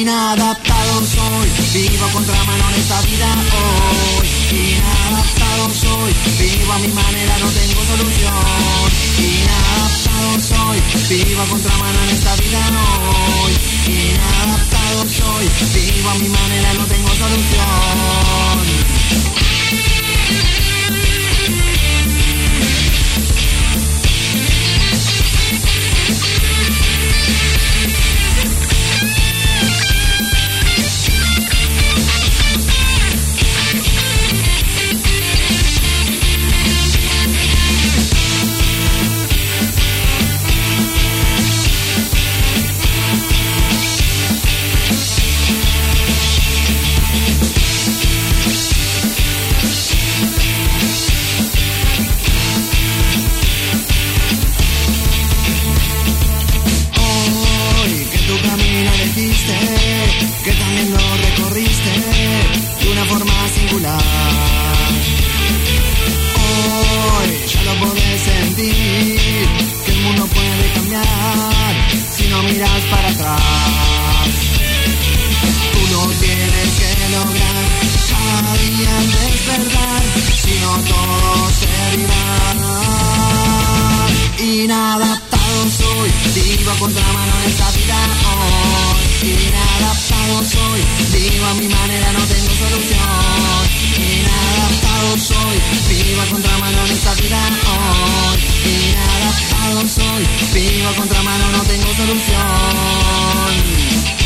Inadaptado soy, vivo a contramano en esta vida hoy. Inadaptado soy, vivo a mi manera, no tengo solución. Inadaptado soy, vivo a contramano en esta vida hoy. Inadaptado soy, vivo a mi manera, no tengo solución. Que también lo recorriste de una forma singular. Hoy ya lo podés sentir, que el mundo puede cambiar si no miras para atrás. Tú lo tienes que lograr, cada día despertar, si no todo se irá. Inadaptado soy, vivo a contramano en esta vida hoy. Inadaptado soy, vivo a mi manera, no tengo solución. Inadaptado soy, vivo a contramano en esta vida hoy. Inadaptado soy, vivo a contramano, no tengo solución.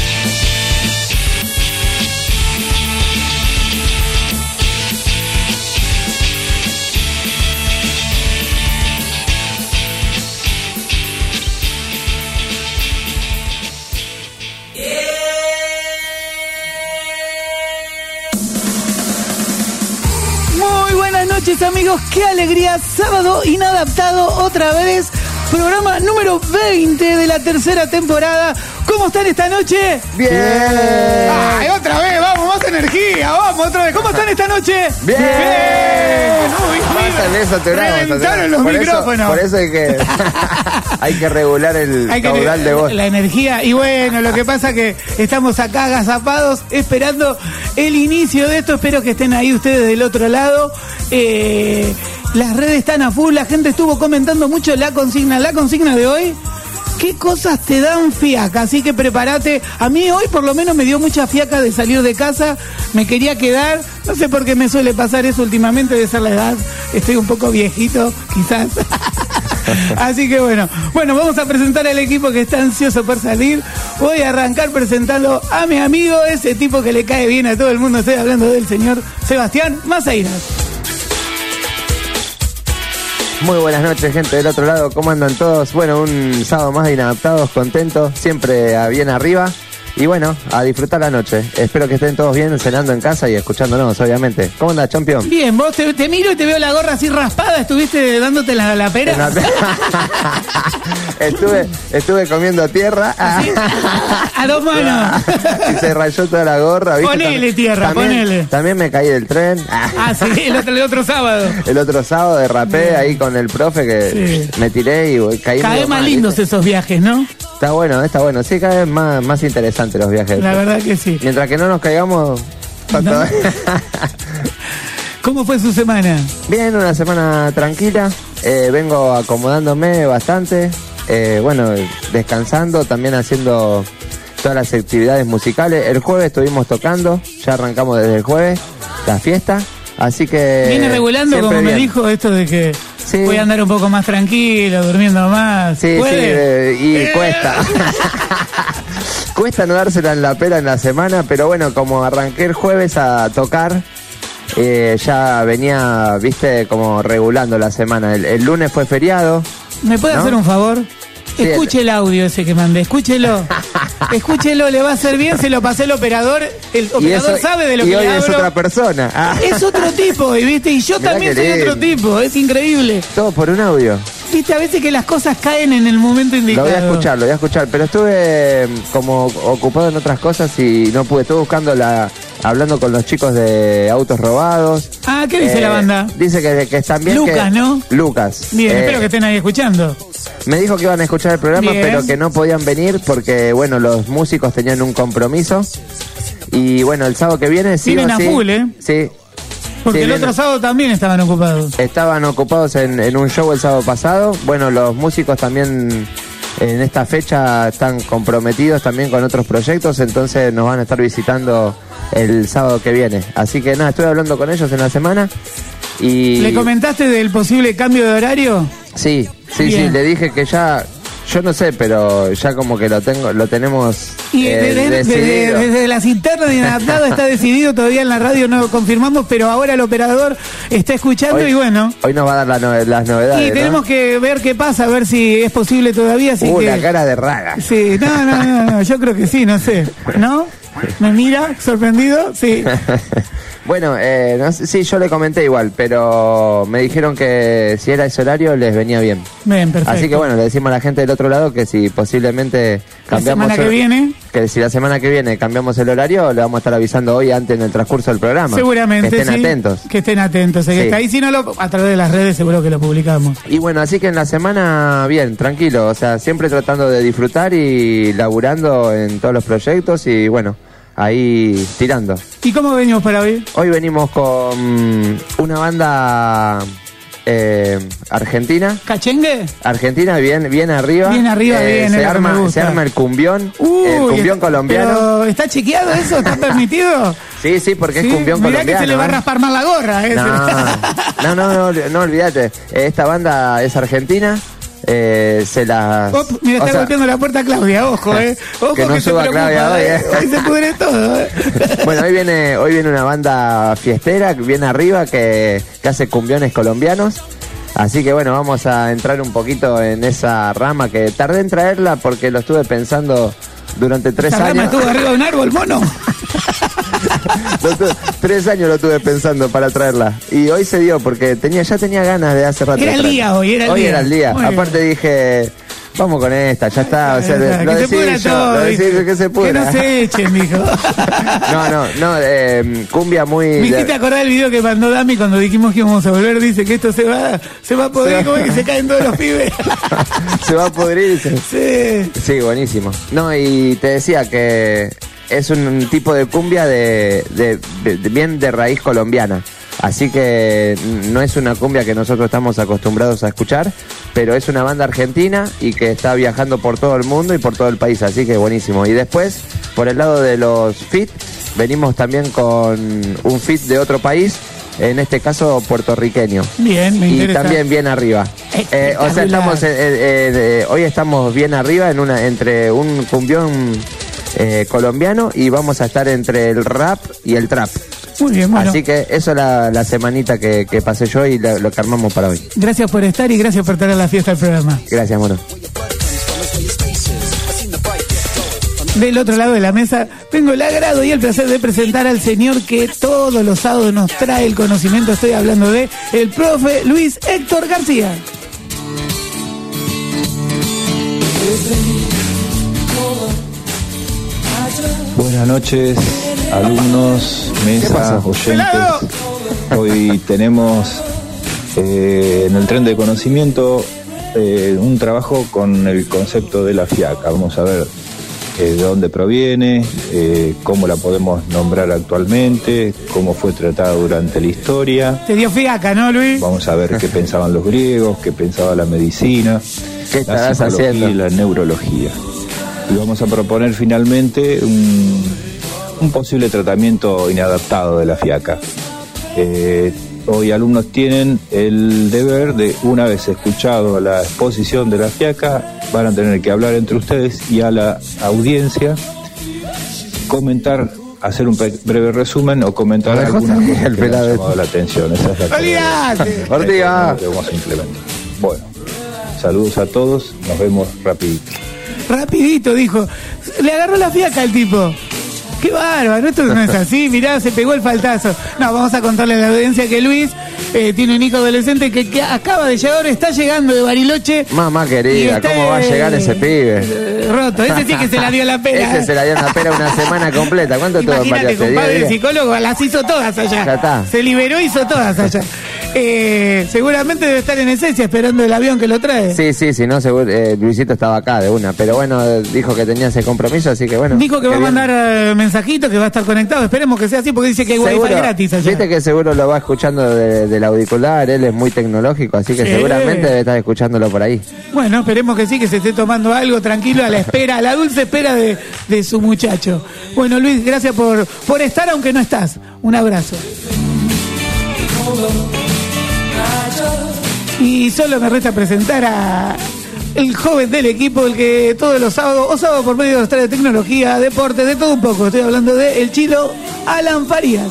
Amigos, qué alegría, sábado inadaptado otra vez, programa número 20 de la tercera temporada. ¿Cómo están esta noche? Bien. Ay, otra vez, vamos, más energía, vamos otra vez. ¿Cómo están esta noche? Bien. Uy, eso te reventaron los micrófonos. Por eso hay que regular el caudal de voz. La energía. Y bueno, lo que pasa que estamos acá agazapados esperando el inicio de esto. Espero que estén ahí ustedes del otro lado. Las redes están a full, la gente estuvo comentando mucho la consigna de hoy. ¿Qué cosas te dan fiaca? Así que prepárate. A mí hoy por lo menos me dio mucha fiaca de salir de casa. Me quería quedar. No sé por qué me suele pasar eso últimamente, de ser la edad. Estoy un poco viejito, quizás. Así que bueno, vamos a presentar al equipo que está ansioso por salir. Voy a arrancar presentando a mi amigo, ese tipo que le cae bien a todo el mundo. Estoy hablando del señor Sebastián Maceiras. Muy buenas noches, gente del otro lado, ¿cómo andan todos? Bueno, un sábado más de inadaptados, contentos, siempre bien arriba. Y bueno, a disfrutar la noche. Espero que estén todos bien, cenando en casa y escuchándonos, obviamente. ¿Cómo andás, champion? Bien, vos te miro y te veo la gorra así raspada. ¿Estuviste dándote la pera? Estuve comiendo tierra. ¿Así? A dos manos. Y se rayó toda la gorra, ¿viste? Ponele tierra, ponele. También me caí del tren. Sí, el otro sábado. El otro sábado derrapé ahí con el profe que me tiré y caí. Cada vez más lindos, ¿viste? Esos viajes, ¿no? Está bueno. Sí, cada vez más interesantes los viajes. La verdad que sí. Mientras que no nos caigamos... ¿No? ¿Cómo fue su semana? Bien, una semana tranquila. Vengo acomodándome bastante. Descansando, también haciendo todas las actividades musicales. El jueves estuvimos tocando, ya arrancamos desde el jueves, la fiesta. Así que... Viene regulando, como me dijo, esto de que... Sí. Voy a andar un poco más tranquilo, durmiendo más. Sí, y cuesta. Cuesta no dársela en la pera en la semana, pero bueno, como arranqué el jueves a tocar, ya venía, viste, como regulando la semana. El lunes fue feriado. ¿Me puede hacer un favor? Sí, escuche el audio ese que mandé, escúchelo, le va a hacer bien, se lo pasé al operador, el operador sabe de lo que le hablo. Y hoy es otra persona. Es otro tipo, ¿viste? Y yo también soy otro tipo, es increíble. Todo por un audio. Viste, a veces que las cosas caen en el momento indicado. Lo voy a escuchar, pero estuve como ocupado en otras cosas y no pude, estuve buscando hablando con los chicos de Autos Robados. ¿Qué dice la banda? Dice que están bien. Lucas, ¿no? Lucas. Bien, espero que estén ahí escuchando. Me dijo que iban a escuchar el programa, Bien. pero que no podían venir porque, bueno, los músicos tenían un compromiso. Y bueno, el sábado que viene sí Vienen o a sí. full, ¿eh? Sí. Porque Sí, el vienen. otro sábado también estaban ocupados. Estaban ocupados en un show el sábado pasado. Bueno, los músicos también en esta fecha están comprometidos también con otros proyectos, entonces nos van a estar visitando el sábado que viene. Así que nada, estuve hablando con ellos en la semana y... ¿Le comentaste del posible cambio de horario? Sí, Bien. le dije que ya, yo no sé, pero ya como que lo tenemos Y decidido. desde las internas de Inadaptado está decidido, todavía en la radio no confirmamos, pero ahora el operador está escuchando y bueno. Hoy nos va a dar las novedades, Y tenemos ¿no? que ver qué pasa, a ver si es posible todavía. Así que... la cara de raga. Sí, no, yo creo que sí, no sé. ¿No? ¿Me mira sorprendido? Sí. Bueno, no sé, sí, yo le comenté igual, pero me dijeron que si era ese horario les venía bien. Bien, perfecto. Así que bueno, le decimos a la gente del otro lado que si posiblemente La cambiamos semana que viene. que si la semana que viene cambiamos el horario, le vamos a estar avisando hoy antes en el transcurso del programa. Seguramente, que estén sí. atentos. Que estén atentos. Sí. Ahí si no, a través de las redes seguro que lo publicamos. Y bueno, así que en la semana, bien, tranquilo, o sea, siempre tratando de disfrutar y laburando en todos los proyectos y bueno, ahí tirando. ¿Y cómo venimos para hoy? Hoy venimos con una banda argentina. ¿Cachengue? Argentina bien arriba. Bien arriba, bien, se es lo que me arma, gusta. se arma el cumbión Uy, colombiano. pero, ¿está chequeado eso? ¿Está permitido? Sí, porque Sí, es cumbión mirá colombiano. que se le va a ¿eh? raspar más la gorra. No, olvídate. Esta banda es argentina. Se la... Mira, o está sea, golpeando la puerta Claudia, ojo, Ojo que no se suba preocupa, Claudia hoy, Hoy se pudre todo, Bueno, hoy viene una banda fiestera, bien arriba, que hace cumbiones colombianos. Así que bueno, vamos a entrar un poquito en esa rama que tardé en traerla porque lo estuve pensando durante 3 ¿Esa rama años. estuvo arriba de un árbol, mono? 3 años lo tuve pensando para traerla. Y hoy se dio porque ya tenía ganas de hace rato. Era el de traerla. día hoy, era el Hoy día. era el día. Muy bien. Aparte dije, vamos con esta, ya está. O sea, lo que se pudra decidí yo, todo. lo decidí que se pudra. Que no se echen, mijo. No, cumbia muy... Me hiciste acordar el video que mandó Dami cuando dijimos que íbamos a volver. Dice que esto se va a poder, como que se caen todos los pibes. Se va a pudrir. Sí. Sí, buenísimo. No, y te decía que es un tipo de cumbia bien de raíz colombiana. Así que no es una cumbia que nosotros estamos acostumbrados a escuchar, pero es una banda argentina y que está viajando por todo el mundo y por todo el país, así que buenísimo. Y después, por el lado de los feat, venimos también con un feat de otro país, en este caso puertorriqueño. Bien, me y interesa. también bien arriba. O sea, estamos hoy estamos bien arriba entre un cumbión colombiano y vamos a estar entre el rap y el trap. Muy bien, bueno. Así que eso es la semanita que pasé yo y lo que armamos para hoy. Gracias por estar y gracias por traer la fiesta al programa. Gracias, mono. Del otro lado de la mesa, tengo el agrado y el placer de presentar al señor que todos los sábados nos trae el conocimiento. Estoy hablando de el profe Luis Héctor García. Buenas noches, alumnos, mesa, ¡Pelado! oyentes. Hoy tenemos en el tren de conocimiento un trabajo con el concepto de la fiaca. Vamos a ver de dónde proviene, cómo la podemos nombrar actualmente, cómo fue tratada durante la historia. Te dio fiaca, ¿no, Luis? Vamos a ver qué pensaban los griegos, qué pensaba la medicina, ¿Qué la estarás psicología haciendo? y la neurología. Y vamos a proponer finalmente un posible tratamiento inadaptado de la fiaca. Hoy alumnos tienen el deber de, una vez escuchado la exposición de la fiaca, van a tener que hablar entre ustedes y a la audiencia, comentar, hacer un breve resumen o comentar algunas cosas el que les han pelado llamado la atención. Esa es la tarea. ¡Olvídate! Ortiga. que vamos a implementar. Bueno, saludos a todos, nos vemos rapidito. Rapidito, dijo. Le agarró la fiaca al tipo. Qué bárbaro, esto no es así, mirá, se pegó el faltazo. No, vamos a contarle a la audiencia que Luis tiene un hijo adolescente que acaba de llegar, está llegando de Bariloche. Mamá Y querida, está, ¿cómo va a llegar ese pibe? Roto, ese sí que se la dio la pena. Ese se la dio una pera una semana completa. ¿Cuánto tuvo en Imagínate, varios compadre, el días? psicólogo las hizo todas allá. Ya está. Se liberó, hizo todas allá. Seguramente debe estar en Esencia esperando el avión que lo trae. Sí, si no, seguro, Luisito estaba acá de una. Pero bueno, dijo que tenía ese compromiso, así que bueno. Dijo que va a mandar mensajitos, que va a estar conectado. Esperemos que sea así, porque dice que hay wifi gratis allá. Viste que seguro lo va escuchando del auricular, él es muy tecnológico, así que seguramente debe estar escuchándolo por ahí. Bueno, esperemos que sí, que se esté tomando algo tranquilo a la espera, a la dulce espera de su muchacho. Bueno, Luis, gracias por estar, aunque no estás. Un abrazo. Y solo me resta presentar a el joven del equipo, el que todos los sábados, o sábados por medio de trae tecnología, deporte, de todo un poco. Estoy hablando de el chilo Alan Farías.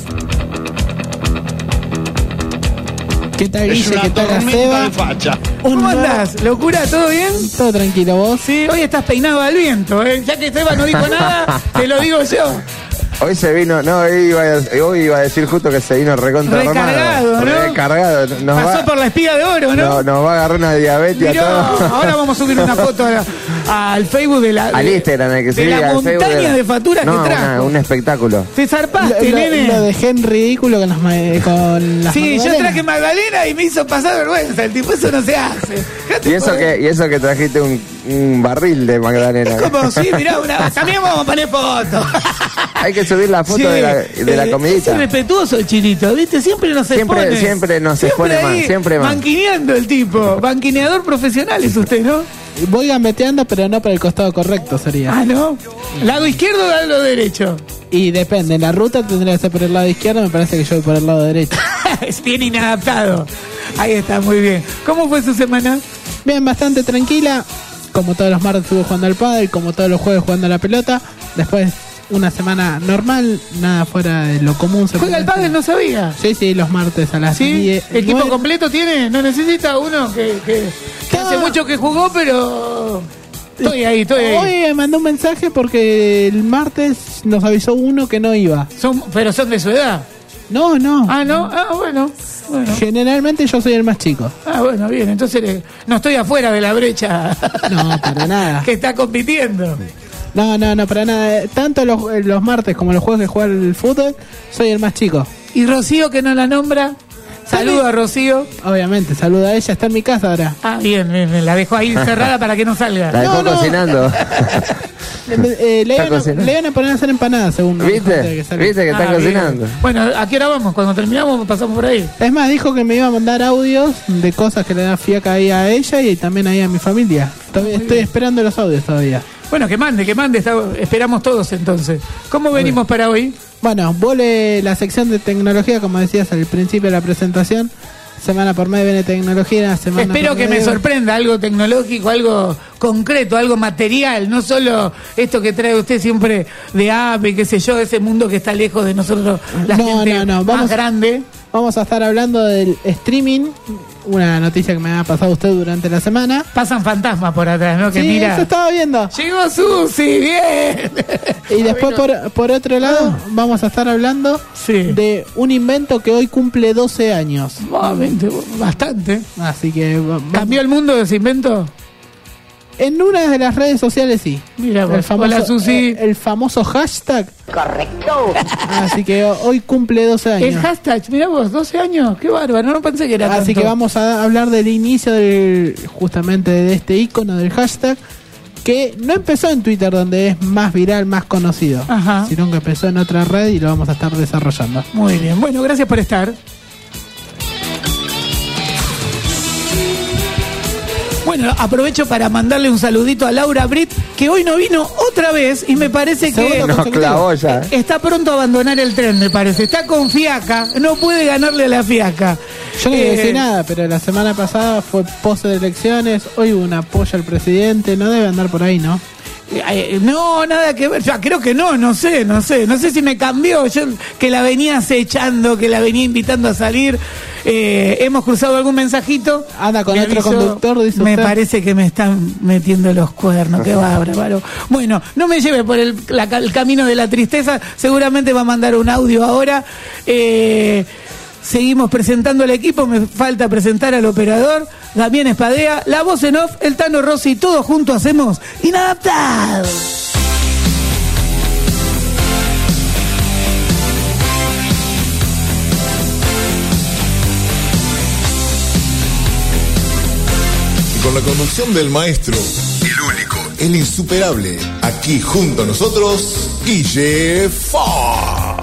¿Qué tal, Guille? ¿Qué tal, Seba? ¿Cómo andás? ¿Locura? ¿Todo bien? Todo tranquilo, ¿vos? Sí, hoy estás peinado al viento, ¿eh? Ya que Seba no dijo nada, te lo digo yo. Hoy se vino, no, hoy iba a decir justo que se vino recontra recargado, romano. ¿no? Recargado. Pasó por la espiga de oro, ¿no? Nos va a agarrar una diabetes. Mirá, a todo. Ahora vamos a subir una foto al Facebook de la... Al Instagram, el que de la montaña de facturas que trajo. Un espectáculo. Te zarpaste, nene. Lo dejé en ridículo con las Sí, yo traje Magdalena y me hizo pasar vergüenza. El tipo, eso no se hace. Y eso que trajiste un barril de Magdalena. ¿Cómo? Sí, mirá, también vamos a poner fotos. Hay que subir la foto de la comidita. Es respetuoso el Chilito, ¿viste? Siempre nos expone. Siempre nos expone más, siempre más. Banquineando el tipo. Banquineador profesional es usted, ¿no? Voy gambeteando, pero no por el costado correcto sería. Ah, ¿no? ¿Lado izquierdo o lado derecho? Y depende, la ruta tendría que ser por el lado izquierdo, me parece que yo voy por el lado derecho. Es bien inadaptado. Ahí está, muy bien. ¿Cómo fue su semana? Bien, bastante tranquila. Como todos los martes estuve jugando al pádel, como todos los jueves jugando a la pelota. Después una semana normal, nada fuera de lo común. ¿Juega al pádel? No sabía. Sí, los martes a las 10. ¿Equipo 9... completo tiene? ¿No necesita uno que hace mucho que jugó, pero... Estoy ahí. Hoy me mandó un mensaje porque el martes nos avisó uno que no iba. ¿Pero son de su edad? No. Ah, ¿no? Ah, bueno. Generalmente yo soy el más chico. Ah, bueno, bien. Entonces no estoy afuera de la brecha. No, para nada. Que está compitiendo. No, para nada. Tanto los martes como los jueves de jugar el fútbol, soy el más chico. ¿Y Rocío, que no la nombra? Saludo a Rocío. Obviamente, saluda a ella, está en mi casa ahora. Ah, bien, la dejó ahí cerrada para que no salga. La dejó cocinando. Le iban a poner a hacer empanadas, según me dijo. ¿Viste que está cocinando? Bien. Bueno, ¿a qué hora vamos? Cuando terminamos pasamos por ahí. Es más, dijo que me iba a mandar audios de cosas que le da fiaca ahí a ella y también ahí a mi familia. Estoy esperando los audios todavía. Bueno, que mande. Esperamos todos entonces. ¿Cómo venimos para hoy? Bueno, vuelve la sección de tecnología, como decías al principio de la presentación. Semana por medio viene tecnología, Espero que me sorprenda algo tecnológico, algo concreto, algo material, no solo esto que trae usted siempre de Apple, qué sé yo, ese mundo que está lejos de nosotros, la gente más grande. Vamos a estar hablando del streaming, una noticia que me ha pasado usted durante la semana. Pasan fantasmas por atrás, ¿no? Que sí, mira. Eso estaba viendo. Llegó Susi, bien. Y después por otro lado vamos a estar hablando de un invento que hoy cumple 12 años. Bastante. Así que ¿cambió el mundo de ese invento? En una de las redes sociales sí. Mira, el famoso hashtag. Correcto. Así que hoy cumple 12 años. El hashtag, mira vos, 12 años, qué bárbaro, no pensé que era tanto. Así que vamos a hablar del inicio justamente de este icono del hashtag, que no empezó en Twitter, donde es más viral, más conocido, sino que empezó en otra red y lo vamos a estar desarrollando. Muy bien, bueno, gracias por estar. Bueno, aprovecho para mandarle un saludito a Laura Britt, que hoy no vino otra vez y me parece que está pronto a abandonar el tren, me parece. Está con fiaca, no puede ganarle a la fiaca. Yo no decía nada, pero la semana pasada fue post de elecciones, hoy hubo un apoyo al presidente, no debe andar por ahí, ¿no? No, nada que ver, creo que no sé si me cambió, yo que la venía acechando, que la venía invitando a salir, hemos cruzado algún mensajito. Anda con otro conductor, dice me usted. Parece que me están metiendo los cuernos, qué bárbaro. Bueno, no me lleve por el camino de la tristeza, seguramente va a mandar un audio ahora. Seguimos presentando al equipo, me falta presentar al operador, Damián Espadea, la voz en off, el Tano Rossi, todos juntos hacemos Inadaptados. Con la conducción del maestro, el único, el insuperable, aquí junto a nosotros, Guille Fa.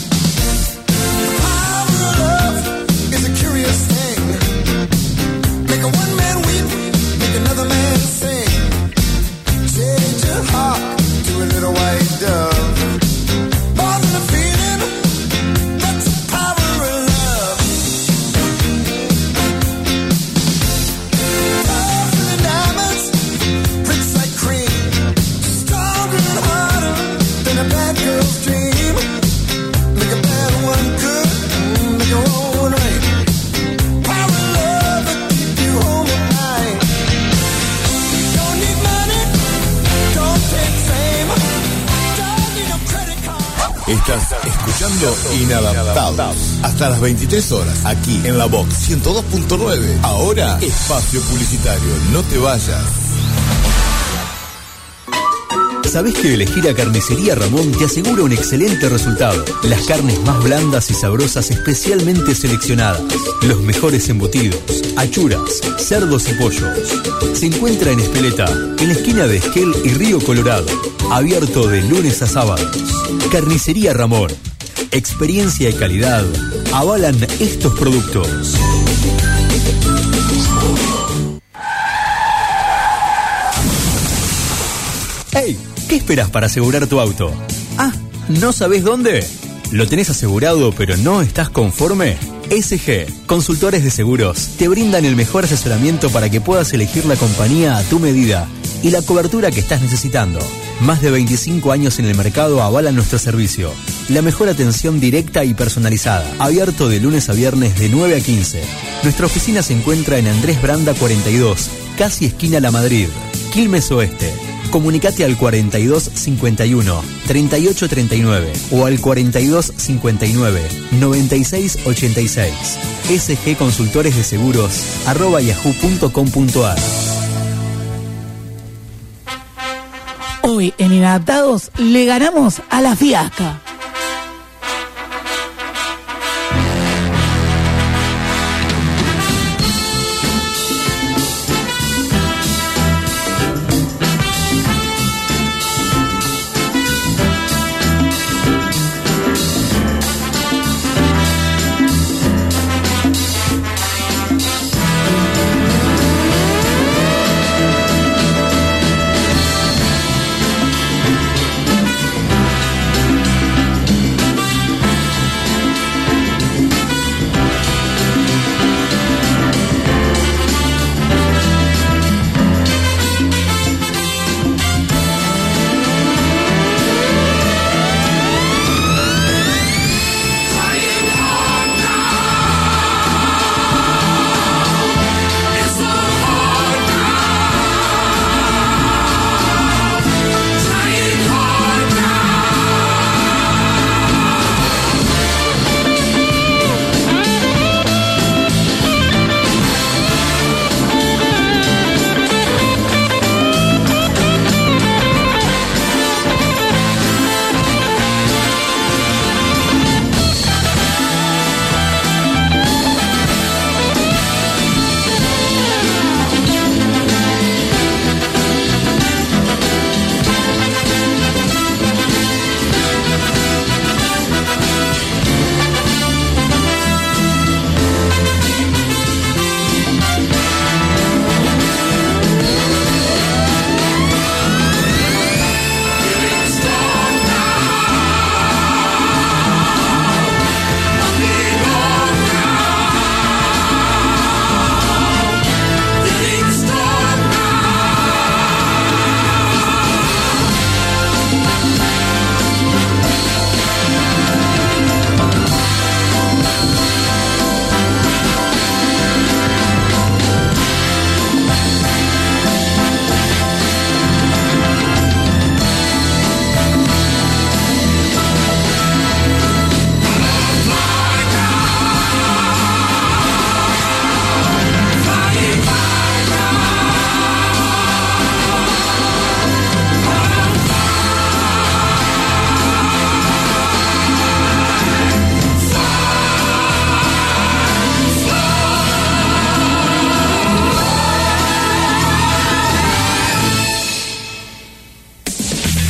Estás escuchando Inadaptados hasta las 23 horas aquí en la Vox 102.9. Ahora, espacio publicitario. No te vayas. ¿Sabés que elegir a Carnicería Ramón te asegura un excelente resultado? Las carnes más blandas y sabrosas especialmente seleccionadas. Los mejores embutidos, achuras, cerdos y pollos. Se encuentra en Espeleta, en la esquina de Esquel y Río Colorado. Abierto de lunes a sábados. Carnicería Ramón. Experiencia y calidad avalan estos productos. ¡Hey! ¿Qué esperas para asegurar tu auto? Ah, ¿no sabés dónde? ¿Lo tenés asegurado pero no estás conforme? SG, Consultores de Seguros, te brindan el mejor asesoramiento para que puedas elegir la compañía a tu medida y la cobertura que estás necesitando. Más de 25 años en el mercado avalan nuestro servicio. La mejor atención directa y personalizada. Abierto de lunes a viernes de 9 a 15. Nuestra oficina se encuentra en Andrés Branda 42, casi esquina La Madrid, Quilmes Oeste. Comunicate al 4251 3839 o al 4259 9686. SG Consultores de Seguros @yahoo.com.ar. Hoy en Inadaptados le ganamos a la fiaca.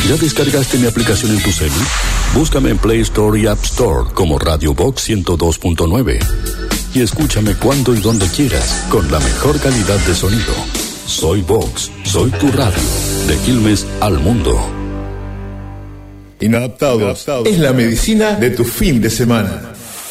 ¿Ya descargaste mi aplicación en tu celu? Búscame en Play Store y App Store como Radio Box 102.9 y escúchame cuando y donde quieras con la mejor calidad de sonido. Soy Vox, soy tu radio, de Quilmes al mundo. Inadaptados es la medicina de tu fin de semana.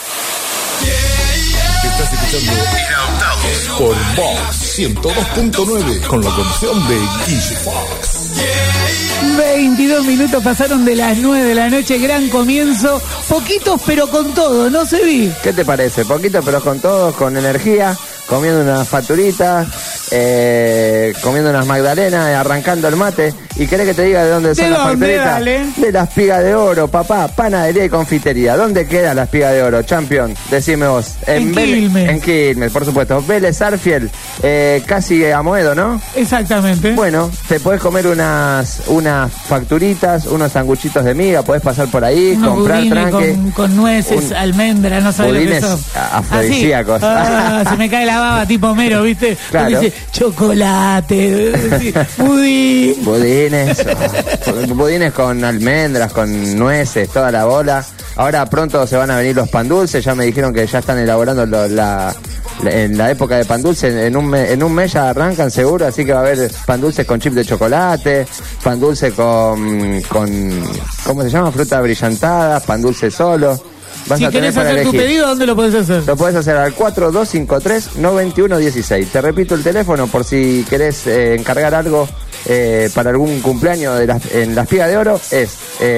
Estás escuchando Inadaptados por Vox 102.9 con la conducción de Guille Fox. 22 minutos pasaron de las 9 de la noche, gran comienzo, poquitos pero con todo, ¿no se vi? ¿Qué te parece? Poquito pero con todo, con energía, comiendo unas facturitas, comiendo unas magdalenas, arrancando el mate. ¿Y querés que te diga de dónde son las facturitas? Dale. De las Espigas de Oro, papá, panadería y confitería. ¿Dónde queda la Espiga de Oro, champion? Decime vos. En Quilmes. En Quilmes, por supuesto. Vélez Arfiel, casi a Moedo, ¿no? Exactamente. Bueno, te podés comer unas facturitas, unos sanguchitos de miga, podés pasar por ahí, unos comprar tranque. Con nueces, almendras, no sabes lo que son. Afrodisíacos. Se me cae la baba tipo Homero, ¿viste? Claro. Porque dice chocolate, budín. Budines con almendras, con nueces, toda la bola. Ahora pronto se van a venir los pan dulces, ya me dijeron que ya están elaborando en la época de pan dulce, en un mes ya arrancan seguro, así que va a haber pan dulces con chip de chocolate, pan dulce con ¿cómo se llama? Fruta brillantada, pan dulce solo. Si querés hacer tu pedido, ¿dónde lo podés hacer? Lo podés hacer al 4253-9116. Te repito el teléfono por si querés encargar algo para algún cumpleaños en la Espiga de Oro. Es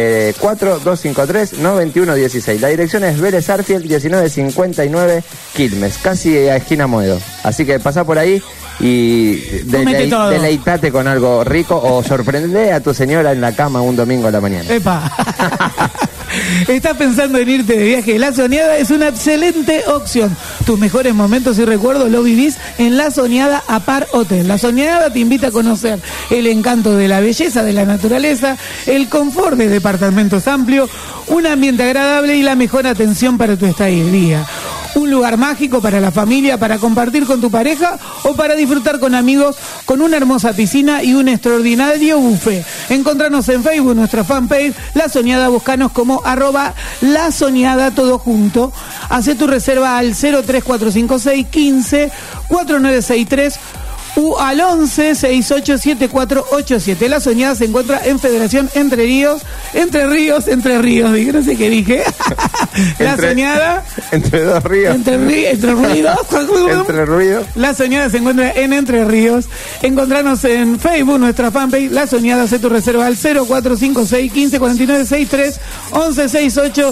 4253-9116. La dirección es Vélez Arfiel 1959 Quilmes, casi a esquina Moedo. Así que pasá por ahí y deleitate con algo rico o sorprende a tu señora en la cama un domingo a la mañana. ¡Epa! ¿Estás pensando en irte de viaje? La Soñada es una excelente opción. Tus mejores momentos y recuerdos lo vivís en La Soñada Apar Hotel. La Soñada te invita a conocer el encanto de la belleza de la naturaleza, el confort de departamentos amplios, un ambiente agradable y la mejor atención para tu estadía. Un lugar mágico para la familia, para compartir con tu pareja o para disfrutar con amigos, con una hermosa piscina y un extraordinario buffet. Encontranos en Facebook, nuestra fanpage La Soñada, buscanos como @La Soñada todo junto. Hacé tu reserva al 03456 15 4963 o al 11 687487. La Soñada se encuentra en Federación Entre Ríos, dije, no sé qué dije. La Soñada Entre dos ríos. Entre ruidos. La Soñada se encuentra en Entre Ríos. Encontranos en Facebook, nuestra fanpage La Soñada. Haz tu reserva al 0456 15 49 63 11 68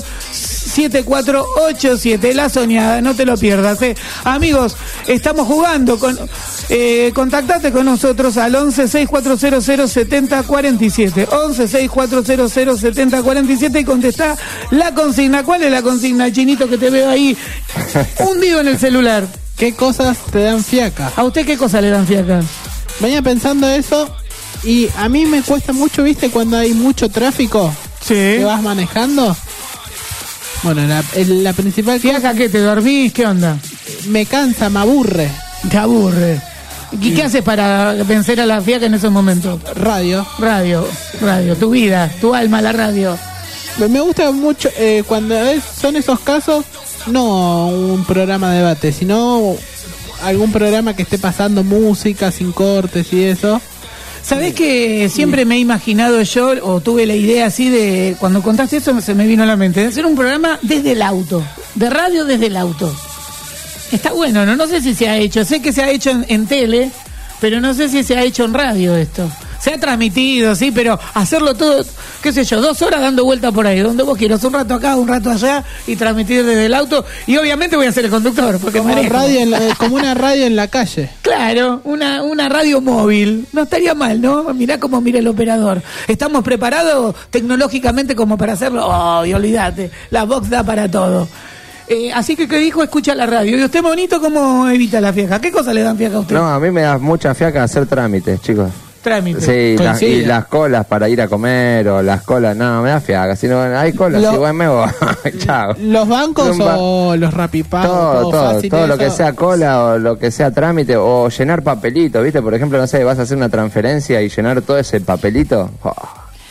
7487. La Soñada, no te lo pierdas. Amigos, estamos jugando con contactate con nosotros al 11 6400 7047, 11 6400 7047 y contestá la consigna. ¿Cuál es la consigna, Chinito, que te veo ahí hundido en el celular? ¿Qué cosas te dan fiaca? ¿A usted qué cosas le dan fiaca? Venía pensando eso y a mí me cuesta mucho, ¿viste? Cuando hay mucho tráfico, sí, que vas manejando. Bueno, la principal fiaca, ¿qué? ¿Te dormís? ¿Qué onda? Me cansa, me aburre. Te aburre. ¿Y qué haces para vencer a la fiaca en esos momentos? Radio, tu vida, tu alma, la radio. Me gusta mucho cuando son esos casos, no un programa de debate, sino algún programa que esté pasando música sin cortes y eso. ¿Sabés que siempre me he imaginado yo, o tuve la idea así de, cuando contaste eso se me vino a la mente, de hacer un programa desde el auto, de radio desde el auto? Está bueno, no sé si se ha hecho, sé que se ha hecho en tele, pero no sé si se ha hecho en radio esto. Se ha transmitido, sí, pero hacerlo todo, qué sé yo, 2 horas dando vuelta por ahí, donde vos quieras, un rato acá, un rato allá, y transmitir desde el auto, y obviamente voy a ser el conductor, porque como una radio en la calle. Claro, una radio móvil, no estaría mal, ¿no? Mirá cómo mira el operador. ¿Estamos preparados tecnológicamente como para hacerlo? Oh, y olvídate, la Vox da para todo. Así que, ¿qué dijo? Escucha la radio. ¿Y usted, bonito, cómo evita la fiaca? ¿Qué cosa le dan fiaca a usted? No, a mí me da mucha fiaca hacer trámites, chicos. Trámites. Sí, y las colas para ir a comer, o las colas, no, me da fiaca. Si no hay colas, igual me voy. Chao. ¿Los bancos o los rapipagos? Todo lo que sea cola o lo que sea trámite, o llenar papelito, ¿viste? Por ejemplo, no sé, vas a hacer una transferencia y llenar todo ese papelito. Oh.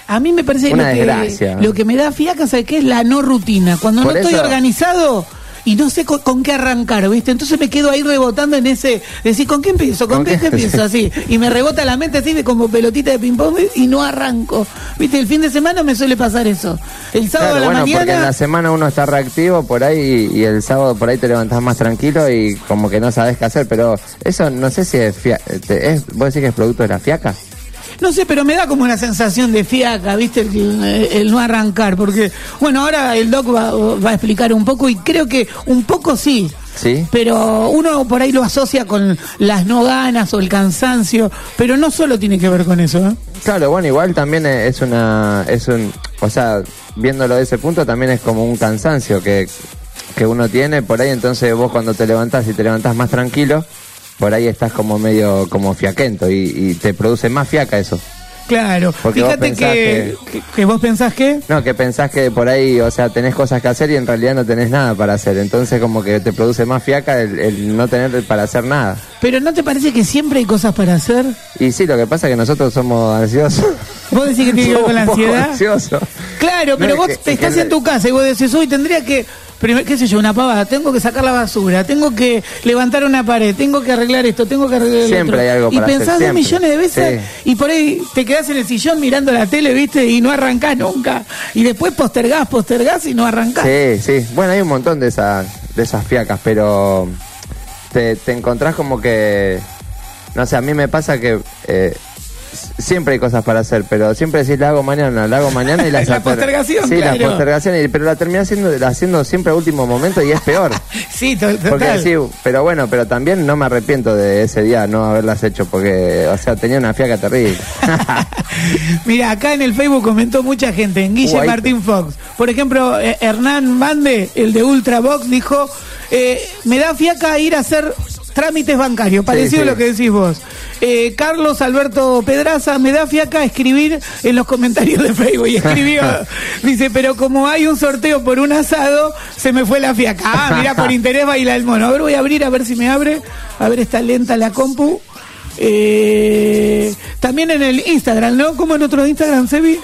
A mí me parece Una desgracia. Lo que me da fiaca, ¿sabes qué? Es la no rutina. Cuando Por no estoy eso- organizado y no sé con qué arrancar, ¿viste? Entonces me quedo ahí rebotando en ese, decir, ¿con qué empiezo? ¿Con qué empiezo? Así. Y me rebota la mente así de como pelotita de ping-pong y no arranco. ¿Viste? El fin de semana me suele pasar eso. El sábado Claro, a la bueno, porque en mañana... la semana uno está reactivo por ahí y el sábado por ahí te levantás más tranquilo y como que no sabes qué hacer, pero eso no sé si es ¿vos decís que es producto de la fiaca? No sé, pero me da como una sensación de fiaca, ¿viste? El no arrancar, porque, bueno, ahora el Doc va a explicar un poco y creo que un poco sí. Sí. Pero uno por ahí lo asocia con las no ganas o el cansancio, pero no solo tiene que ver con eso, ¿eh? Claro, bueno, igual también o sea, viéndolo de ese punto también es como un cansancio que uno tiene por ahí, entonces vos cuando te levantás y te levantás más tranquilo, por ahí estás como medio como fiaquento y te produce más fiaca eso. Claro, Porque vos fíjate pensás que vos pensás que... No, que pensás que por ahí, o sea, tenés cosas que hacer y en realidad no tenés nada para hacer, entonces como que te produce más fiaca el no tener para hacer nada. Pero ¿no te parece que siempre hay cosas para hacer? Y sí, lo que pasa es que nosotros somos ansiosos. ¿Vos decís que tiene que ver con la Somos un poco ansiedad? ansiosos. Claro, pero No, vos es te estás que- en tu casa y vos decís, uy, tendría que, qué sé yo, una pavada, tengo que sacar la basura, tengo que levantar una pared, tengo que arreglar esto, tengo que arreglar el Siempre otro. hay algo y para hacer, pensás 2 siempre. millones de veces Sí. y por ahí te quedás en el sillón mirando la tele, ¿viste? Y no arrancás nunca. Y después postergás y no arrancás. Sí, sí. Bueno, hay un montón de esas fiacas, pero te encontrás como que, no sé, a mí me pasa que siempre hay cosas para hacer, pero siempre decís la hago mañana y las La postergación, sí, claro. la postergación, pero la terminás haciendo siempre a último momento y es peor. Sí, total. Porque decís, pero bueno, pero también no me arrepiento de ese día no haberlas hecho, porque, o sea, tenía una fiaca terrible. Mira, acá en el Facebook comentó mucha gente, en Guille Ahí- Martín Fox. Por ejemplo, Hernán Bande, el de Ultravox, dijo, me da fiaca ir a hacer trámites bancarios, parecido sí. a lo que decís vos. Carlos Alberto Pedraza, me da fiaca escribir en los comentarios de Facebook. Y escribió, dice, pero como hay un sorteo por un asado, se me fue la fiaca. Ah, mira, por interés baila el mono. A ver, voy a abrir, a ver si me abre. A ver, está lenta la compu. También en el Instagram, ¿no? ¿Cómo en otro Instagram, Sebi?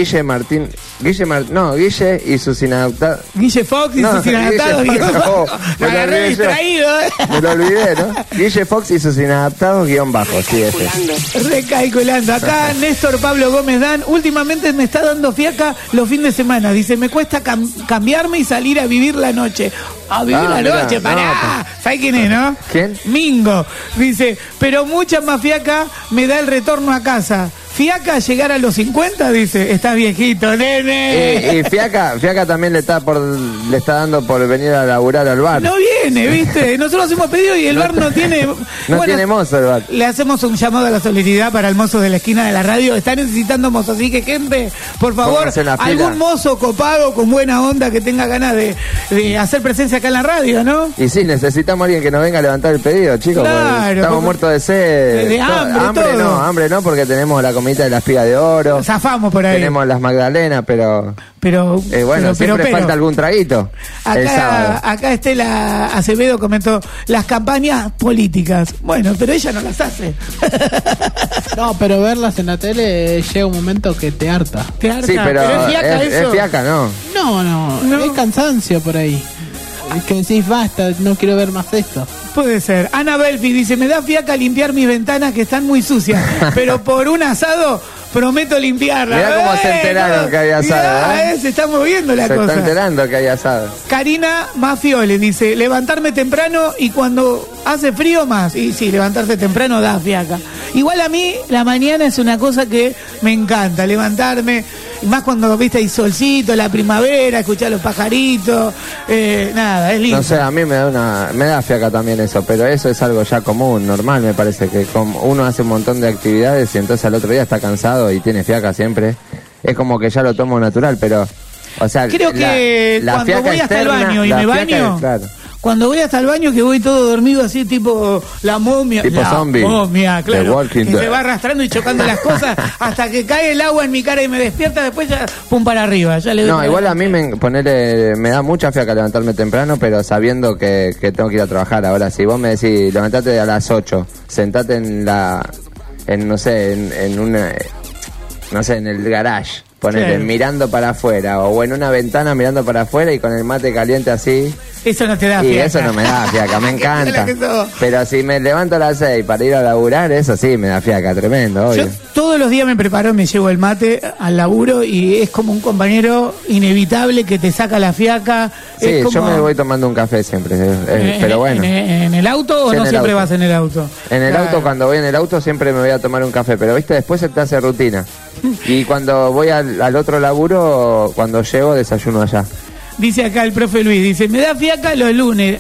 Guille y sus inadaptados. Guille Fox y No, sus inadaptados. Guille Fox, guión no, bajo. me Me lo agarré olvidé yo. distraído, Me lo olvidé, ¿no? Guille Fox y sus inadaptados _ sí, ese. Recalculando. Acá Néstor Pablo Gómez Dan, últimamente me está dando fiaca los fines de semana. Dice, me cuesta cambiarme y salir a vivir la noche. A vivir la mirá, noche, pará. ¿Sabes quién es, no? ¿Quién? Mingo. Dice, pero mucha más fiaca me da el retorno a casa. Fiaca llegar a los 50, dice, estás viejito, nene. Y Fiaca también le está dando por venir a laburar al bar. No viene, ¿viste? Nosotros hacemos pedido y el bar no tiene... No tiene mozo el bar. Le hacemos un llamado a la solidaridad para el mozo de la esquina de la radio. Está necesitando mozos, así que gente, por favor, Pónganse en la fila. algún mozo copado con buena onda que tenga ganas de hacer presencia acá en la radio, ¿no? Y sí, necesitamos a alguien que nos venga a levantar el pedido, chicos. Claro, porque estamos porque- muertos de sed. de hambre, todo. Hambre no, porque tenemos la comidita de la espiga de oro. Zafamos por ahí. Tenemos las magdalenas, pero Pero, bueno, siempre falta algún traguito el sábado. Acá Estela Acevedo comentó las campañas políticas. Bueno, pero ella no las hace. No, pero verlas en la tele llega un momento que te harta. Te harta. Sí, pero es fiaca es eso. fiaca, ¿no? No, es cansancio por ahí. Es que decís, basta, no quiero ver más esto. Puede ser. Ana Belfi dice, me da fiaca limpiar mis ventanas que están muy sucias, pero por un asado prometo limpiarlas. Mirá cómo se enteraron que hay asado, Mirá, se está moviendo la Se cosa. está enterando que hay asado. Karina Mafiole dice, levantarme temprano y cuando hace frío más. Y sí, levantarse temprano da fiaca. Igual a mí la mañana es una cosa que me encanta, levantarme, y más cuando viste hay solcito, la primavera, escuchar los pajaritos, nada, es lindo. No sé, a mí me da fiaca también eso, pero eso es algo ya común, normal, me parece que como uno hace un montón de actividades y entonces al otro día está cansado y tiene fiaca siempre. Es como que ya lo tomo natural, pero, o sea, Creo que la cuando fiaca voy hasta el externa, baño y la me fiaca, baño, claro. cuando voy hasta el baño que voy todo dormido así tipo la momia, Tipo la zombie. momia, The claro, Walking que Dead. se va arrastrando y chocando las cosas hasta que cae el agua en mi cara y me despierta, después ya pum para arriba, ya le doy No, para igual a mí adelante. me da mucha fiaca levantarme temprano, pero sabiendo que tengo que ir a trabajar. Ahora, si vos me decís, levantate a las 8, sentate en el garage ponele, Sí. mirando para afuera, o en una ventana mirando para afuera y con el mate caliente así. Eso no te da Y fiaca. eso no me da fiaca, me encanta. Que sos. Pero si me levanto a las 6 para ir a laburar, eso sí me da fiaca, tremendo, obvio. Yo todos los días me preparo, me llevo el mate al laburo y es como un compañero inevitable que te saca la fiaca. Sí, es como, yo me voy tomando un café siempre, pero bueno. ¿En el auto o Sí, no en el siempre auto. vas en el auto? En el Claro. auto, cuando voy en el auto siempre me voy a tomar un café, pero viste, después se te hace rutina. Y cuando voy al otro laburo, cuando llego desayuno allá. Dice acá el profe Luis, dice, me da fiaca los lunes,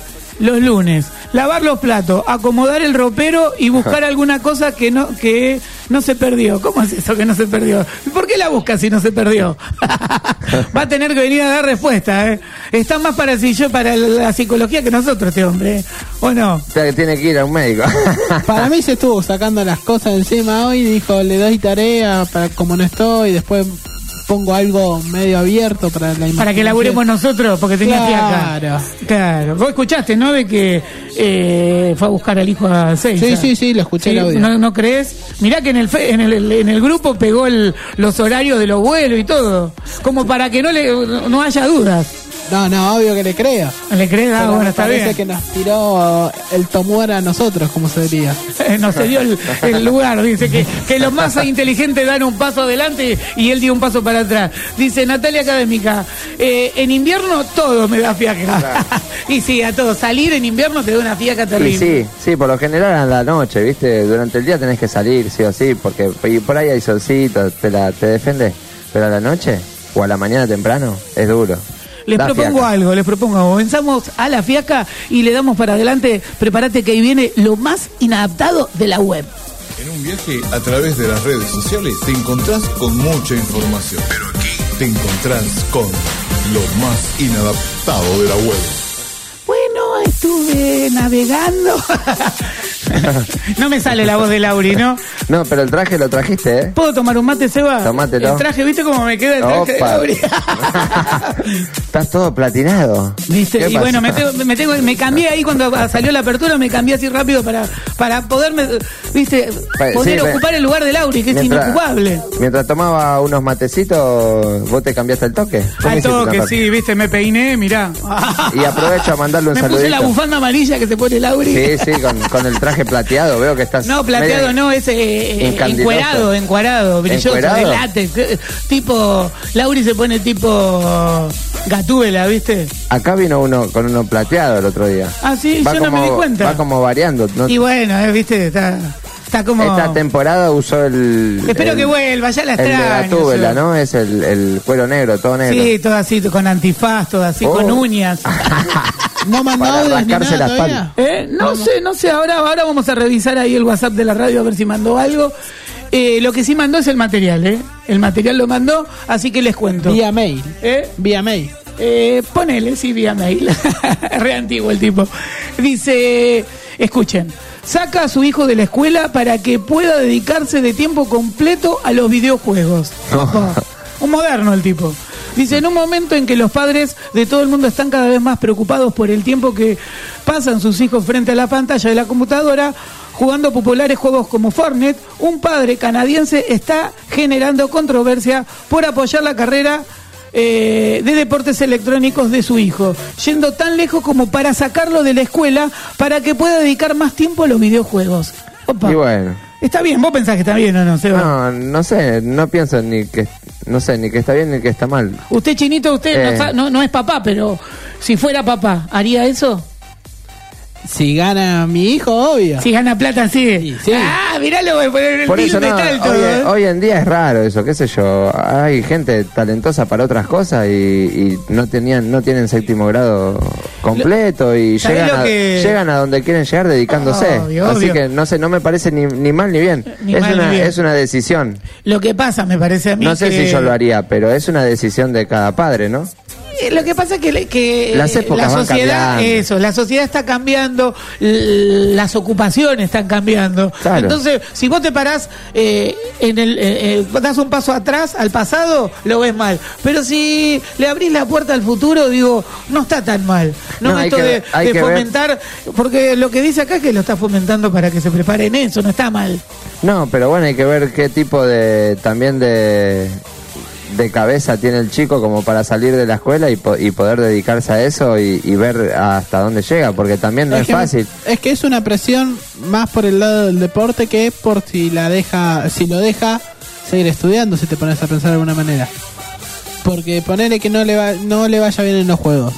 lavar los platos, acomodar el ropero y buscar alguna cosa que no se perdió. ¿Cómo es eso que no se perdió? ¿Por qué la buscas si no se perdió? Va a tener que venir a dar respuesta, ¿eh? Está más para la psicología que nosotros este hombre, ¿eh? ¿O no? O sea que tiene que ir a un médico. Para mí se estuvo sacando las cosas encima hoy, dijo, le doy tarea para como no estoy, después pongo algo medio abierto para la imaginación. Para que laburemos nosotros, porque tenía fiaca. Claro. Claro. Vos escuchaste, ¿no? De que fue a buscar al hijo a Seiza. Sí, lo escuché el audio. ¿No crees? Mirá que en el grupo pegó los horarios de los vuelos y todo. Como para que no haya dudas. No, obvio que le creo. ¿Le crees? Ah, Pero bueno, me está parece bien. que nos tiró el tomuera a nosotros, como se diría. No se dio el lugar. Dice que los más inteligentes dan un paso adelante y él dio un paso para atrás. Dice Natalia Académica, en invierno todo me da fiaca. Claro. Y sí, a todos. Salir en invierno te da una fiaca terrible. Y sí, por lo general a la noche, viste, durante el día tenés que salir, sí o sí, porque y por ahí hay solcito, te defiende, pero a la noche o a la mañana temprano es duro. Les propongo algo. Comenzamos a la fiaca y le damos para adelante. Prepárate que ahí viene lo más inadaptado de la web. En un viaje a través de las redes sociales te encontrás con mucha información. Pero aquí te encontrás con lo más inadaptado de la web. Bueno, estuve navegando. No me sale la voz de Lauri, ¿no? No, pero el traje lo trajiste, ¿eh? ¿Puedo tomar un mate, Seba? Tomátelo. El traje, ¿viste cómo me queda el traje de Opa. Lauri? Estás todo platinado. ¿Viste? ¿Qué Y bueno, pasó? me cambié ahí cuando salió la apertura, me cambié así rápido para poderme, ¿viste? Poder ocupar el lugar de Lauri, que es inocupable. Mientras tomaba unos matecitos, ¿vos te cambiaste el toque? ¿Cómo Al hiciste, toque, Natalia? sí, ¿viste? Me peiné, mirá. Y aprovecho a mandarle un Me saludito. puse la bufanda amarilla que se pone Lauri. Sí, con el traje plateado, veo que estás... No, plateado medio no, es encuerado, brilloso, ¿Encuerado? de látex. Tipo, Lauri se pone tipo Gatúbela, ¿viste? Acá vino uno con uno plateado el otro día. Ah, sí, Va yo no me di cuenta. Va como variando. ¿no? Y bueno, ¿viste? Está como... Esta temporada usó el... Espero que vuelva, ya la El de extraño. Gatúbela, yo. ¿no? Es el cuero negro, todo negro. Sí, todo así, con antifaz, todo así, Oh. con uñas. No mandó Para audios ni rascarse nada la todavía. No sé, ahora vamos a revisar ahí el WhatsApp de la radio a ver si mandó algo. Lo que sí mandó es el material, ¿eh? El material lo mandó, así que les cuento. Vía mail. ¿Eh? Vía mail. Ponele, sí, vía mail. Re antiguo el tipo. Dice, escuchen, saca a su hijo de la escuela para que pueda dedicarse de tiempo completo a los videojuegos. Ojo, un moderno el tipo. Dice, en un momento en que los padres de todo el mundo están cada vez más preocupados por el tiempo que pasan sus hijos frente a la pantalla de la computadora, jugando populares juegos como Fortnite, un padre canadiense está generando controversia por apoyar la carrera de deportes electrónicos de su hijo, yendo tan lejos como para sacarlo de la escuela para que pueda dedicar más tiempo a los videojuegos. Opa. Y bueno. Está bien, vos pensás que está bien o no, Seba. No sé, no pienso ni que está bien ni que está mal. Usted, Chinito, usted no es papá, pero si fuera papá, ¿haría eso? Si gana mi hijo, obvio. Si gana plata, sí. Sí. Ah, miralo, voy a poner el Por eso tilde no, tal todo. hoy en día es raro eso, qué sé yo. Hay gente talentosa para otras cosas y no tienen séptimo grado completo y llegan a donde quieren llegar dedicándose. Obvio, Así obvio. que no sé, no me parece ni mal ni bien. Es una decisión. Lo que pasa, me parece a mí No sé si yo lo haría, pero es una decisión de cada padre, ¿no? Lo que pasa es que Las épocas la van sociedad, cambiando. la sociedad está cambiando, las ocupaciones están cambiando. Claro. Entonces, si vos te parás das un paso atrás al pasado, lo ves mal. Pero si le abrís la puerta al futuro, digo, no está tan mal. No, No, hay esto que ver. fomentar, porque lo que dice acá es que lo está fomentando para que se preparen eso, no está mal. No, pero bueno, hay que ver qué tipo de de cabeza tiene el chico como para salir de la escuela y poder dedicarse a eso y ver hasta dónde llega, porque también no es fácil. Es que es una presión más por el lado del deporte que por si lo deja seguir estudiando, si te pones a pensar de alguna manera. Porque ponele que no le vaya bien en los juegos.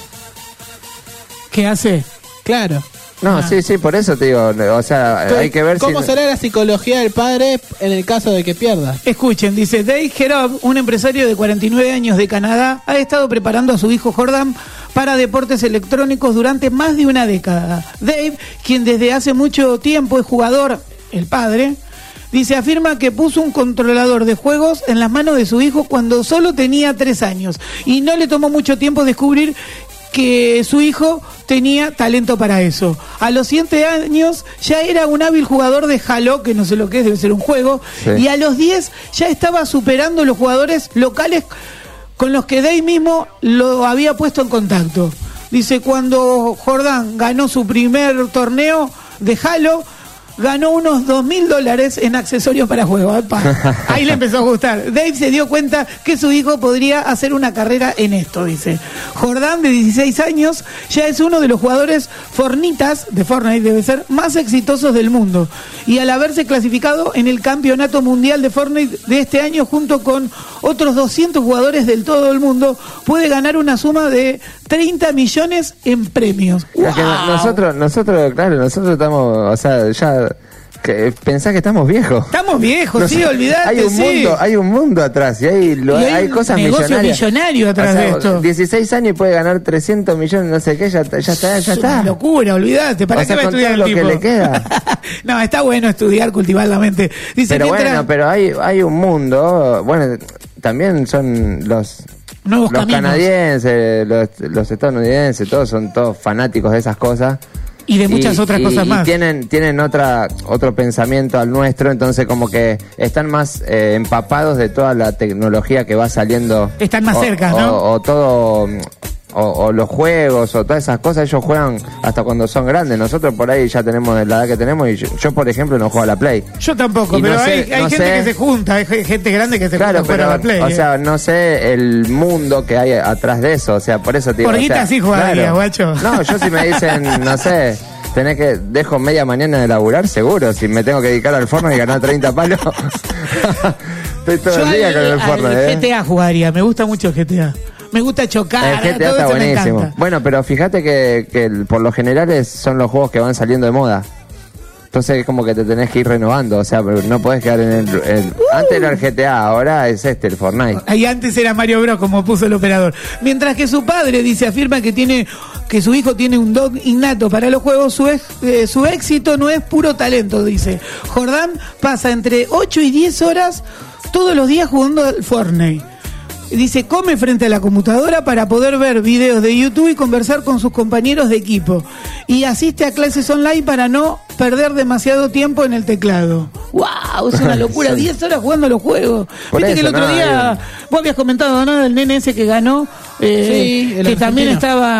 ¿Qué hace? Claro. No, sí, por eso te digo, o sea, entonces, hay que ver ¿cómo será la psicología del padre en el caso de que pierda? Escuchen, dice Dave Gerob, un empresario de 49 años de Canadá, ha estado preparando a su hijo Jordan para deportes electrónicos durante más de una década. Dave, quien desde hace mucho tiempo es jugador, el padre, dice, afirma que puso un controlador de juegos en las manos de su hijo cuando solo tenía 3 años y no le tomó mucho tiempo descubrir que su hijo tenía talento para eso. A los 7 años ya era un hábil jugador de Halo, que no sé lo que es, debe ser un juego, sí. Y a los 10 ya estaba superando los jugadores locales con los que Dave mismo lo había puesto en contacto. Dice, cuando Jordan ganó su primer torneo de Halo, ganó unos $2,000 en accesorios para juegos. Ahí le empezó a gustar. Dave se dio cuenta que su hijo podría hacer una carrera en esto, dice. Jordan, de 16 años, ya es uno de los jugadores fornitas, de Fortnite debe ser, más exitosos del mundo. Y al haberse clasificado en el campeonato mundial de Fortnite de este año, junto con otros 200 jugadores del todo el mundo, puede ganar una suma de 30 millones en premios. ¡Wow! Es que nosotros, claro, nosotros estamos, o sea, ya... pensás que estamos viejos. Estamos viejos, sí, olvidate. Hay un mundo atrás y hay cosas millonarias. Negocio millonario atrás de esto. 16 años y puede ganar 300 millones, no sé qué, ya está. Es una locura, olvidate. ¿Para qué va a estudiar el tipo? Que le queda. No, está bueno estudiar, cultivar la mente. Dice, pero bueno, pero hay un mundo, bueno, también son los canadienses, los estadounidenses, todos son todos fanáticos de esas cosas. Y de muchas otras cosas más. Y tienen otro pensamiento al nuestro, entonces como que están más empapados de toda la tecnología que va saliendo. Están más cerca, ¿no? O los juegos, o todas esas cosas, ellos juegan hasta cuando son grandes. Nosotros por ahí ya tenemos la edad que tenemos, y yo por ejemplo, no juego a la Play. Yo tampoco, pero hay gente que se junta, hay gente grande que se junta a jugar a la Play. O sea, no sé el mundo que hay atrás de eso, o sea, por eso te digo. Por guita sí jugaría, guacho. No, yo si me dicen, no sé, dejo media mañana de laburar, seguro, si me tengo que dedicar al Fortnite y ganar 30 palos. Estoy todo el día con el Fortnite. GTA jugaría, me gusta mucho GTA. Me gusta chocar. El GTA está buenísimo. Bueno, pero fíjate que por lo general son los juegos que van saliendo de moda. Entonces es como que te tenés que ir renovando, o sea, no podés quedar en antes era el GTA, ahora es el Fortnite. Y antes era Mario Bros, como puso el operador. Mientras que su padre afirma que su hijo tiene un don innato para los juegos, su éxito no es puro talento, dice. Jordan pasa entre 8 y 10 horas todos los días jugando al Fortnite. Dice, come frente a la computadora para poder ver videos de YouTube y conversar con sus compañeros de equipo. Y asiste a clases online para no perder demasiado tiempo en el teclado. ¡Wow! Es una locura, 10 horas jugando a los juegos. Viste que el otro día, vos habías comentado, ¿no? Del nene ese que ganó, sí, que también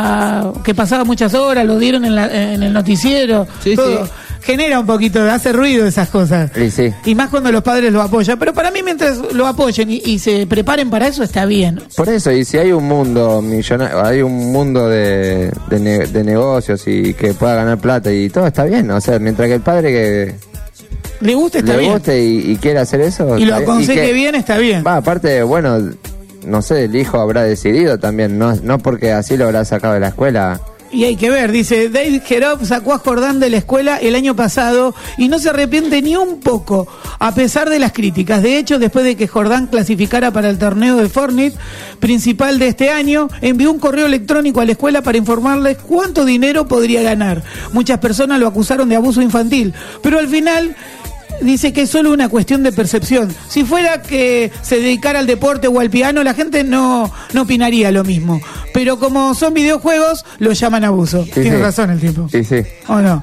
que pasaba muchas horas, lo dieron en el noticiero. Sí, todo. Sí. Genera un poquito, hace ruido esas cosas. Sí. Y más cuando los padres lo apoyan. Pero para mí, mientras lo apoyen y se preparen para eso, está bien. Por eso, y si hay un mundo millonario, hay un mundo de negocios y que pueda ganar plata y todo está bien. O sea, mientras que el padre que le guste, está bien. Le guste y quiera hacer eso. Y lo aconseje bien, está bien. Aparte, bueno, no sé, el hijo habrá decidido también. No porque así lo habrá sacado de la escuela. Y hay que ver, dice, Dave Gerob sacó a Jordan de la escuela el año pasado y no se arrepiente ni un poco, a pesar de las críticas. De hecho, después de que Jordan clasificara para el torneo de Fortnite principal de este año, envió un correo electrónico a la escuela para informarles cuánto dinero podría ganar. Muchas personas lo acusaron de abuso infantil, pero al final dice que es solo una cuestión de percepción. Si fuera que se dedicara al deporte o al piano, la gente no opinaría lo mismo. Pero como son videojuegos, lo llaman abuso. Sí, Tiene razón el tipo. Sí. ¿O no?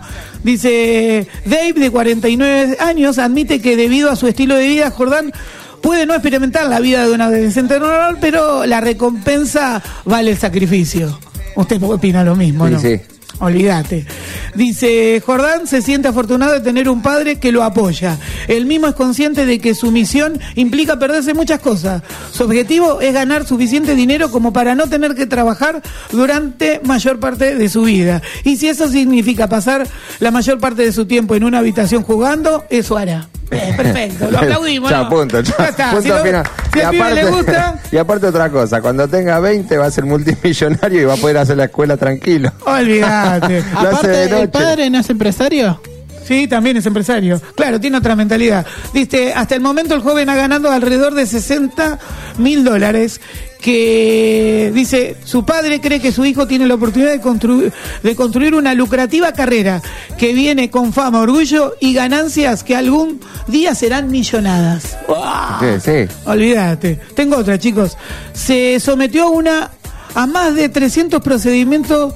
Dice, Dave, de 49 años, admite que debido a su estilo de vida, Jordan puede no experimentar la vida de un adolescente normal, pero la recompensa vale el sacrificio. Usted opina lo mismo, ¿no? Sí. Olvídate. Dice, Jordán se siente afortunado de tener un padre que lo apoya. Él mismo es consciente de que su misión implica perderse muchas cosas. Su objetivo es ganar suficiente dinero como para no tener que trabajar durante mayor parte de su vida. Y si eso significa pasar la mayor parte de su tiempo en una habitación jugando, eso hará. Perfecto, lo aplaudimos. Ya, punto, ya. Ya está. Punto final. Si al pibe le gusta... Y aparte otra cosa, cuando tenga 20 va a ser multimillonario y va a poder hacer la escuela tranquilo. Olvídate. Aparte, ¿el padre no es empresario? Sí, también es empresario. Claro, tiene otra mentalidad. Dice, hasta el momento el joven ha ganado alrededor de $60,000, que dice, su padre cree que su hijo tiene la oportunidad de construir una lucrativa carrera que viene con fama, orgullo y ganancias que algún día serán millonadas. ¡Wow! Sí. Olvídate. Tengo otra, chicos. Se sometió a más de 300 procedimientos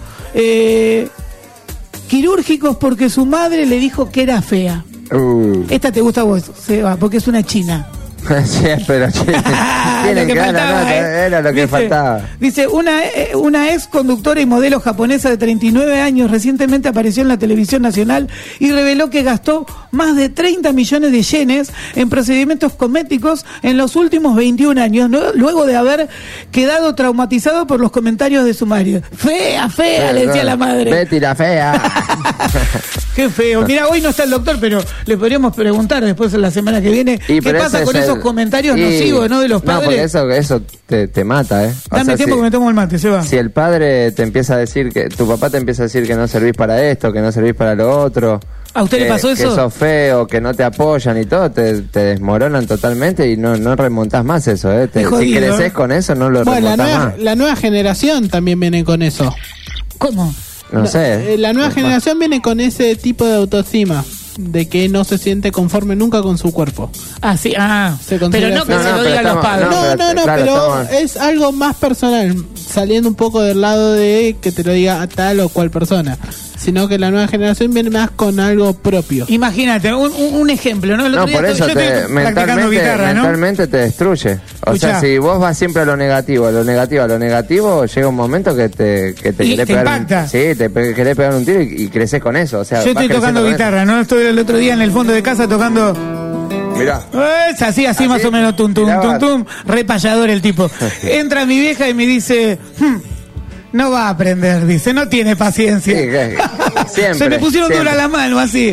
quirúrgicos porque su madre le dijo que era fea. Esta te gusta a vos, Seba, porque es una china. Sí, pero lo que faltaba, era lo que faltaba. Dice, una ex conductora y modelo japonesa de 39 años recientemente apareció en la televisión nacional y reveló que gastó más de 30 millones de yenes en procedimientos cosméticos en los últimos 21 años, luego de haber quedado traumatizado por los comentarios de su marido. Fea, le decía la madre. Betty la fea. Qué feo. Mira, hoy no está el doctor, pero le podríamos preguntar después en la semana que viene qué pasa con esos comentarios nocivos, ¿no? De los padres. No, porque eso te mata, ¿eh? Dame tiempo que me tomo el mate, se va. Si el padre te empieza a decir que, tu papá te empieza a decir que no servís para esto, que no servís para lo otro. ¿A usted le pasó eso? Que sos feo, que no te apoyan y todo, te desmoronan totalmente y no remontás más eso, ¿eh? Si creces con eso, no lo remontás más. La nueva generación también viene con eso. ¿Cómo? No sé. La nueva generación viene con ese tipo de autoestima, de que no se siente conforme nunca con su cuerpo. Ah, sí, pero no que se lo digan los padres. No, pero es algo más personal, saliendo un poco del lado de que te lo diga a tal o cual persona, sino que la nueva generación viene más con algo propio. Imagínate, un ejemplo, ¿no? Por eso mentalmente te destruye. O sea, si vos vas siempre a lo negativo, llega un momento que te querés pegar te querés pegar un tiro y creces con eso. O sea, yo estoy tocando guitarra, ¿no? Estoy el otro día en el fondo de casa tocando... Mirá. Es así más o menos, tum, re payador el tipo. Entra mi vieja y me dice... No va a aprender, dice, no tiene paciencia. Sí, siempre, se me pusieron dura la mano, así.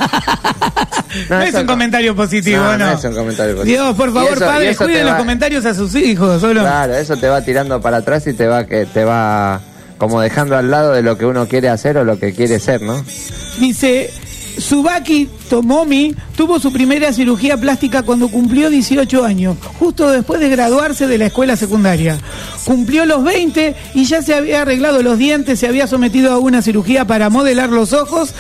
No es un comentario positivo, ¿no? No es un comentario positivo. Dios, por favor, padres, cuiden los comentarios a sus hijos. Solo. Claro, eso te va tirando para atrás y te va como dejando al lado de lo que uno quiere hacer o lo que quiere ser, ¿no? Dice... Tsubaki Tomomi tuvo su primera cirugía plástica cuando cumplió 18 años, justo después de graduarse de la escuela secundaria. Cumplió los 20 y ya se había arreglado los dientes, se había sometido a una cirugía para modelar los ojos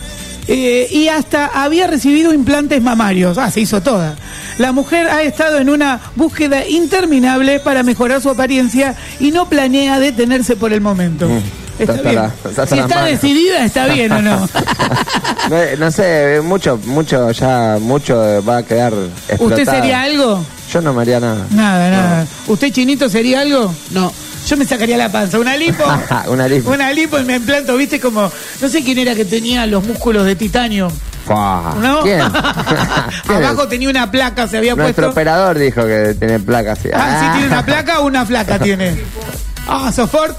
y hasta había recibido implantes mamarios. Se hizo toda. La mujer ha estado en una búsqueda interminable para mejorar su apariencia y no planea detenerse por el momento. Está bien. Si está decidida, está bien o no. No sé, mucho va a quedar explotado. ¿Usted sería algo? Yo no me haría nada. Nada. ¿Usted, Chinito, sería algo? No. Yo me sacaría la panza. Una lipo. Una lipo y me implanto, ¿viste? Como, no sé quién era que tenía los músculos de titanio. ¿No? ¿Quién? Abajo tenía una placa, se había Nuestro puesto. operador tiene que tiene placa. ¿Sí tiene una placa o una placa tiene? ¿Sofort?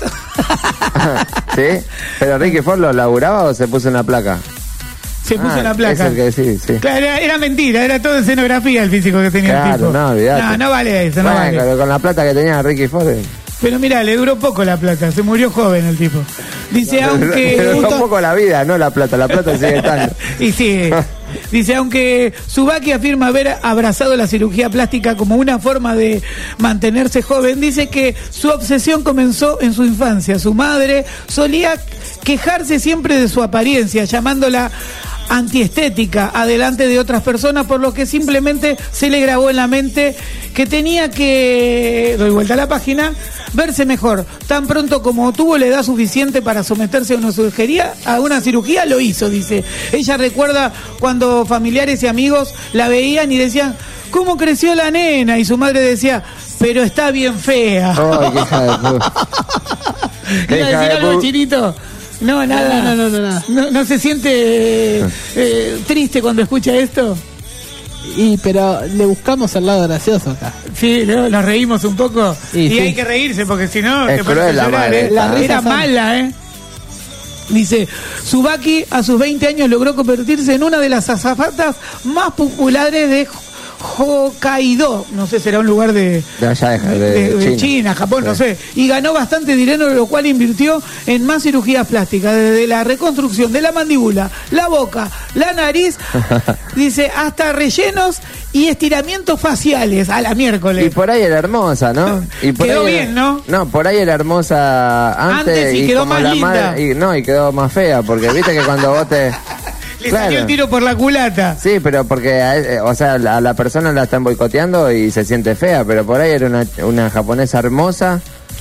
¿Sí? ¿Pero Ricky Ford lo laburaba o se puso una placa? Se puso una placa. Es el que sí. Claro, era mentira, era todo escenografía el físico que tenía el tipo. No, olvidate. No vale eso, no vale. Pero con la plata que tenía Ricky Ford... Pero mira, le duró poco la plata, se murió joven el tipo. Dice, aunque... Le duró poco la vida, no la plata sigue estando. Y sí. Dice, aunque Tsubaki afirma haber abrazado la cirugía plástica como una forma de mantenerse joven, dice que su obsesión comenzó en su infancia. Su madre solía quejarse siempre de su apariencia, llamándola antiestética adelante de otras personas, por lo que simplemente se le grabó en la mente que tenía que, doy vuelta a la página, verse mejor. Tan pronto como tuvo la edad suficiente para someterse a una cirugía, lo hizo, dice. Ella recuerda cuando familiares y amigos la veían y decían, ¿cómo creció la nena? Y su madre decía, pero está bien fea. Oh, qué hija de puta. ¿Iba a decir algo, Chinito? No, nada. No se siente triste cuando escucha esto. Pero le buscamos el lado gracioso acá. Sí, nos reímos un poco. Y hay que reírse porque si no es te pones a llorar. La risa era mala, Dice, Tsubaki a sus 20 años logró convertirse en una de las azafatas más populares de Hokkaido, no sé, será un lugar de China, Japón, sí. No sé, y ganó bastante dinero, lo cual invirtió en más cirugías plásticas, desde la reconstrucción de la mandíbula, la boca, la nariz, dice, hasta rellenos y estiramientos faciales, a la miércoles. Y por ahí era hermosa, ¿no? Y por quedó ahí bien, ¿no? No, por ahí era hermosa antes y quedó más linda. Y quedó más fea, porque viste que cuando vos te... Le salió el tiro por la culata. Sí, pero porque, a la persona la están boicoteando y se siente fea, pero por ahí era una japonesa hermosa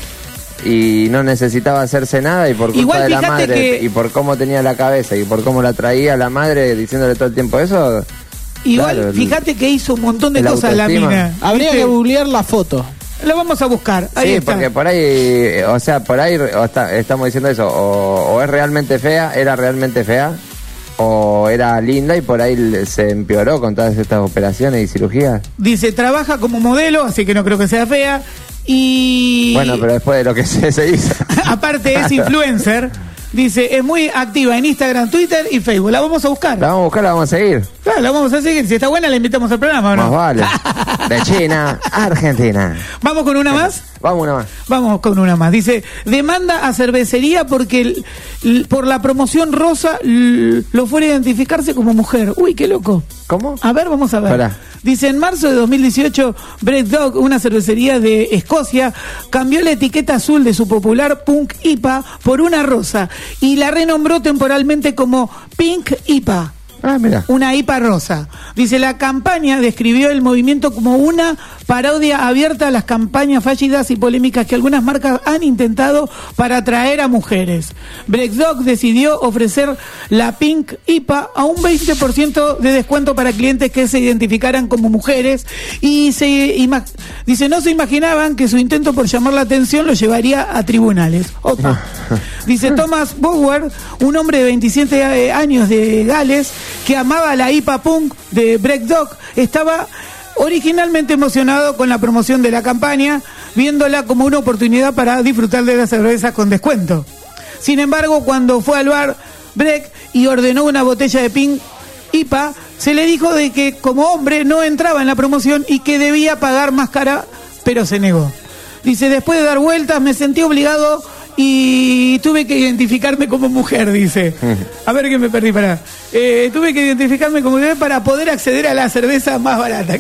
y no necesitaba hacerse nada, y por culpa de la madre y por cómo tenía la cabeza y por cómo la traía la madre diciéndole todo el tiempo eso. Igual, claro, fíjate que hizo un montón de cosas la mina. Habría que googlear la foto. Lo vamos a buscar. Ahí está. Porque por ahí, estamos diciendo eso, o es realmente fea, era realmente fea, o era linda y por ahí se empeoró con todas estas operaciones y cirugías. Dice, trabaja como modelo, así que no creo que sea fea. Y... Bueno, pero después de lo que se hizo. Aparte es influencer. Dice, es muy activa en Instagram, Twitter y Facebook. La vamos a buscar. La vamos a buscar, la vamos a seguir. Claro, la vamos a seguir. Si está buena, la invitamos al programa, ¿o no? Más vale. De China a Argentina. ¿Vamos con una más? Vamos una más. Vamos con una más. Dice, demanda a cervecería porque por la promoción rosa lo fuera a identificarse como mujer. Uy, qué loco. ¿Cómo? A ver, vamos a ver. Pará. Dice, en marzo de 2018, BreakDog, una cervecería de Escocia, cambió la etiqueta azul de su popular Punk IPA por una rosa y la renombró temporalmente como Pink IPA. Ah, mira. Una IPA rosa. Dice, la campaña describió el movimiento como una parodia abierta a las campañas fallidas y polémicas que algunas marcas han intentado para atraer a mujeres. BreakDog decidió ofrecer la Pink IPA a un 20% de descuento para clientes que se identificaran como mujeres y dice, no se imaginaban que su intento por llamar la atención lo llevaría a tribunales. Opa. Dice, Thomas Bower, un hombre de 27 años de Gales, que amaba la IPA Punk de BreakDog, estaba originalmente emocionado con la promoción de la campaña, viéndola como una oportunidad para disfrutar de las cervezas con descuento. Sin embargo, cuando fue al bar Break y ordenó una botella de Pink IPA, se le dijo de que como hombre no entraba en la promoción y que debía pagar más cara, pero se negó. Dice, después de dar vueltas me sentí obligado y tuve que identificarme como mujer, dice. A ver que me perdí, pará. Tuve que identificarme como mujer para poder acceder a la cerveza más barata.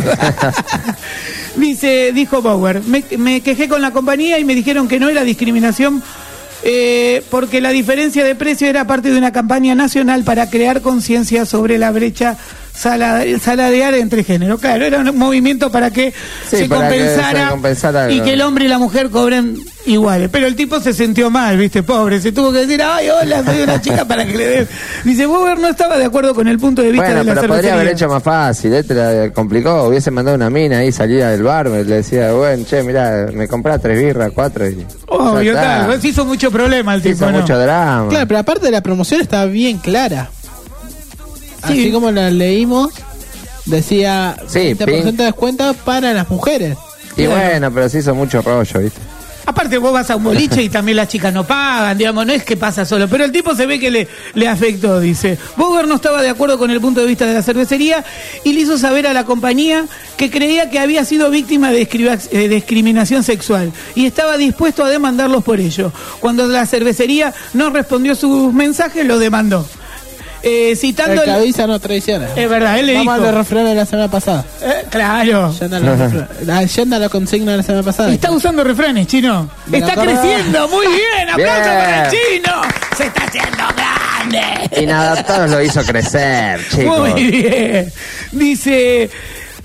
Dice, dijo Bauer, me quejé con la compañía y me dijeron que no era discriminación porque la diferencia de precio era parte de una campaña nacional para crear conciencia sobre la brecha salarial entre géneros. Claro, era un movimiento para que se compensara y que el hombre y la mujer cobren iguales. Pero el tipo se sintió mal, viste, pobre, se tuvo que decir, ay, hola, soy una chica para que le den. Dice, Bober no estaba de acuerdo con el punto de vista de la cervecería. Podría haber hecho más fácil, la complicó, hubiese mandado una mina ahí, salía del bar, le decía, bueno, che, mirá, me comprás 3 birras, 4 y... Obvio, tal, se hizo mucho problema el tipo, hizo mucho drama. Claro, pero aparte de la promoción estaba bien clara. Sí. Así como la leímos, decía 20% de descuento para las mujeres. Y bueno, pero se hizo mucho rollo, ¿viste? Aparte vos vas a un boliche y también las chicas no pagan, digamos, no es que pasa solo, pero el tipo se ve que le afectó, dice. Boger no estaba de acuerdo con el punto de vista de la cervecería y le hizo saber a la compañía que creía que había sido víctima de discriminación sexual y estaba dispuesto a demandarlos por ello. Cuando la cervecería no respondió sus mensajes, lo demandó. Citando el que avisa no traiciona. Es verdad, él le dijo. Vamos al refrán de la semana pasada. Claro. Yenda la consigna de la semana pasada. Está usando refranes, Chino. Está creciendo, muy bien. Aplauso para el Chino. Se está haciendo grande. Inadaptados lo hizo crecer, chicos. Muy bien. Dice,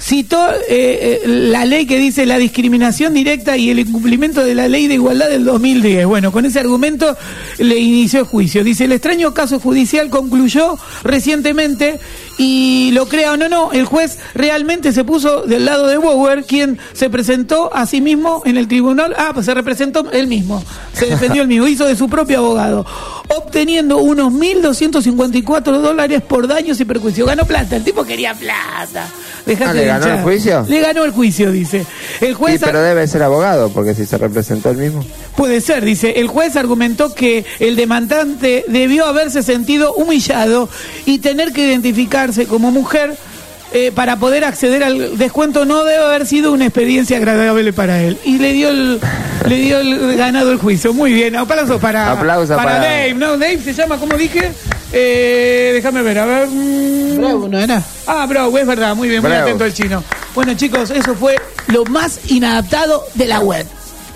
citó la ley que dice la discriminación directa y el incumplimiento de la ley de igualdad del 2010. Bueno, con ese argumento le inició el juicio. Dice, el extraño caso judicial concluyó recientemente y lo crea o no, el juez realmente se puso del lado de Bauer, quien se presentó a sí mismo en el tribunal. Pues se representó él mismo, se defendió él mismo, hizo de su propio abogado, obteniendo unos $1.254 por daños y perjuicios. Ganó plata, el tipo quería plata. ¿Le ganó el juicio? Le ganó el juicio, dice. El juez pero debe ser abogado, porque si se representó él mismo. Puede ser, dice. El juez argumentó que el demandante debió haberse sentido humillado y tener que identificarse como mujer para poder acceder al descuento. No debe haber sido una experiencia agradable para él. Y le dio el ganado el juicio. Muy bien, aplausos para Dave. No, Dave se llama, ¿cómo dije? Déjame ver, a ver. Bravo, ¿no era? Bravo, es verdad, muy bien, muy atento el chino. Bueno, chicos, eso fue lo más inadaptado de la web.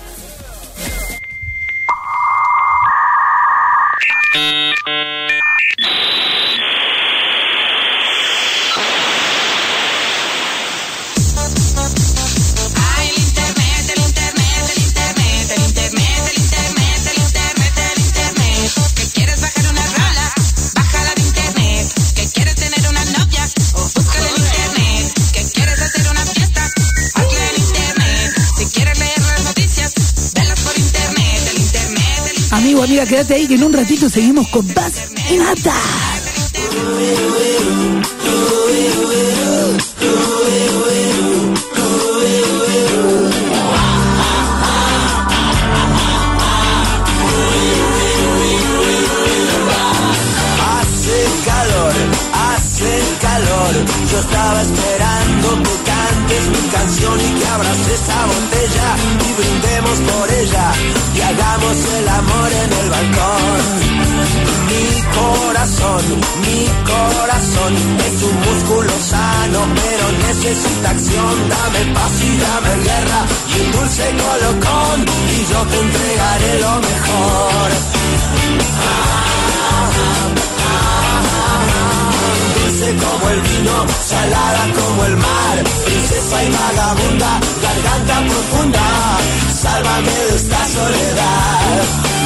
Amigo, amiga, quédate ahí que en un ratito seguimos con más Inadaptados. Hace calor, yo estaba esperando que cantes mi canción y que abras esa botella y brindemos por ella y hagamos el amor en el balcón. Mi corazón es un músculo sano, pero necesita acción. Dame paz y dame guerra y un dulce colocón y yo te entregaré lo mejor. Dulce como el vino, salada como el mar, princesa y vagabunda, garganta profunda, sálvame de esta soledad.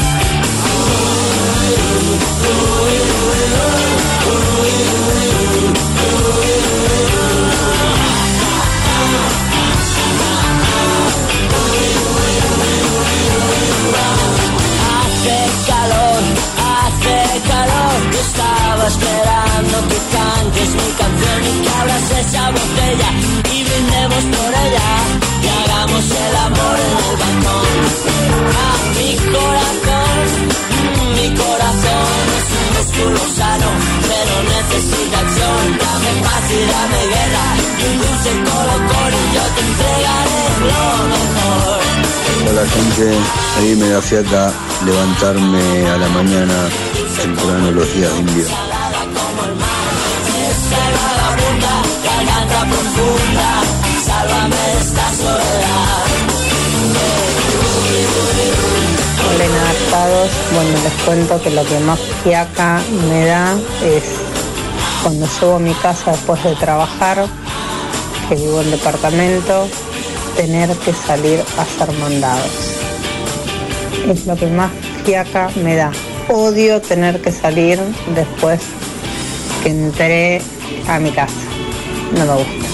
Hace calor, yo estaba esperando que cantes mi canción y que abras esa botella y brindemos por ella y hagamos el amor en el balcón. Mi corazón es un músculo sano, pero necesita acción. Dame paz y dame guerra y un dulce colocón y yo te entregaré lo mejor. Hola gente, a mí me da fiaca levantarme a la mañana temprano los días de invierno. Hola Inadaptados, bueno, les cuento que lo que más fiaca me da es cuando llego a mi casa después de trabajar, que vivo en departamento, tener que salir a hacer mandados. Es lo que más fiaca me da. Odio tener que salir después que entré a mi casa. No me gusta.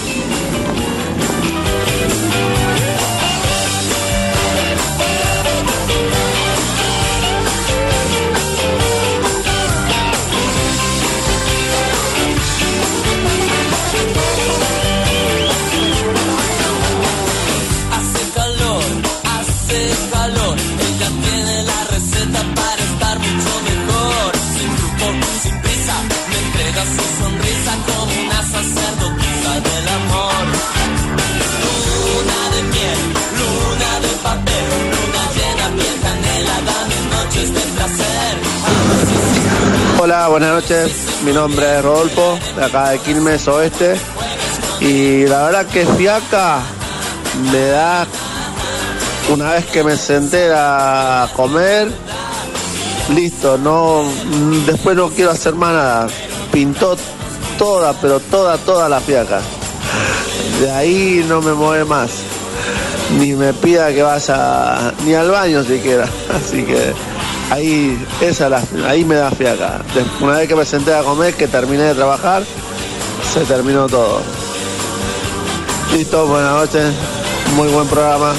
Hola, buenas noches, mi nombre es Rodolfo, de acá de Quilmes Oeste, y la verdad que fiaca me da una vez que me senté a comer, listo, después no quiero hacer más nada, pintó toda la fiaca. De ahí no me mueve más. Ni me pida que vaya ni al baño siquiera. Así que ahí me da fiaca. Una vez que me senté a comer, que terminé de trabajar, se terminó todo. Listo, buenas noches. Muy buen programa.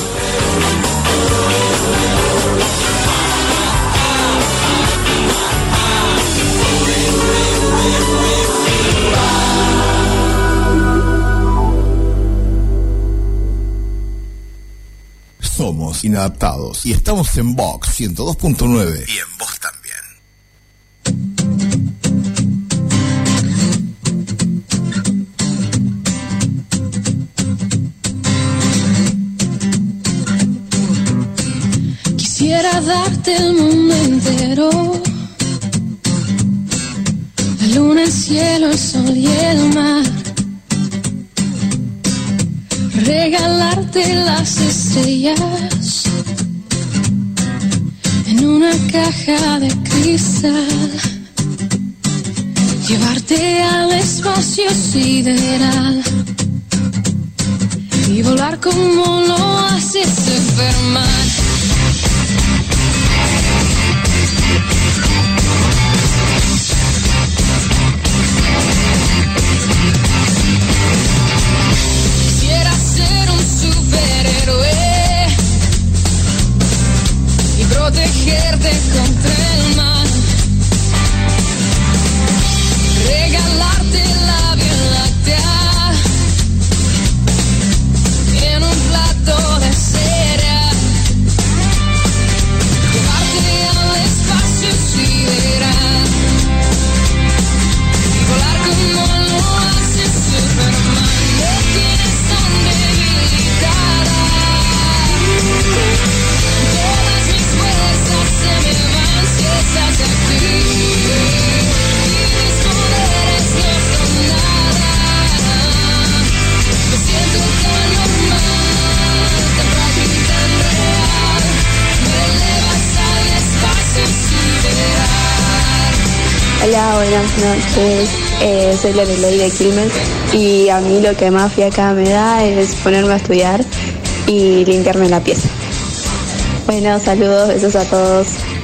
Somos Inadaptados y estamos en Vox 102.9 y en vos también. Quisiera darte el mundo entero, la luna, el cielo, el sol y el mar. Regalarte las estrellas en una caja de cristal, llevarte al espacio sideral y volar como lo hace Superman. Protegerte contra el mal, regalarte la Vía Láctea en un plato de cereal, llevarte al espacio sideral y volar como lo hace Superman. Me tienes tan debilitada. Se me van si estás aquí, y mis poderes no son nada. Me siento tan normal, tan frágil, tan real. Me elevas al espacio sideral. Hola, buenas noches. Soy Lorelei de Quilmes y a mí lo que más fiaca me da es ponerme a estudiar y limpiarme la pieza. Bueno, saludos, besos a todos.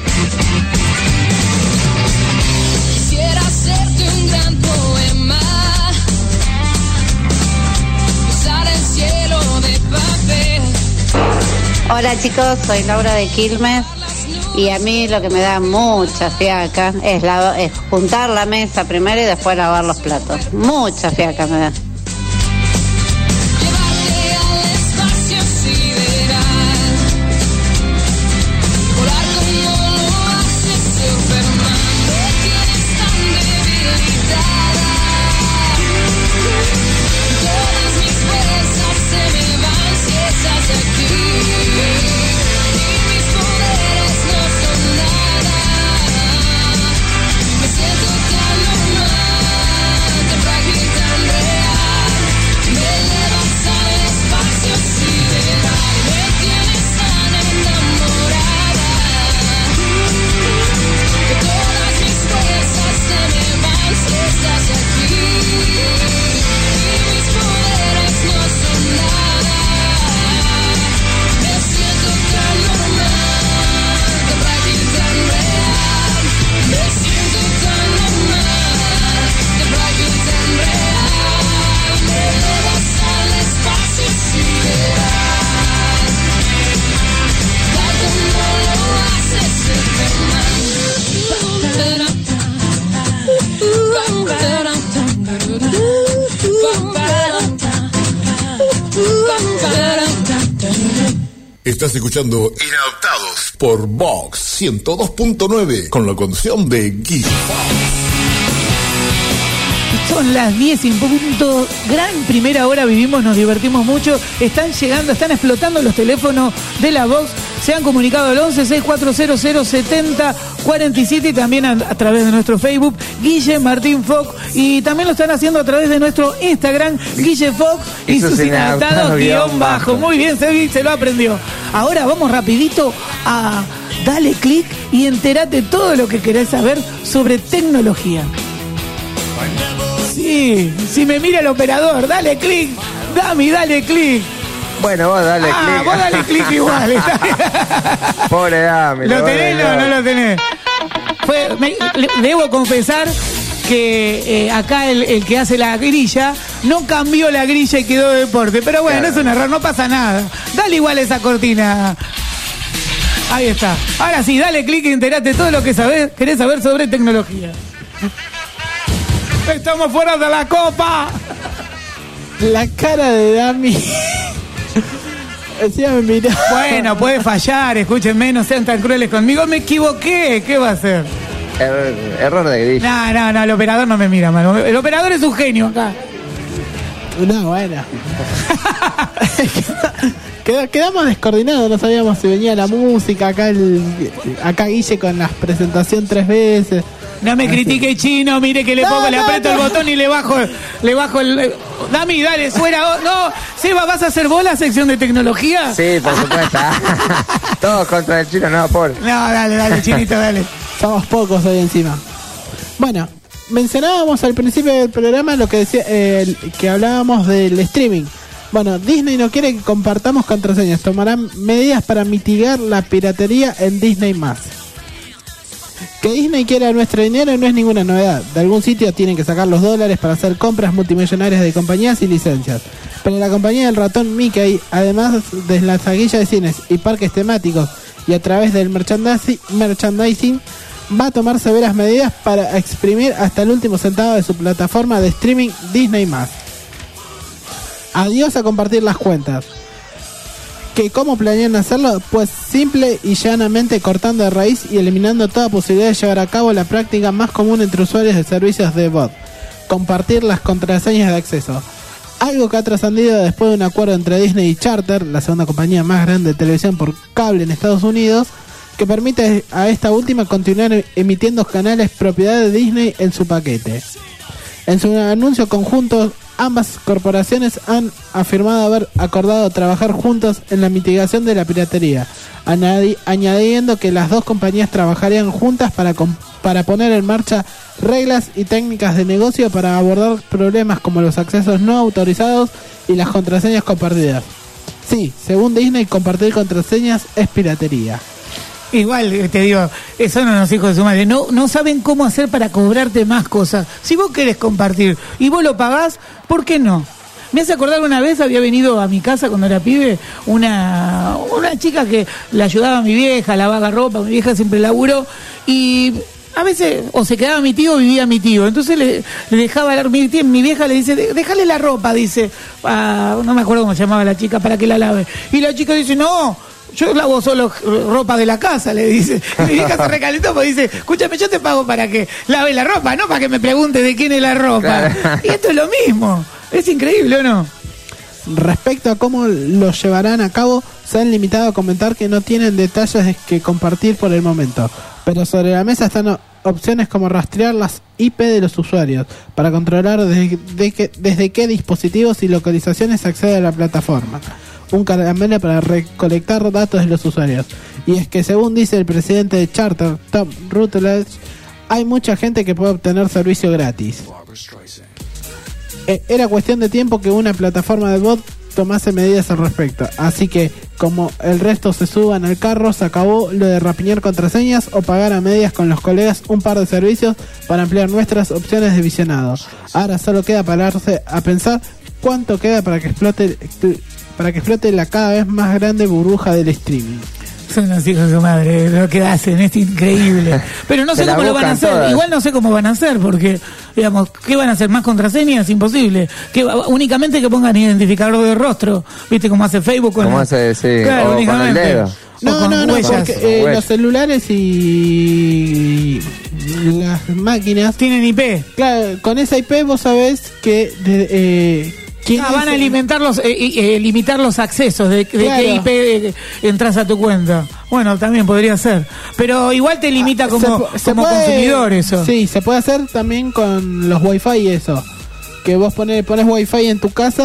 Quisiera hacerte un gran poema, usar el cielo de papel. Hola chicos, soy Laura de Quilmes y a mí lo que me da mucha fiaca es juntar la mesa primero y después lavar los platos. Mucha fiaca me da. Estás escuchando Inadaptados por Vox 102.9 con la conducción de Guille Fox. Son las 10 en punto. Gran primera hora vivimos, nos divertimos mucho. Están llegando, están explotando los teléfonos de la Vox. Se han comunicado al 11-6400-7047 y también a través de nuestro Facebook, Guille Martín Fox. Y también lo están haciendo a través de nuestro Instagram, Guille Fox y sus inadaptados _bajo. Muy bien, se lo aprendió. Ahora vamos rapidito a dale clic y entérate todo lo que querés saber sobre tecnología. Sí, si me mira el operador, dale clic, Dami, dale clic. Bueno, vos dale clic. Vos dale clic igual. Pobre Dami. ¿Lo tenés? No lo tenés. Debo confesar que acá el que hace la grilla no cambió la grilla y quedó de deporte. Pero bueno, claro, es un error, no pasa nada. Dale igual esa cortina. Ahí está. Ahora sí, dale clic y enterate todo lo que querés saber sobre tecnología. Estamos fuera de la copa. La cara de Dami. Encima me miró. Bueno, puede fallar, escúchenme, no sean tan crueles conmigo. Me equivoqué, ¿qué va a hacer? Error de grilla. No, el operador no me mira, mano. El operador es un genio acá. No, bueno. Quedamos descoordinados, no sabíamos si venía la música, acá Guille con la presentación 3 veces. No me critique, Chino, mire que le aprieto el botón y le bajo el... Dami, dale, fuera. No, Seba, ¿vas a hacer vos la sección de tecnología? Sí, por supuesto. Todos contra el Chino, no, por. No, dale, Chinito, dale. Somos pocos hoy encima. Bueno, mencionábamos al principio del programa lo que decía, que hablábamos del streaming. Bueno, Disney no quiere que compartamos contraseñas. Tomarán medidas para mitigar la piratería en Disney+. Que Disney quiera nuestro dinero no es ninguna novedad. De algún sitio tienen que sacar los dólares para hacer compras multimillonarias de compañías y licencias. Pero la compañía del ratón Mickey, además de la taquilla de cines y parques temáticos y a través del merchandising, va a tomar severas medidas para exprimir hasta el último centavo de su plataforma de streaming Disney+. Adiós a compartir las cuentas. ¿Que cómo planean hacerlo? Pues simple y llanamente cortando de raíz y eliminando toda posibilidad de llevar a cabo la práctica más común entre usuarios de servicios de bot: compartir las contraseñas de acceso. Algo que ha trascendido después de un acuerdo entre Disney y Charter, la segunda compañía más grande de televisión por cable en Estados Unidos, que permite a esta última continuar emitiendo canales propiedad de Disney en su paquete. En su anuncio conjunto, ambas corporaciones han afirmado haber acordado trabajar juntos en la mitigación de la piratería, añadiendo que las dos compañías trabajarían juntas para poner en marcha reglas y técnicas de negocio para abordar problemas como los accesos no autorizados y las contraseñas compartidas. Sí, según Disney, compartir contraseñas es piratería. Igual, te digo, son unos hijos de su madre. No saben cómo hacer para cobrarte más cosas. Si vos querés compartir y vos lo pagás, ¿por qué no? Me hace acordar, una vez había venido a mi casa cuando era pibe una chica que le ayudaba a mi vieja a lavar la ropa. Mi vieja siempre laburó y a veces o se quedaba mi tío o vivía mi tío. Entonces le dejaba mi vieja le dice, déjale la ropa, dice, no me acuerdo cómo se llamaba la chica, para que la lave. Y la chica dice, no, yo lavo solo ropa de la casa, le dice. Y mi vieja se recalentó porque dice, escúchame, yo te pago para que lave la ropa, no para que me pregunte de quién es la ropa. Claro. Y esto es lo mismo. Es increíble, ¿o no? Respecto a cómo lo llevarán a cabo, se han limitado a comentar que no tienen detalles que compartir por el momento. Pero sobre la mesa están opciones como rastrear las IP de los usuarios para controlar desde qué dispositivos y localizaciones se accede a la plataforma. Un caramelo para recolectar datos de los usuarios. Y es que, según dice el presidente de Charter, Tom Rutledge, hay mucha gente que puede obtener servicio gratis. Era cuestión de tiempo que una plataforma de bot tomase medidas al respecto. Así que, como el resto se suban al carro, se acabó lo de rapiñar contraseñas o pagar a medias con los colegas un par de servicios para ampliar nuestras opciones de visionado. Ahora solo queda pararse a pensar cuánto queda para que explote la cada vez más grande burbuja del streaming. Son los hijos de su madre, lo que hacen es increíble. Pero no sé cómo lo van a hacer. Todas. Igual no sé cómo van a hacer, porque, digamos, ¿qué van a hacer? ¿Más contraseñas? Imposible. Que únicamente que pongan identificador de rostro, ¿viste cómo hace Facebook? ¿Cómo hace? Sí. Claro, o con el dedo. No, porque los celulares y las máquinas tienen IP. Claro, con esa IP vos sabés que van a limitar los accesos de claro. qué IP entras a tu cuenta. Bueno, también podría ser. Pero igual te limita como consumidor eso. Sí, se puede hacer también con los Wi-Fi y eso. Que vos pones Wi-Fi en tu casa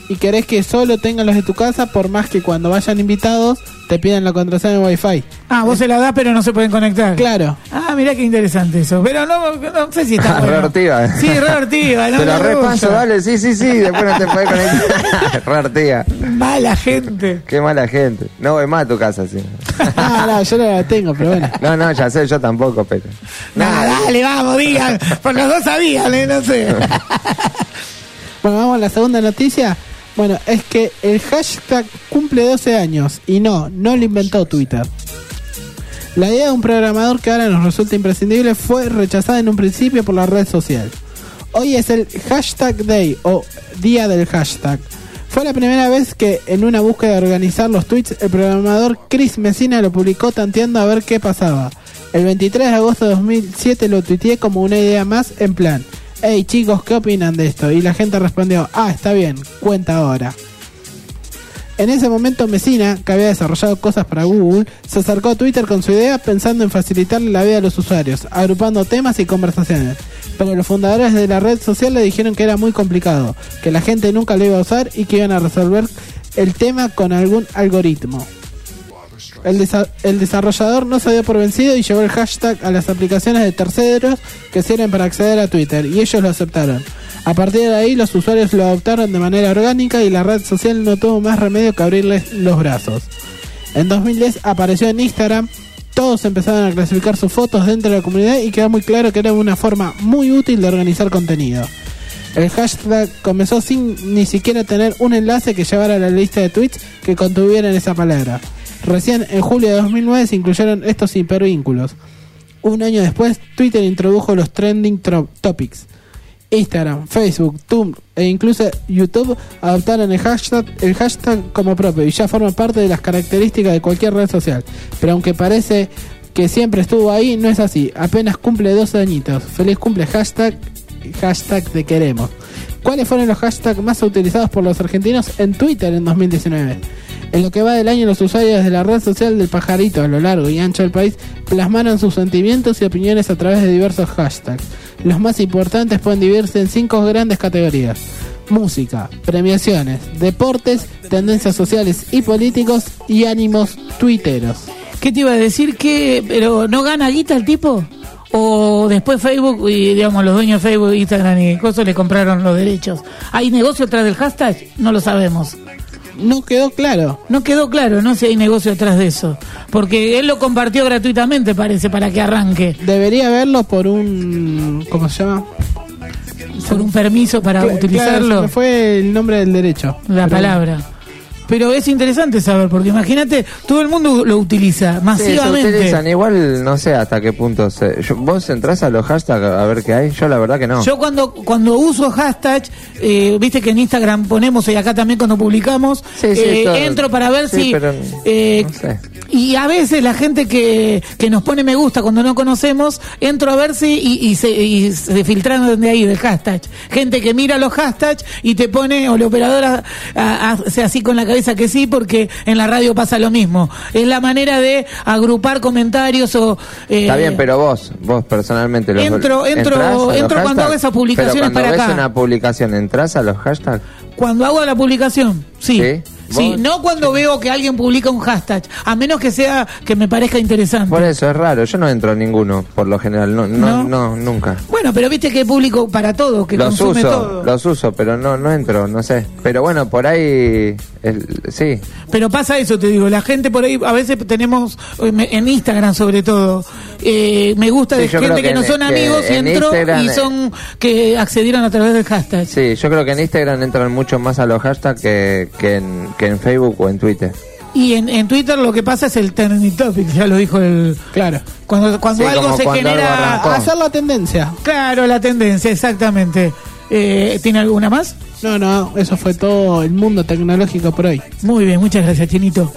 y querés que solo tengan los de tu casa, por más que cuando vayan invitados te pidan la contraseña de Wi-Fi. Ah, vos se la das pero no se pueden conectar. Claro. Ah, mirá qué interesante eso. Pero no sé si está bueno. Reortiva. Sí, reortiva. Te lo repaso, dale, sí, después no te puedes conectar. Reortiva. Mala gente. Qué mala gente. No voy más a tu casa, sí. No, yo no la tengo, pero bueno. No, ya sé, yo tampoco, pero... Dale, vamos, digan. Por los dos sabían, no sé. Bueno, vamos a la segunda noticia. Bueno, es que el hashtag cumple 12 años y no lo inventó Twitter. La idea de un programador que ahora nos resulta imprescindible fue rechazada en un principio por la red social. Hoy es el Hashtag Day o Día del Hashtag. Fue la primera vez que en una búsqueda de organizar los tweets, el programador Chris Messina lo publicó tanteando a ver qué pasaba. El 23 de agosto de 2007 lo tuiteé como una idea más en plan: hey chicos, ¿qué opinan de esto? Y la gente respondió: está bien, cuenta ahora. En ese momento Messina, que había desarrollado cosas para Google, se acercó a Twitter con su idea pensando en facilitarle la vida a los usuarios, agrupando temas y conversaciones. Pero los fundadores de la red social le dijeron que era muy complicado, que la gente nunca lo iba a usar y que iban a resolver el tema con algún algoritmo. El desarrollador no se dio por vencido y llevó el hashtag a las aplicaciones de terceros que sirven para acceder a Twitter, y ellos lo aceptaron. A partir de ahí los usuarios lo adoptaron de manera orgánica y la red social no tuvo más remedio que abrirles los brazos. En 2010 apareció en Instagram, todos empezaron a clasificar sus fotos dentro de la comunidad y quedó muy claro que era una forma muy útil de organizar contenido. El hashtag comenzó sin ni siquiera tener un enlace que llevara a la lista de tweets que contuvieran esa palabra. Recién en julio de 2009 se incluyeron estos hipervínculos. Un año después, Twitter introdujo los trending topics. Instagram, Facebook, Tumblr e incluso YouTube adoptaron el hashtag como propio y ya forma parte de las características de cualquier red social. Pero aunque parece que siempre estuvo ahí, no es así. Apenas cumple 12 añitos. Feliz cumple hashtag te queremos. ¿Cuáles fueron los hashtags más utilizados por los argentinos en Twitter en 2019? En lo que va del año, los usuarios de la red social del pajarito a lo largo y ancho del país plasmaron sus sentimientos y opiniones a través de diversos hashtags. Los más importantes pueden dividirse en 5 grandes categorías: música, premiaciones, deportes, tendencias sociales y políticos y ánimos tuiteros. ¿Qué te iba a decir? ¿Pero no gana guita el tipo? ¿O después Facebook y digamos los dueños de Facebook, Instagram y cosas le compraron los derechos? ¿Hay negocio atrás del hashtag? No lo sabemos. No quedó claro. No quedó claro, no sé si hay negocio atrás de eso. Porque él lo compartió gratuitamente, parece, para que arranque. Debería haberlo por un... ¿Cómo se llama? Por un permiso para utilizarlo. Claro, fue el nombre del derecho. La palabra. Pero es interesante saber, porque imagínate, todo el mundo lo utiliza masivamente. Sí, se utilizan, igual no sé hasta qué punto ¿vos entrás a los hashtags a ver qué hay? Yo la verdad que no. Yo cuando uso hashtags, viste que en Instagram ponemos, y acá también cuando publicamos, entro para ver si... Pero, no sé. Y a veces la gente que nos pone me gusta cuando no conocemos, entro a ver si y se filtran de ahí del hashtag. Gente que mira los hashtags y te pone, o la operadora hace así con la cabeza que sí, porque en la radio pasa lo mismo. Es la manera de agrupar comentarios o... Está bien, pero vos personalmente... Entro cuando hago esas publicaciones para acá. Cuando ves una publicación, ¿entras a los hashtags? Cuando hago la publicación, sí. Sí, no cuando veo que alguien publica un hashtag, a menos que sea que me parezca interesante. Por eso es raro, yo no entro a ninguno, por lo general, no, nunca. Bueno, pero viste que hay público para todo, que consume todo. Los uso, pero no entro, no sé. Pero bueno, por ahí, sí. Pero pasa eso, te digo, la gente por ahí, a veces tenemos, en Instagram sobre todo, me gusta de gente que no son amigos y entro y son que accedieron a través del hashtag. Sí, yo creo que en Instagram entran mucho más a los hashtags que en Facebook o en Twitter. Y en Twitter lo que pasa es el trending topic, ya lo dijo el... Claro. Cuando algo se genera... Hacer la tendencia. Claro, la tendencia, exactamente. ¿Tiene alguna más? No, eso fue todo el mundo tecnológico por hoy. Muy bien, muchas gracias, Chinito.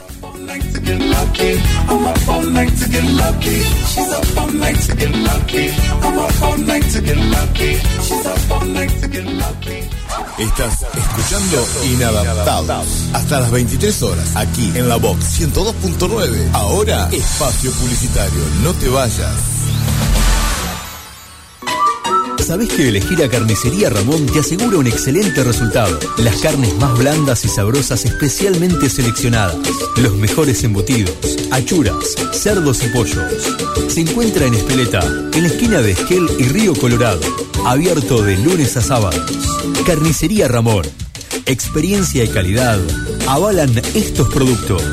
Estás escuchando Inadaptados hasta las 23 horas aquí en la Vox 102.9. Ahora espacio publicitario, no te vayas. ¿Sabés que elegir a Carnicería Ramón te asegura un excelente resultado? Las carnes más blandas y sabrosas especialmente seleccionadas. Los mejores embutidos, achuras, cerdos y pollos. Se encuentra en Espeleta, en la esquina de Esquel y Río Colorado. Abierto de lunes a sábados. Carnicería Ramón. Experiencia y calidad avalan estos productos.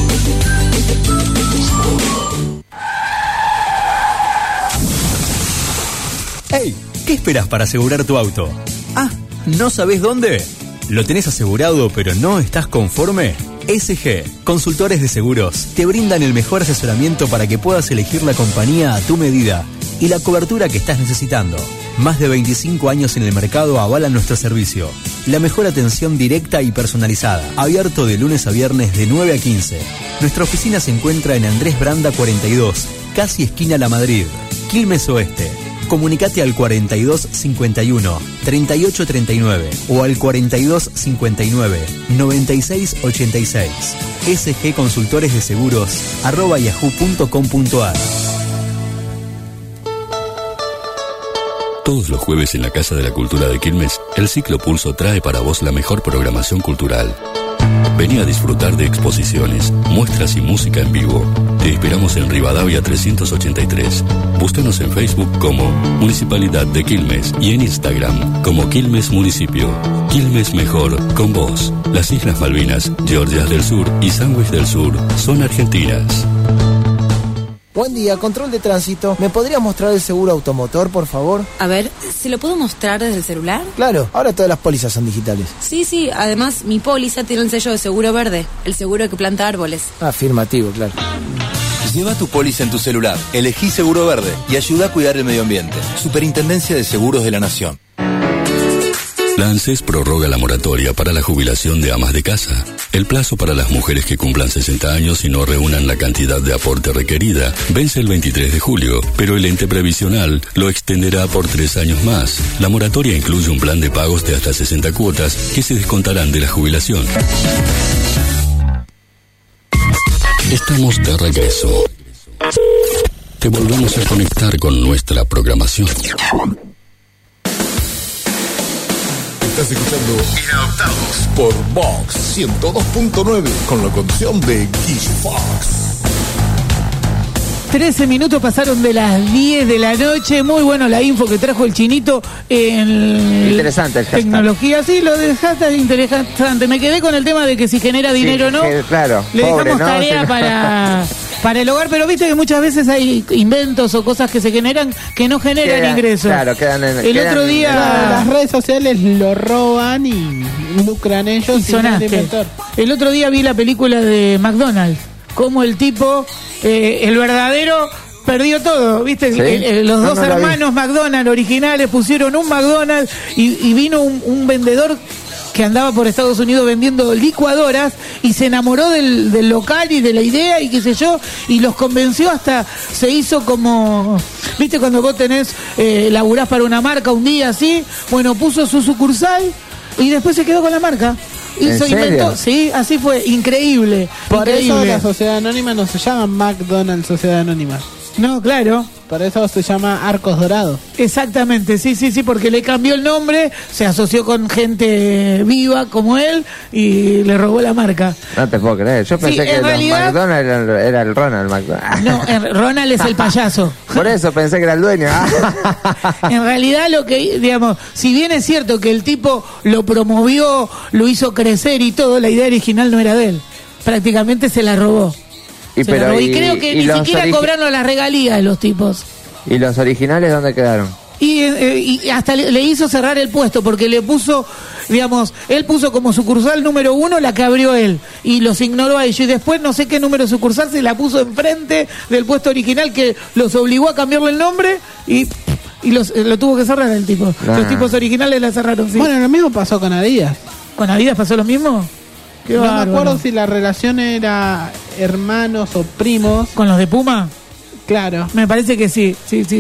¡Hey! ¿Qué esperás para asegurar tu auto? Ah, ¿no sabés dónde? ¿Lo tenés asegurado pero no estás conforme? SG, Consultores de Seguros, te brindan el mejor asesoramiento para que puedas elegir la compañía a tu medida y la cobertura que estás necesitando. Más de 25 años en el mercado avalan nuestro servicio. La mejor atención directa y personalizada. Abierto de lunes a viernes de 9 a 15. Nuestra oficina se encuentra en Andrés Branda 42, casi esquina La Madrid, Quilmes Oeste. Comunicate al 4251-3839 o al 4259-9686. SG Consultores de Seguros @yahoo.com.ar. Todos los jueves en la Casa de la Cultura de Quilmes, el Ciclo Pulso trae para vos la mejor programación cultural. Vení a disfrutar de exposiciones, muestras y música en vivo. Te esperamos en Rivadavia 383. Búscanos en Facebook como Municipalidad de Quilmes y en Instagram como Quilmes Municipio. Quilmes mejor con vos. Las Islas Malvinas, Georgias del Sur y Sandwich del Sur son argentinas. Buen día, control de tránsito. ¿Me podría mostrar el seguro automotor, por favor? A ver, ¿se lo puedo mostrar desde el celular? Claro, ahora todas las pólizas son digitales. Sí, además mi póliza tiene el sello de seguro verde, el seguro que planta árboles. Afirmativo, claro. Lleva tu póliza en tu celular, elegí Seguro Verde y ayuda a cuidar el medio ambiente. Superintendencia de Seguros de la Nación. La ANSES prorroga la moratoria para la jubilación de amas de casa. El plazo para las mujeres que cumplan 60 años y no reúnan la cantidad de aporte requerida vence el 23 de julio, pero el ente previsional lo extenderá por 3 años más. La moratoria incluye un plan de pagos de hasta 60 cuotas que se descontarán de la jubilación. Estamos de regreso. Te volvemos a conectar con nuestra programación. Estás escuchando Inadaptados por Vox 102.9 con la conducción de Guille Fox. 13 minutos pasaron de las 10 de la noche. Muy bueno la info que trajo el Chinito en interesante el hashtag. Tecnología. Sí, lo del hashtag interesante. Me quedé con el tema de que si genera dinero o no. Claro, le pobre, dejamos ¿no? tarea para el hogar, pero viste que muchas veces hay inventos o cosas que se generan que no generan ingresos. Claro, quedan en el otro día las redes sociales lo roban y lucran ellos. Y sonaste. El otro día vi la película de McDonald's, como el tipo, el verdadero, perdió todo, ¿viste? ¿Sí? Los dos No la hermanos McDonald's originales pusieron un McDonald's y vino un vendedor que andaba por Estados Unidos vendiendo licuadoras y se enamoró del local y de la idea y qué sé yo, y los convenció, hasta se hizo como, ¿viste? Cuando vos laburás para una marca un día así, bueno, puso su sucursal y después se quedó con la marca. ¿En serio? Inventó, sí, así fue, increíble. Por increíble. eso la sociedad anónima no se llama McDonald's Sociedad Anónima. No, claro. Por eso se llama Arcos Dorados. Exactamente, sí, porque le cambió el nombre, se asoció con gente viva como él y le robó la marca. No te puedo creer. Yo pensé que McDonald's era el Ronald McDonald. No, Ronald es el payaso. Por eso pensé que era el dueño. En realidad lo que, digamos, si bien es cierto que el tipo lo promovió, lo hizo crecer y todo, la idea original no era de él. Prácticamente se la robó. Y creo que ni siquiera cobraron las regalías los tipos. ¿Y los originales dónde quedaron? Y hasta le hizo cerrar el puesto porque le puso, digamos, él puso como sucursal número 1 la que abrió él y los ignoró a ellos, y después no sé qué número sucursal se la puso enfrente del puesto original que los obligó a cambiarle el nombre y lo tuvo que cerrar el tipo. Los tipos originales la cerraron, sí. Bueno, lo mismo pasó con Adidas. ¿Con Adidas pasó lo mismo? No me acuerdo si la relación era hermanos o primos. ¿Con los de Puma? Claro. Me parece que sí.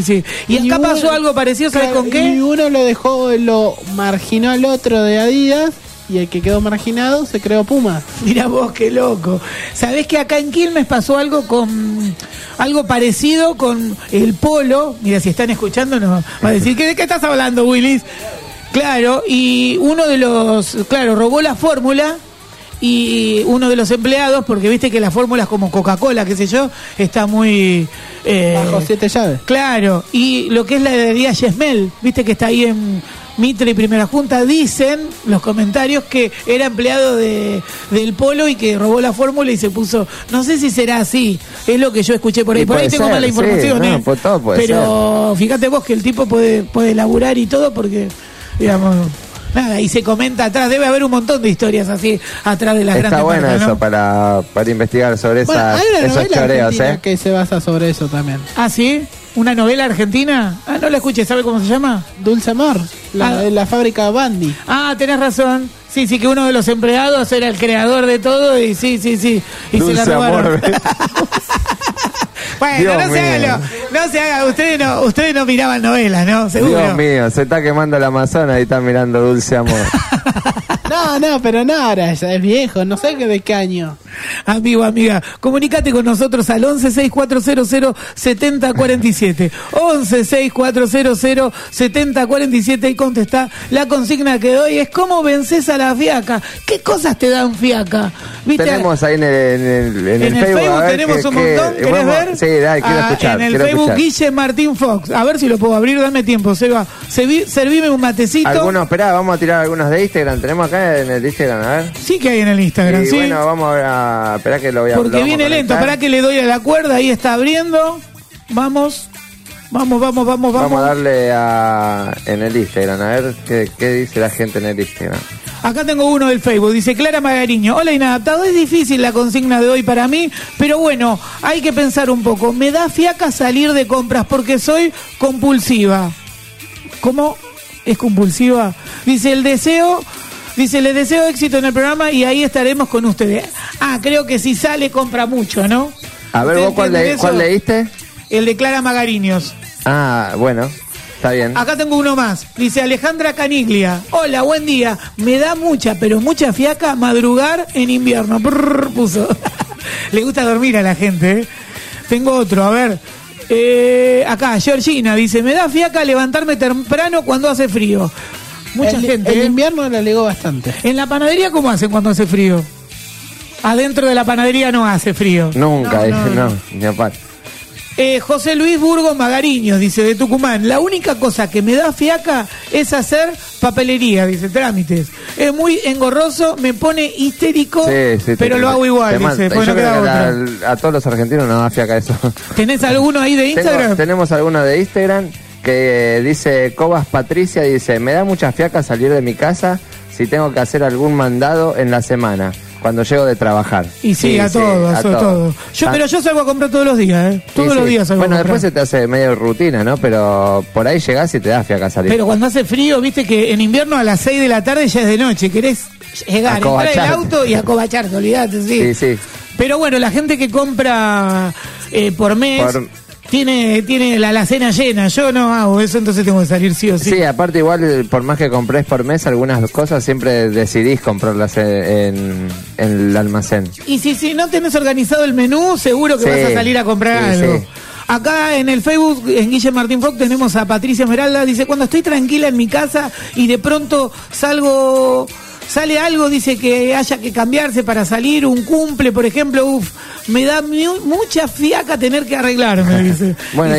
Y acá pasó algo parecido, ¿sabes con qué? Y uno lo marginó al otro de Adidas y el que quedó marginado se creó Puma. Mira vos, qué loco. ¿Sabés que acá en Quilmes pasó algo parecido con el polo? Mira, si están escuchando nos va a decir, ¿de qué estás hablando, Willis? Claro, y uno de los, robó la fórmula. Y uno de los empleados, porque viste que las fórmulas como Coca-Cola, qué sé yo, está muy... bajo 7 llaves. Claro, y lo que es la heladería Yesmel, viste que está ahí en Mitre y Primera Junta, dicen los comentarios que era empleado del Polo y que robó la fórmula y se puso... No sé si será así, es lo que yo escuché por ahí. Por ahí tengo mala información, no, pues todo puede pero ser. Fíjate vos que el tipo puede laburar y todo porque, digamos... Nada, y se comenta atrás, debe haber un montón de historias así atrás de las grandes marcas. Está bueno ¿no? eso para investigar sobre esos choreos, que se basa sobre eso también. ¿Ah, sí? ¿Una novela argentina? Ah, no la escuché, ¿sabe cómo se llama? Dulce Amor, la fábrica Bandi. Ah, tenés razón. Sí, que uno de los empleados era el creador de todo y sí. Y Dulce se la robaron. Bueno, Dios no se haga, ustedes no miraban novelas, ¿no? Seguro. Dios mío, se está quemando el Amazonas y está mirando Dulce Amor. No, pero no, ahora ya es viejo, no sé de qué año. Amigo, amiga, comunícate con nosotros al 11-6400-7047. 11-6400-7047 y contestá. La consigna que doy es ¿cómo vences a la fiaca? ¿Qué cosas te dan fiaca? ¿Viste? Tenemos ahí en el Facebook tenemos un montón, ¿querés ver? Sí, dale, quiero escuchar. En el Facebook Guille Martín Fox. A ver si lo puedo abrir, dame tiempo, Seba. Servime un matecito. Esperá, vamos a tirar algunos de Instagram. Tenemos acá en el Instagram, a ver. Sí que hay en el Instagram, sí. Bueno, vamos a esperar que lo voy a... Porque viene lento, para que le doy a la cuerda, ahí está abriendo. Vamos a darle en el Instagram, a ver qué dice la gente en el Instagram. Acá tengo uno del Facebook, dice Clara Magariño. Hola Inadaptado, es difícil la consigna de hoy para mí, pero bueno, hay que pensar un poco. Me da fiaca salir de compras porque soy compulsiva. ¿Cómo es compulsiva? Dice, les deseo éxito en el programa y ahí estaremos con ustedes. Creo que si sale compra mucho, ¿no? A ver, ¿vos cuál leíste? El de Clara Magariños. Bueno, está bien. Acá tengo uno más. Dice Alejandra Caniglia. Hola, buen día. Me da mucha fiaca madrugar en invierno. Puso. Le gusta dormir a la gente, ¿eh? Tengo otro, a ver. Acá, Georgina dice, me da fiaca levantarme temprano cuando hace frío. Mucha gente. En invierno le alegó bastante. ¿En la panadería cómo hacen cuando hace frío? Adentro de la panadería no hace frío. Nunca, ni aparte. José Luis Burgos Magariños, dice, de Tucumán. La única cosa que me da fiaca es hacer papelería, dice, trámites. Es muy engorroso, me pone histérico, pero lo hago igual, dice. Yo creo que a todos los argentinos nos da fiaca eso. ¿Tenés alguno ahí de Instagram? Tenemos alguno de Instagram que dice Cobas Patricia, dice, me da mucha fiaca salir de mi casa si tengo que hacer algún mandado en la semana. Cuando llego de trabajar. Y a todo. Pero yo salgo a comprar todos los días, ¿eh? Todos los días salgo a comprar. Después se te hace medio rutina, ¿no? Pero por ahí llegás y te da fiaca salir. Pero cuando hace frío, viste que en invierno a las 6 de la tarde ya es de noche. Querés llegar, entrar el auto y acobacharte, olvidate, sí. Pero bueno, la gente que compra por mes... Tiene la alacena llena, yo no hago eso, entonces tengo que salir sí o sí. Sí, aparte igual, por más que compres por mes, algunas cosas siempre decidís comprarlas en el almacén. Y si no tenés organizado el menú, seguro que vas a salir a comprar algo. Sí. Acá en el Facebook, en Guille Martín Fox, tenemos a Patricia Esmeralda, dice, cuando estoy tranquila en mi casa y de pronto sale algo, dice que haya que cambiarse para salir, un cumple, por ejemplo, me da mucha fiaca tener que arreglarme, dice. Bueno,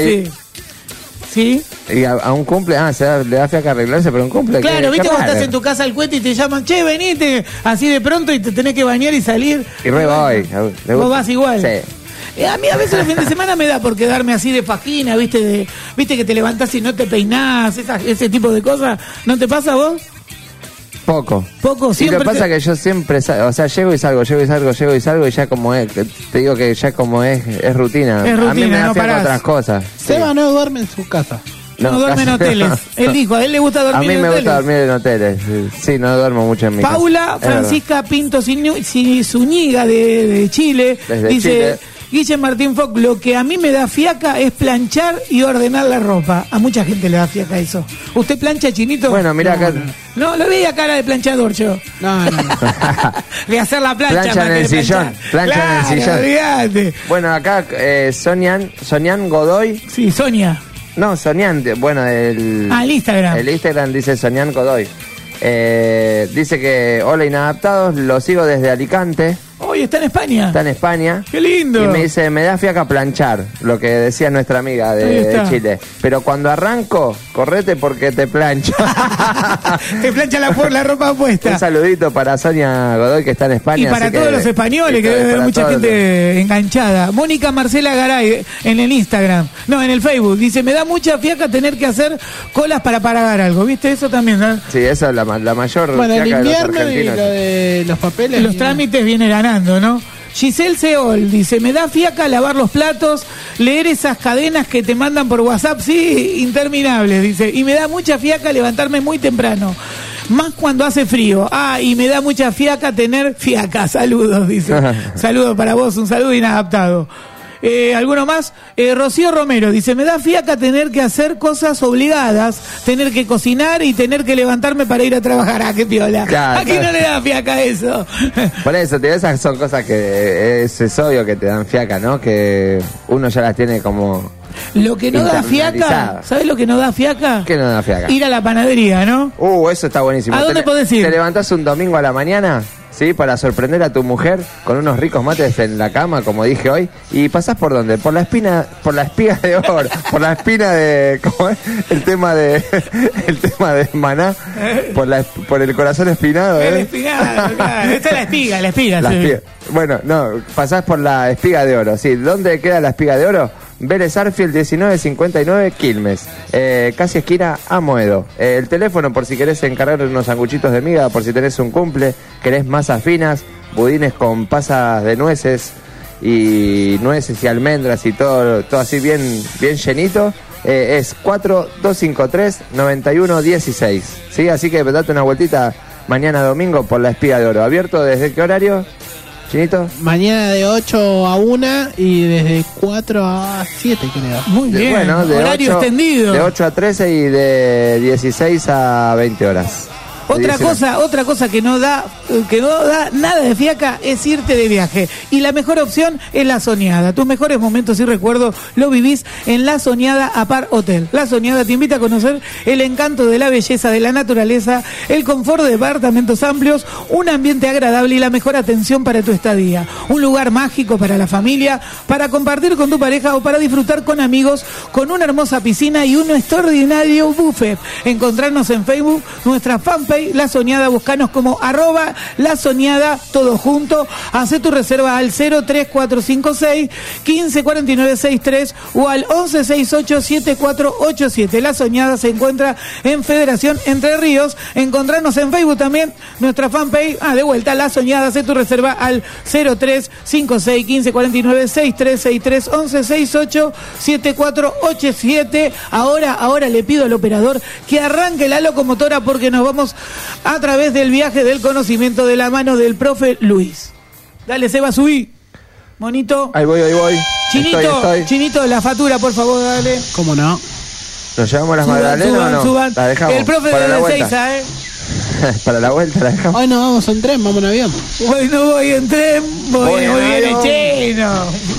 ¿sí? Y a un cumple, le da fiaca arreglarse, pero un cumple. Claro, viste cuando estás en tu casa al cohete y te llaman, che, venite, así de pronto y te tenés que bañar y salir. Y voy. Vos vas igual. Sí. A mí a veces los fines de semana me da por quedarme así de faquina, viste que te levantás y no te peinás, ese tipo de cosas. ¿No te pasa a vos? Poco, siempre. Y lo que pasa es que yo siempre, llego y salgo y ya como es, te digo que ya como es rutina. A mí me da otras cosas. Seba no duerme en su casa. No duerme en hoteles. Él dijo, a él le gusta dormir en hoteles. A mí me gusta dormir en hoteles. Sí, no duermo mucho en mi casa. Paula Francisca Pinto Zúñiga de Chile dice... Chile. Guille Martín Foc, lo que a mí me da fiaca es planchar y ordenar la ropa. A mucha gente le da fiaca eso. ¿Usted plancha, Chinito? Bueno, mira acá. No, lo veía cara de planchador yo. No. De hacer la plancha. Plancha en el sillón. Plancha en el sillón. Olvídate. Bueno, acá Sonian Godoy. Sí, Sonia. No, Sonian, bueno, el Instagram. El Instagram dice Sonian Godoy. Dice que hola inadaptados, lo sigo desde Alicante. Hoy está en España. Está en España. ¡Qué lindo! Y me dice, me da fiaca planchar, lo que decía nuestra amiga de Chile. Pero cuando arranco, correte porque te plancho. Te plancha la ropa puesta. Un saludito para Sonia Godoy, que está en España. Y para todos los españoles, que debe haber mucha gente enganchada. Mónica Marcela Garay, en el Instagram. No, en el Facebook. Dice, me da mucha fiaca tener que hacer colas para pagar algo. ¿Viste? Eso también, ¿no? Sí, esa es la mayor bueno, fiaca el de los invierno argentinos. y lo de los papeles. Los trámites viene ganando, ¿no? Giselle Seol dice, me da fiaca lavar los platos, leer esas cadenas que te mandan por WhatsApp, sí, interminables, dice, y me da mucha fiaca levantarme muy temprano, más cuando hace frío. Y me da mucha fiaca tener fiaca. Saludos, dice. Saludos para vos, un saludo inadaptado. ¿Alguno más? Rocío Romero dice, me da fiaca tener que hacer cosas obligadas, tener que cocinar y tener que levantarme para ir a trabajar. ¡Qué piola! Claro, ¿A quién no le da fiaca eso? Por eso, tío, esas son cosas que es obvio que te dan fiaca, ¿no? Que uno ya las tiene como... Lo que no da fiaca, ¿sabes lo que no da fiaca? ¿Qué no da fiaca? Ir a la panadería, ¿no? Eso está buenísimo. ¿A dónde podés ir? Te levantás un domingo a la mañana, ¿sí? Para sorprender a tu mujer con unos ricos mates en la cama, como dije hoy, y pasás por dónde? Por la espiga de oro, por la espina de, ¿cómo es? El tema de Maná, por el corazón espinado, El espinado, claro. Esta es la espiga, sí. Bueno, no, pasás por la espiga de oro, sí. ¿Dónde queda la espiga de oro? Vélez Arfield 1959 Quilmes, casi esquina Amoedo. El teléfono por si querés encargar unos sanguchitos de miga, por si tenés un cumple, querés masas finas, budines con pasas de nueces y almendras y todo así bien llenito. Es 4253-9116, ¿sí? Así que date una vueltita mañana domingo por la espiga de oro. ¿Abierto desde qué horario, Chinito? Mañana de 8 a 1 y desde 4 a 7, creo. Muy bien, bueno, de horario 8, extendido. De 8 a 13 y de 16 a 20 horas. Otra cosa que no da nada de fiaca es irte de viaje. Y la mejor opción es La Soñada. Tus mejores momentos y recuerdos lo vivís en La Soñada Apart Hotel. La Soñada te invita a conocer el encanto de la belleza de la naturaleza, el confort de departamentos amplios, un ambiente agradable y la mejor atención para tu estadía. Un lugar mágico para la familia, para compartir con tu pareja o para disfrutar con amigos, con una hermosa piscina y un extraordinario buffet. Encontrarnos en Facebook, nuestra fanpage La Soñada, buscanos como @La Soñada, todo junto. Hacé tu reserva al 03456 154963 o al 11687487. La Soñada se encuentra en Federación Entre Ríos. Encontrarnos en Facebook también, nuestra fanpage, de vuelta, La Soñada. Hacé tu reserva al 0356 15496363 11687487. Ahora le pido al operador que arranque la locomotora porque nos vamos a través del viaje del conocimiento de la mano del profe Luis. Dale, Seba, subí. Monito. Ahí voy. Chinito, Estoy. Chinito, la factura, por favor, dale. ¿Cómo no? ¿Nos llevamos las magdalenas o no? Suban. La dejamos. El profe para la de vuelta. Seiza, Para la vuelta la dejamos. Hoy no vamos en tren, vamos en avión. Hoy no voy en tren, voy en chino.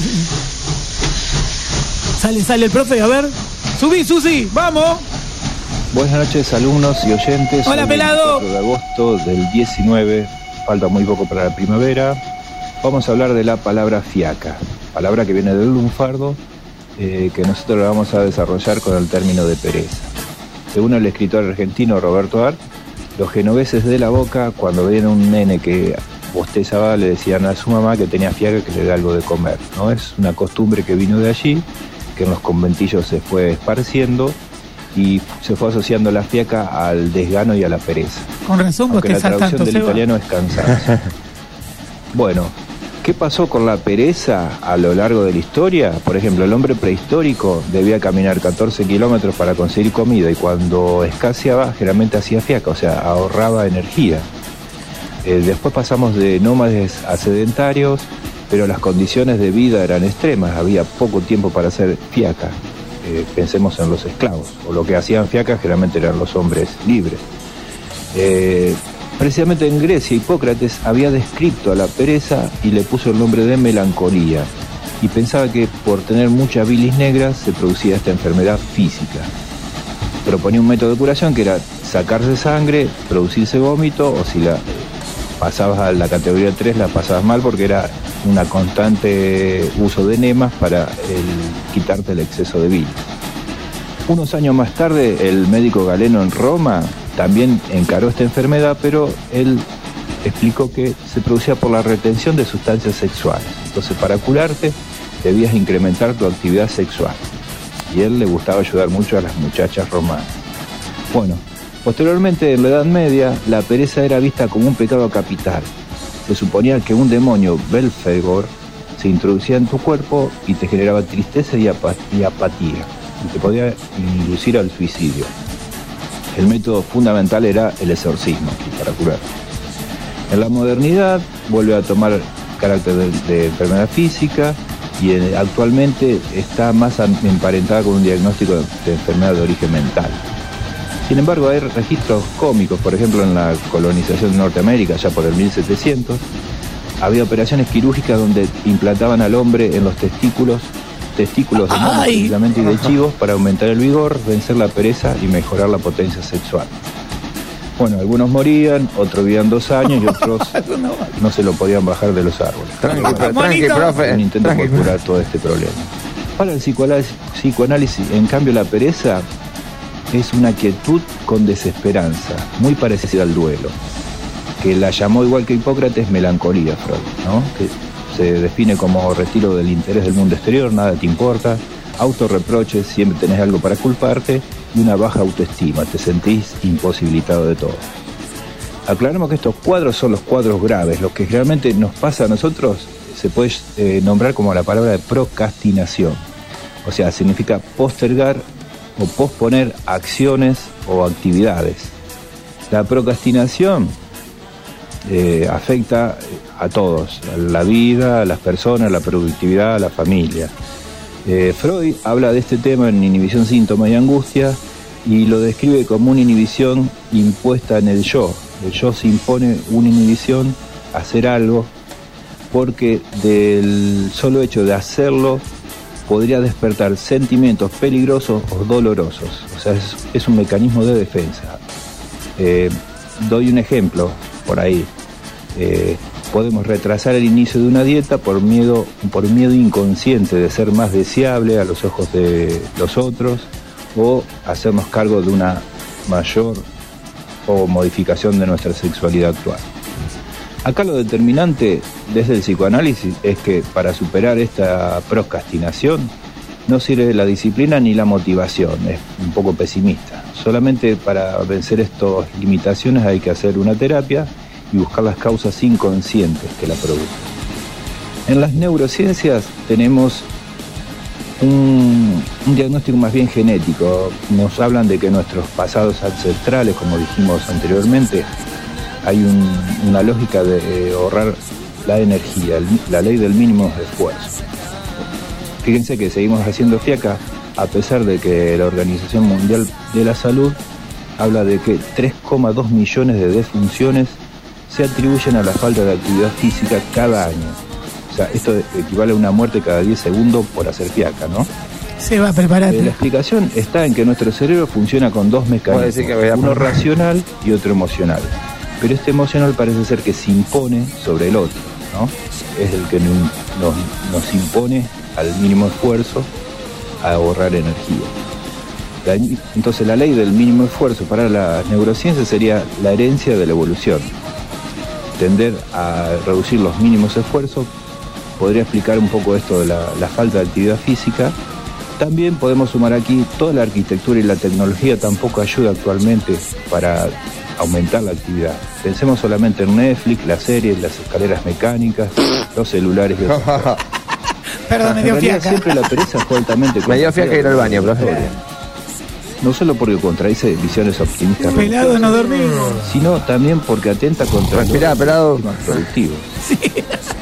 Sale el profe, a ver. Subí, Susi, vamos. Buenas noches, alumnos y oyentes. Hola, Hoy, pelado. 24 de agosto del 19, falta muy poco para la primavera. Vamos a hablar de la palabra fiaca, palabra que viene del lunfardo, que nosotros la vamos a desarrollar con el término de pereza. Según el escritor argentino Roberto Art, los genoveses de la Boca, cuando veían un nene que bostezaba, le decían a su mamá que tenía fiaca, que le dé algo de comer, ¿no? Es una costumbre que vino de allí, que en los conventillos se fue esparciendo y se fue asociando la fiaca al desgano y a la pereza. Con razón, vos aunque te la traducción tanto, del Seba. italiano es cansancio. Bueno, ¿qué pasó con la pereza a lo largo de la historia? Por ejemplo, el hombre prehistórico debía caminar 14 kilómetros para conseguir comida y cuando escaseaba generalmente hacía fiaca, o sea, ahorraba energía. Después pasamos de nómades a sedentarios pero las condiciones de vida eran extremas, había poco tiempo para hacer fiaca. Pensemos en los esclavos, o lo que hacían fiaca generalmente eran los hombres libres. Precisamente en Grecia, Hipócrates había descrito a la pereza y le puso el nombre de melancolía, y pensaba que por tener mucha bilis negra se producía esta enfermedad física. Proponía un método de curación que era sacarse sangre, producirse vómito, o si la pasabas a la categoría 3 la pasabas mal porque era una constante uso de enemas para quitarte el exceso de bilis. Unos años más tarde, el médico Galeno en Roma también encaró esta enfermedad, pero él explicó que se producía por la retención de sustancias sexuales. Entonces, para curarte, debías incrementar tu actividad sexual. Y a él le gustaba ayudar mucho a las muchachas romanas. Bueno, posteriormente, en la Edad Media, la pereza era vista como un pecado capital. Se suponía que un demonio, Belfegor, se introducía en tu cuerpo y te generaba tristeza y apatía, y te podía inducir al suicidio. El método fundamental era el exorcismo para curar. En la modernidad vuelve a tomar carácter de enfermedad física y actualmente está más emparentada con un diagnóstico de enfermedad de origen mental. Sin embargo, hay registros cómicos, por ejemplo, en la colonización de Norteamérica, ya por el 1700, había operaciones quirúrgicas donde implantaban al hombre en los testículos de mono precisamente y de chivos para aumentar el vigor, vencer la pereza y mejorar la potencia sexual. Bueno, algunos morían, otros vivían 2 años y otros no se lo podían bajar de los árboles. Tranqui, profe. Un intento por curar todo este problema. Para el psicoanálisis, en cambio, la pereza es una quietud con desesperanza, muy parecida al duelo, que la llamó, igual que Hipócrates, melancolía, Freud, ¿no? Que se define como retiro del interés del mundo exterior, nada te importa, autorreproches, siempre tenés algo para culparte, y una baja autoestima, te sentís imposibilitado de todo. Aclaramos que estos cuadros son los cuadros graves, lo que realmente nos pasa a nosotros se puede nombrar como la palabra de procrastinación, o sea, significa postergar o posponer acciones o actividades. La procrastinación afecta a todos, a la vida, a las personas, a la productividad, a la familia. Freud habla de este tema en Inhibición, Síntoma y Angustia y lo describe como una inhibición impuesta en el yo. El yo se impone una inhibición a hacer algo porque del solo hecho de hacerlo podría despertar sentimientos peligrosos o dolorosos. O sea, es un mecanismo de defensa. Doy un ejemplo por ahí. Podemos retrasar el inicio de una dieta por miedo inconsciente de ser más deseable a los ojos de los otros o hacernos cargo de una mayor o modificación de nuestra sexualidad actual. Acá lo determinante desde el psicoanálisis es que para superar esta procrastinación no sirve la disciplina ni la motivación, es un poco pesimista. Solamente para vencer estas limitaciones hay que hacer una terapia y buscar las causas inconscientes que la producen. En las neurociencias tenemos un diagnóstico más bien genético. Nos hablan de que nuestros pasados ancestrales, como dijimos anteriormente, hay una lógica de ahorrar la energía, la ley del mínimo esfuerzo. Fíjense que seguimos haciendo fiaca a pesar de que la Organización Mundial de la Salud habla de que 3,2 millones de defunciones se atribuyen a la falta de actividad física cada año. O sea, esto equivale a una muerte cada 10 segundos por hacer fiaca, ¿no? Se va a preparar. La explicación está en que nuestro cerebro funciona con 2 mecanismos, uno racional y otro emocional. Pero este emocional parece ser que se impone sobre el otro, ¿no? Es el que nos impone al mínimo esfuerzo a ahorrar energía. Entonces la ley del mínimo esfuerzo para las neurociencias sería la herencia de la evolución. Tender a reducir los mínimos esfuerzos podría explicar un poco esto de la falta de actividad física. También podemos sumar aquí toda la arquitectura y la tecnología tampoco ayuda actualmente para aumentar la actividad. Pensemos solamente en Netflix, las series, las escaleras mecánicas, los celulares y otras cosas. Perdón, me dio fiaca. Siempre la pereza fue altamente... Me dio fiaca ir al baño, profe. No solo porque contradice visiones optimistas, pelado no dormimos, sino también porque atenta contra los sistemas productivos. Sí.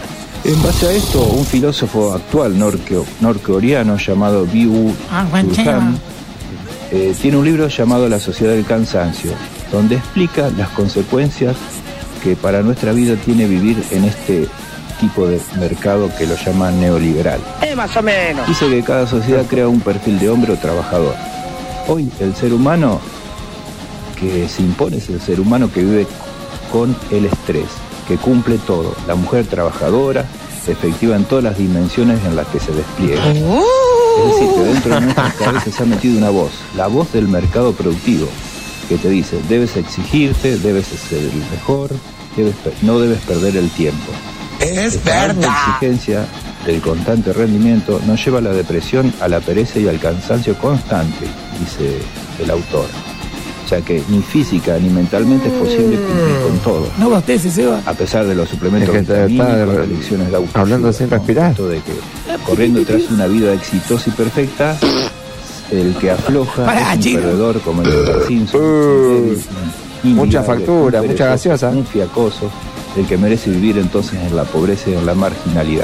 En base a esto, un filósofo actual norcoreano llamado Byung-Chul Han tiene un libro llamado La Sociedad del Cansancio, donde explica las consecuencias que para nuestra vida tiene vivir en este tipo de mercado que lo llama neoliberal. Más o menos. Dice que cada sociedad crea un perfil de hombre o trabajador. Hoy el ser humano que se impone es el ser humano que vive con el estrés, que cumple todo. La mujer trabajadora, efectiva en todas las dimensiones en las que se despliega. Es decir, que dentro de nuestras cabezas se ha metido una voz, la voz del mercado productivo, que te dice, debes exigirte, debes ser el mejor, no debes perder el tiempo. Es verdad. La exigencia del constante rendimiento nos lleva a la depresión, a la pereza y al cansancio constante, dice el autor. O sea que ni física ni mentalmente es posible cumplir con todo. No bosteces, Seba. A pesar de los suplementos vitamínicos, las lecciones de autoayuda. Hablando sin respirar. De que corriendo tras una vida exitosa y perfecta, el que afloja es un perdedor como el de Simpson. Mucha factura, mucha gaseosa. Un fiacoso, el que merece vivir entonces en la pobreza y en la marginalidad.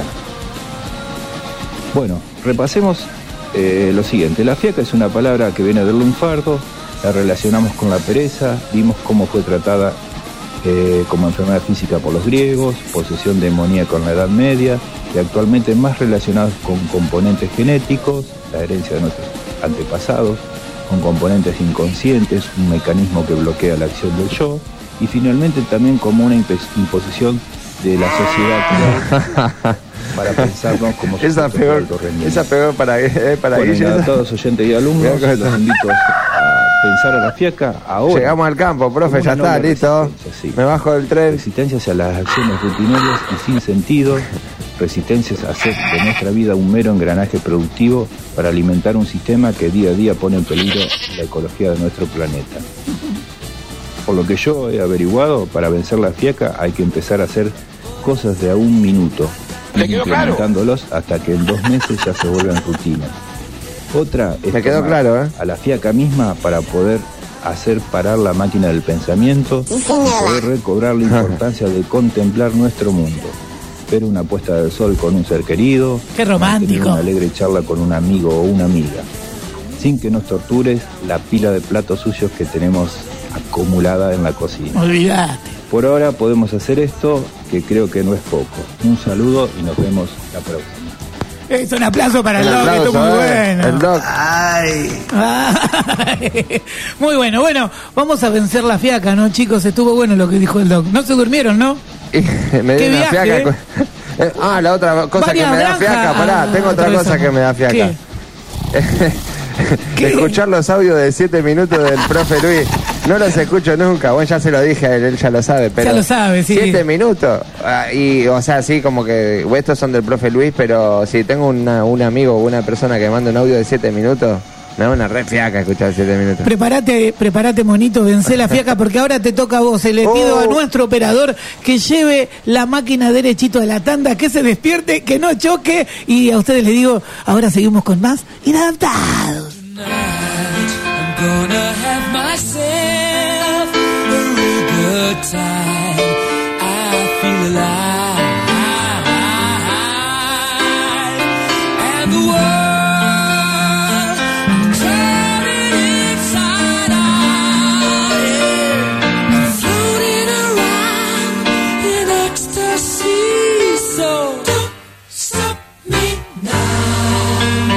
Bueno, repasemos lo siguiente. La fiaca es una palabra que viene del lunfardo, la relacionamos con la pereza, vimos cómo fue tratada como enfermedad física por los griegos, posesión demoníaca en la Edad Media, y actualmente más relacionados con componentes genéticos, la herencia de nuestros antepasados, con componentes inconscientes, un mecanismo que bloquea la acción del yo, y finalmente también como una imposición de la sociedad para pensarnos como esa peor para bueno, Guille. A todos oyentes y alumnos los invito a pensar a la fiaca ahora. Llegamos al campo, profe, ya está, listo. Sí. Me bajo del tren. Resistencia hacia las acciones rutinarias y sin sentido, resistencias a hacer de nuestra vida un mero engranaje productivo para alimentar un sistema que día a día pone en peligro la ecología de nuestro planeta. Por lo que yo he averiguado, para vencer la fiaca hay que empezar a hacer cosas de a un minuto, implementándolos hasta que en 2 meses ya se vuelvan rutina. Otra es a la fiaca misma para poder hacer parar la máquina del pensamiento y poder recobrar la importancia de contemplar nuestro mundo. Ver una puesta del sol con un ser querido. ¡Qué romántico! Una alegre charla con un amigo o una amiga. Sin que nos tortures la pila de platos sucios que tenemos acumulada en la cocina. Olvídate. Por ahora podemos hacer esto, que creo que no es poco. Un saludo y nos vemos la próxima. Es un aplauso para el Doc, esto muy bueno. El Doc. Ay. Muy bueno. Bueno, vamos a vencer la fiaca, ¿no, chicos? Estuvo bueno lo que dijo el Doc. No se durmieron, ¿no? Me dio una viaje, fiaca. La otra cosa Varias que me da granjas. fiaca, pará, tengo otra cosa que me da fiaca. Escuchar los audios de 7 minutos del profe Luis. No los escucho nunca. Bueno, ya se lo dije a él, él ya lo sabe. Pero ya lo sabe, sí. 7 minutos. Y, o sea, sí, como que estos son del profe Luis, pero si tengo un amigo o una persona que manda un audio de 7 minutos, me da una re fiaca escuchar 7 minutos. Prepárate, monito, vencé la fiaca porque ahora te toca a vos. Le pido a nuestro operador que lleve la máquina derechito de la tanda, que se despierte, que no choque. Y a ustedes les digo, ahora seguimos con más Inadaptados. I'm gonna have myself a real good time. I feel alive. And the world turning inside out. I'm floating around in ecstasy. So don't stop me now.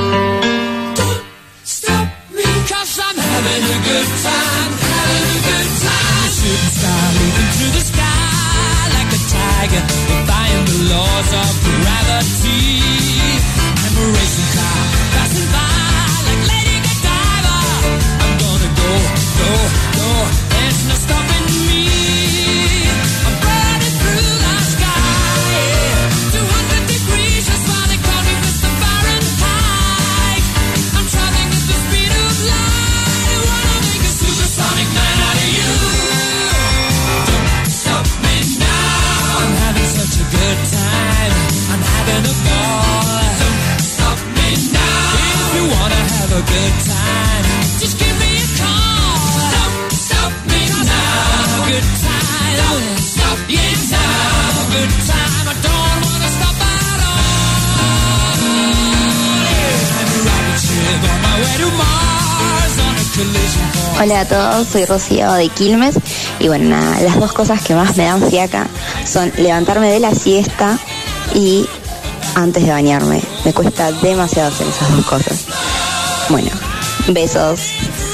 Cause I'm having a good time, having a good time. Shooting star leaping through the sky like a tiger, defying the laws of gravity. I'm a racing car passing by like Lady Godiva. I'm gonna go, go, go. There's no stopping me. I'm burning through the sky, 200 degrees, that's why they call me Mr. Fahrenheit. I'm traveling at the speed of light. I wanna make a supersonic man out of you. Don't stop me now. I'm having such a good time. I'm having a ball. Don't stop me now. If you wanna have a good time, just give me a call. Don't stop me now. Good time. Don't stop me now. Good time. I don't wanna stop. Hola a todos, soy Rocío de Quilmes y bueno, nada, las dos cosas que más me dan fiaca son levantarme de la siesta y antes de bañarme. Me cuesta demasiado hacer esas dos cosas. Bueno, besos.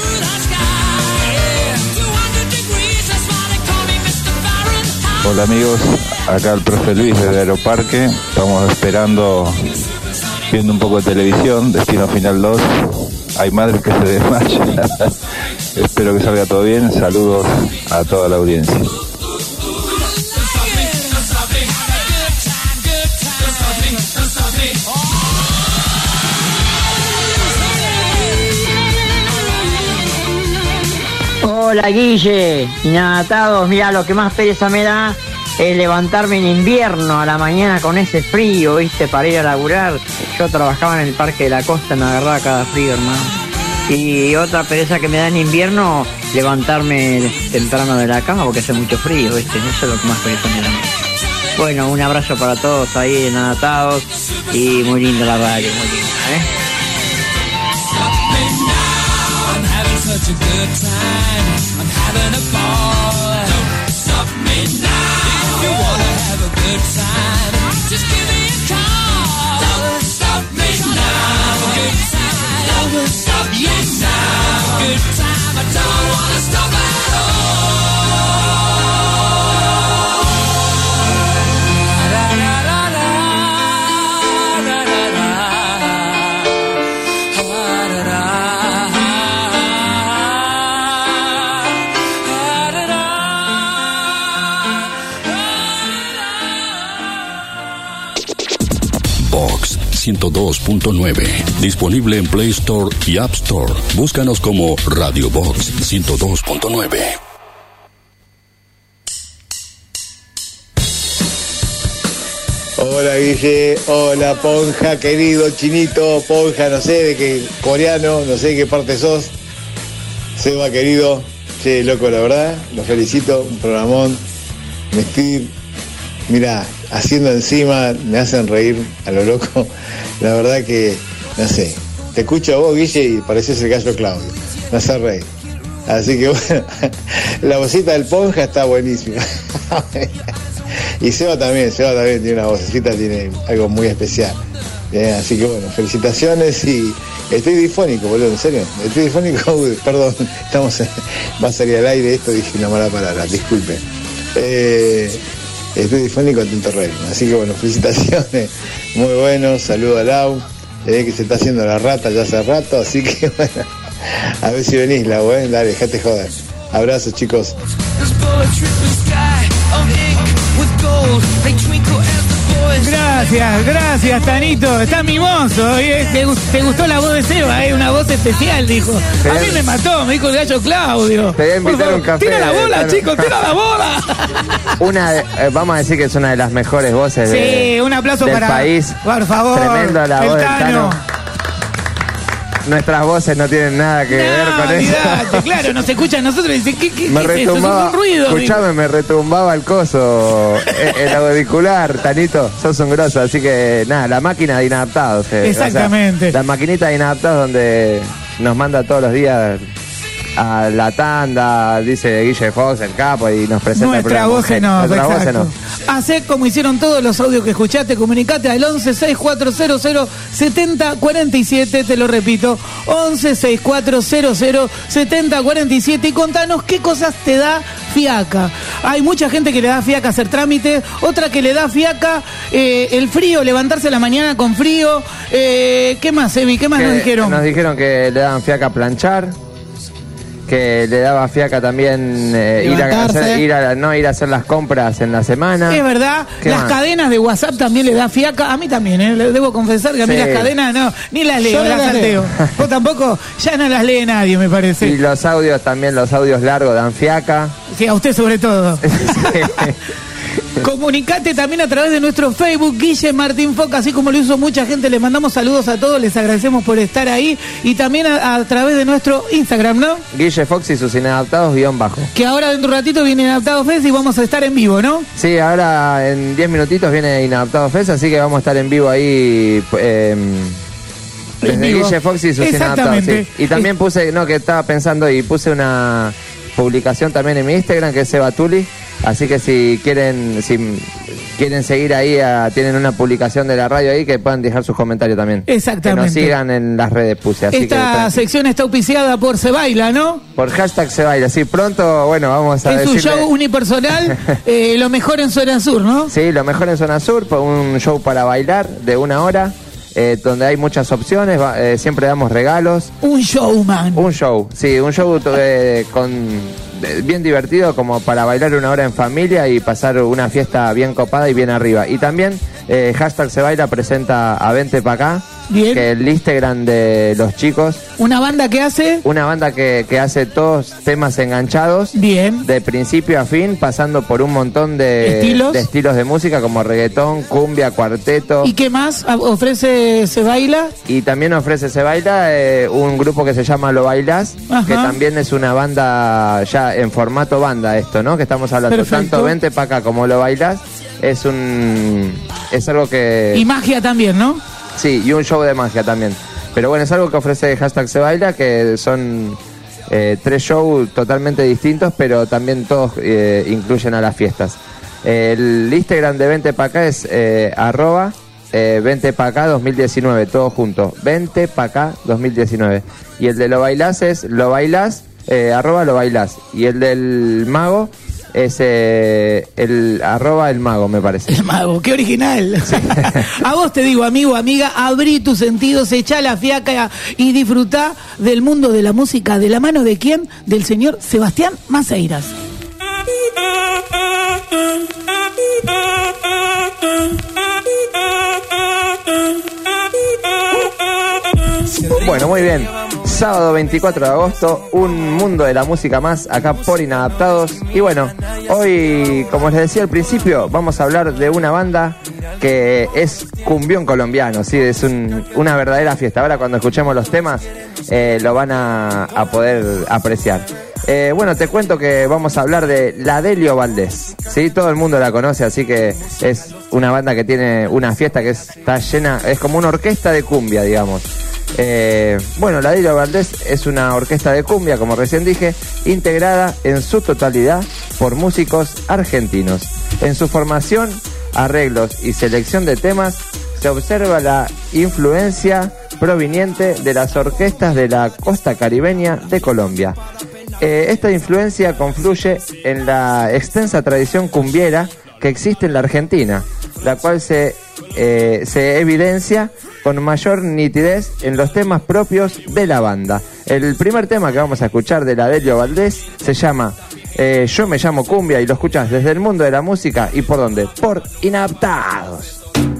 Hola amigos, acá el profe Luis desde Aeroparque. Estamos esperando, viendo un poco de televisión, Destino Final 2. Hay madres que se desmayan. Espero que salga todo bien. Saludos a toda la audiencia. Hola Guille, inadaptados, mira, lo que más pereza me da es levantarme en invierno a la mañana con ese frío, viste, para ir a laburar. Yo trabajaba en el Parque de la Costa, me agarraba cada frío, hermano. Y otra pereza que me da en invierno, levantarme temprano de la cama porque hace mucho frío, viste, eso es lo que más pereza me da. Bueno, un abrazo para todos ahí inadaptados y muy linda la radio, muy linda, ¿eh? Such a good time, I'm having a ball. Don't stop me now. If you wanna have a good time, just give me a call. Don't stop me now. Good time. Don't stop me now. Good time. I don't wanna stop at all. Da da da da da da da. Da da da. Box 102.9. Disponible en Play Store y App Store. Búscanos como Radio Box 102.9. Hola Guille, hola Ponja, querido Chinito, Ponja, no sé de qué coreano, no sé de qué parte sos. Seba querido, che, loco, la verdad, los felicito, un programón. Me estoy, mira, haciendo encima, me hacen reír a lo loco. La verdad que, no sé, te escucho a vos, Guille, y pareces el gallo Claudio. Me hace reír. Así que bueno, la vocita del Ponja está buenísima. Y Seba también tiene una vocecita, tiene algo muy especial. Así que bueno, felicitaciones y estoy difónico, boludo, en serio. Estoy difónico, perdón, va a salir al aire esto, dije una mala palabra, disculpe. Estoy difónico en Tinto Rey. Así que bueno, felicitaciones, muy bueno, saludo a Lau, que se está haciendo la rata ya hace rato, así que bueno, a ver si venís, Lau, dale, dejate joder. Abrazos, chicos. Gracias, Tanito. Está mimoso. ¿Te gustó la voz de Seba? Una voz especial, dijo. A mí me mató, me dijo el gallo Claudio. Te voy a invitar un café. Tira la bola, chicos, tira la bola. Vamos a decir que es una de las mejores voces un aplauso del para país. Por favor. Tremendo la voz del Tano. Nuestras voces no tienen nada que ver con eso. Claro, nos escuchan nosotros y dicen, ¿qué me es retumbaba, eso? Es un ruido. Escuchame, me retumbaba el coso, el auricular, Tanito, sos un grosso, así que nada, la máquina de inadaptados. Exactamente. O sea, la maquinita de inadaptados donde nos manda todos los días a la tanda, dice Guille Fox, el capo, y nos presenta nuestra el programa. Nuestra voz en off. Hacé como hicieron todos los audios que escuchaste, comunicate al 11-6400-7047, te lo repito, 11-6400-7047 y contanos qué cosas te da fiaca. Hay mucha gente que le da fiaca hacer trámites, otra que le da fiaca el frío, levantarse a la mañana con frío. ¿Qué más, Evi? ¿Qué más nos dijeron? Nos dijeron que le daban fiaca planchar, que le daba fiaca también ir a hacer las compras en la semana. Es verdad, las cadenas de WhatsApp también le da fiaca. A mí también, le debo confesar que a mí las cadenas no, ni las leo, las salteo. Vos tampoco, ya no las lee nadie, me parece. Y los audios también, los audios largos dan fiaca. Sí, a usted sobre todo. Comunicate también a través de nuestro Facebook, Guille Martín Foca, así como lo hizo mucha gente. Les mandamos saludos a todos, les agradecemos por estar ahí. Y también a través de nuestro Instagram, ¿no? Guille Fox y sus inadaptados _ que ahora dentro de un ratito viene Inadaptados Fest y vamos a estar en vivo, ¿no? Sí, ahora en 10 minutitos viene Inadaptados Fest, así que vamos a estar en vivo ahí Desde Guille Fox y sus inadaptados, sí. Y también puse, que estaba pensando y puse una publicación también en mi Instagram que es Seba Tuli. Así que si quieren seguir ahí, tienen una publicación de la radio ahí que puedan dejar sus comentarios también. Exactamente. Que nos sigan en las redes, puse. Así esta sección está auspiciada por Se Baila, ¿no? Por hashtag Se Baila. Sí, pronto, bueno, vamos a decirle... Es un show unipersonal, lo mejor en Zona Sur, ¿no? Sí, lo mejor en Zona Sur, un show para bailar de 1 hora. Donde hay muchas opciones, siempre damos regalos. Un showman. Un show, sí, un show bien divertido como para bailar 1 hora en familia y pasar una fiesta bien copada y bien arriba. Y también hashtag Se Baila presenta a Vente Pa' Acá, bien, que es el Instagram de los chicos. ¿Una banda que hace? Una banda que hace todos temas enganchados. Bien. De principio a fin, pasando por un montón de estilos de música como reggaetón, cumbia, cuarteto. ¿Y qué más ofrece Se Baila? Y también ofrece Se Baila un grupo que se llama Lo Bailás, que también es una banda ya en formato banda esto, ¿no? Que estamos hablando. Perfecto. Tanto Vente Pa' Acá como Lo Bailás es algo que... Y magia también, ¿no? Sí, y un show de magia también. Pero bueno, es algo que ofrece hashtag Se Baila, que son 3 shows totalmente distintos, pero también todos incluyen a las fiestas. El Instagram de Vente Pa' Acá es Vente Pa' Acá 2019, todo junto. Vente Pa' Acá 2019. Y el de Lo Bailás es Lo Bailás, @Lo Bailás. Y el del Mago es el @El-Mago, me parece. El Mago, qué original. Sí. A vos te digo, amigo, amiga, abrí tus sentidos, echá la fiaca y disfrutá del mundo de la música. ¿De la mano de quién? Del señor Sebastián Maceiras. Bueno, muy bien. Sábado 24 de agosto, un mundo de la música más acá por Inadaptados. Y bueno, hoy, como les decía al principio, vamos a hablar de una banda que es cumbión colombiano, sí, es una verdadera fiesta. Ahora cuando escuchemos los temas lo van a poder apreciar. Bueno, te cuento que vamos a hablar de la Delio Valdés, ¿sí? Todo el mundo la conoce, así que es una banda que tiene una fiesta que está llena, es como una orquesta de cumbia, digamos. Bueno, la Delio Valdés es una orquesta de cumbia, como recién dije, integrada en su totalidad por músicos argentinos. En su formación, arreglos y selección de temas se observa la influencia proveniente de las orquestas de la costa caribeña de Colombia. Esta influencia confluye en la extensa tradición cumbiera que existe en la Argentina, la cual se evidencia con mayor nitidez en los temas propios de la banda. El primer tema que vamos a escuchar de la Delio Valdés se llama Yo me llamo Cumbia, y lo escuchas desde el mundo de la música. ¿Y por dónde? Por Inadaptados.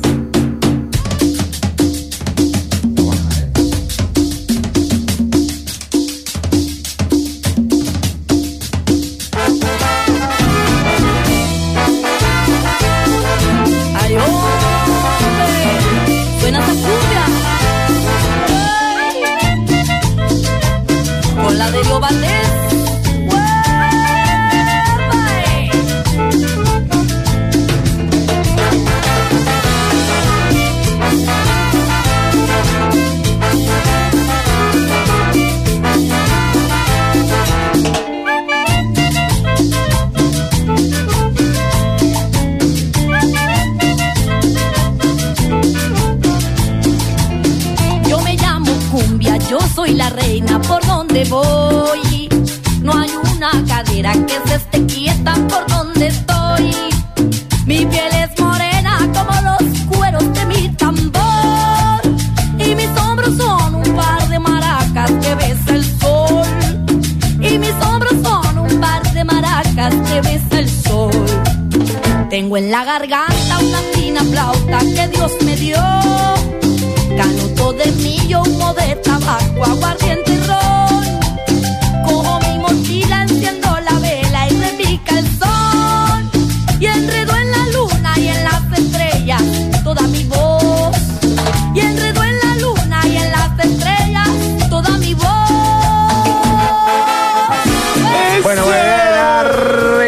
Soy la reina por donde voy. No hay una cadera que se esté quieta por donde estoy. Mi piel es morena como los cueros de mi tambor. Y mis hombros son un par de maracas que besa el sol. Y mis hombros son un par de maracas que besa el sol. Tengo en la garganta una fina flauta que Dios me dio. Canuto de millo, humo de tabaco, aguardiente y ron. Cojo mi mochila, enciendo la vela y repica el sol. Y enredo en la luna y en las estrellas toda mi voz. Y enredo en la luna y en las estrellas toda mi voz. Bueno, arriba la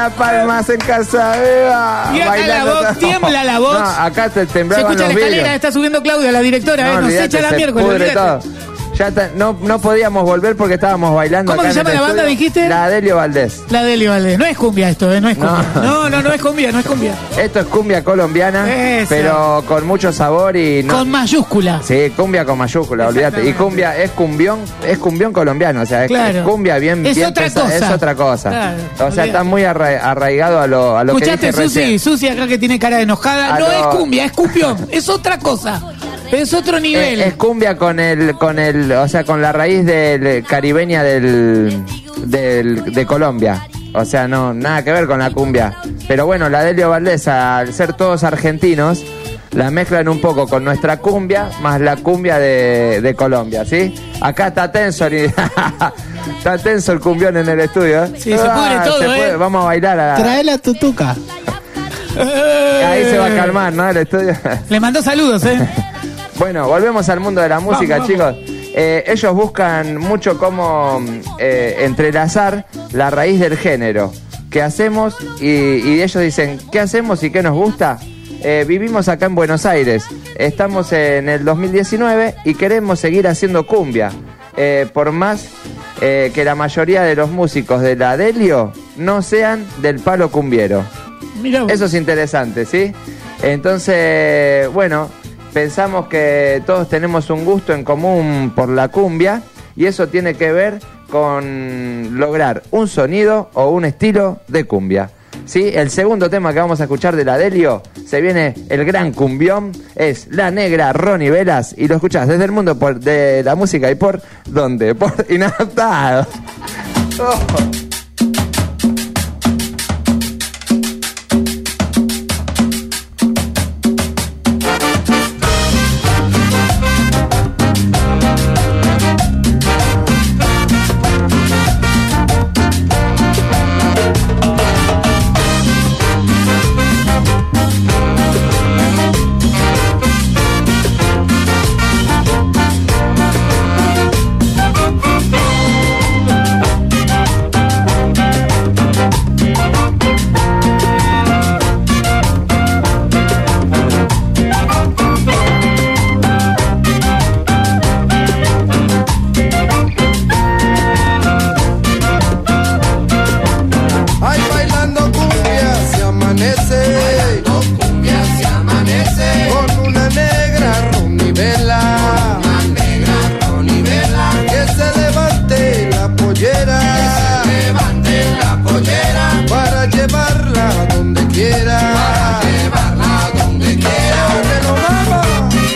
las palmas en Casa Beba. Y acá la voz, tiembla la voz. No, acá te Se temblaban escucha los la escalera, vidrios. está subiendo Claudia, la directora, nos olvidate, echa la se miércoles. pudre olvidate. todo. Ya no podíamos volver porque estábamos bailando. ¿Cómo acá se en llama el la banda, estudio. dijiste? La Delio Valdés. La Delio Valdés. No es cumbia esto, no es cumbia. No es cumbia, no es cumbia. Esto es cumbia colombiana, Eso. pero con mucho sabor y no. Con mayúscula. Sí, cumbia con mayúscula, olvídate. Y cumbia es cumbión colombiano, o sea, es cumbia bien Es bien otra pesada, cosa. es otra cosa. Claro, o sea, olvídate. está muy arraigado a lo que ¿Escuchaste, dije recién. Susi acá que tiene cara de enojada? A No lo- es cumbia, es cumbión. Es otra cosa. Es otro nivel. Es cumbia con el, o sea, con la raíz del caribeña de Colombia. O sea, no, nada que ver con la cumbia. Pero bueno, la Delio Valdés, al ser todos argentinos, la mezclan un poco con nuestra cumbia, más la cumbia de Colombia, ¿sí? Acá está tenso, está tenso el cumbión en el estudio. Sí, se pudre todo, Vamos a bailar. Trae la tutuca. Ahí se va a calmar, ¿no? El estudio. Le mandó saludos, Bueno, volvemos al mundo de la música, Vamos. chicos. Ellos buscan mucho cómo entrelazar la raíz del género. ¿Qué hacemos? Y ellos dicen, ¿qué hacemos y qué nos gusta? Vivimos acá en Buenos Aires. Estamos en el 2019 y queremos seguir haciendo cumbia. Por más que la mayoría de los músicos de la Delio no sean del palo cumbiero. Mirá vos. Eso es interesante, ¿sí? Entonces, bueno, pensamos que todos tenemos un gusto en común por la cumbia y eso tiene que ver con lograr un sonido o un estilo de cumbia. ¿Sí? El segundo tema que vamos a escuchar de la Delio, se viene el gran cumbión, es La Negra Ronnie Velas y lo escuchás desde el mundo de la música y por ¿dónde? Por Inadaptados. Oh. Ay, bailando cumbia se amanece. Bailando cumbia se amanece. Con una negra ronivela. Una negra ronivela. Que se levante la pollera. Que se levante la pollera. Para llevarla donde quiera. Para llevarla donde quiera. Que no vamos.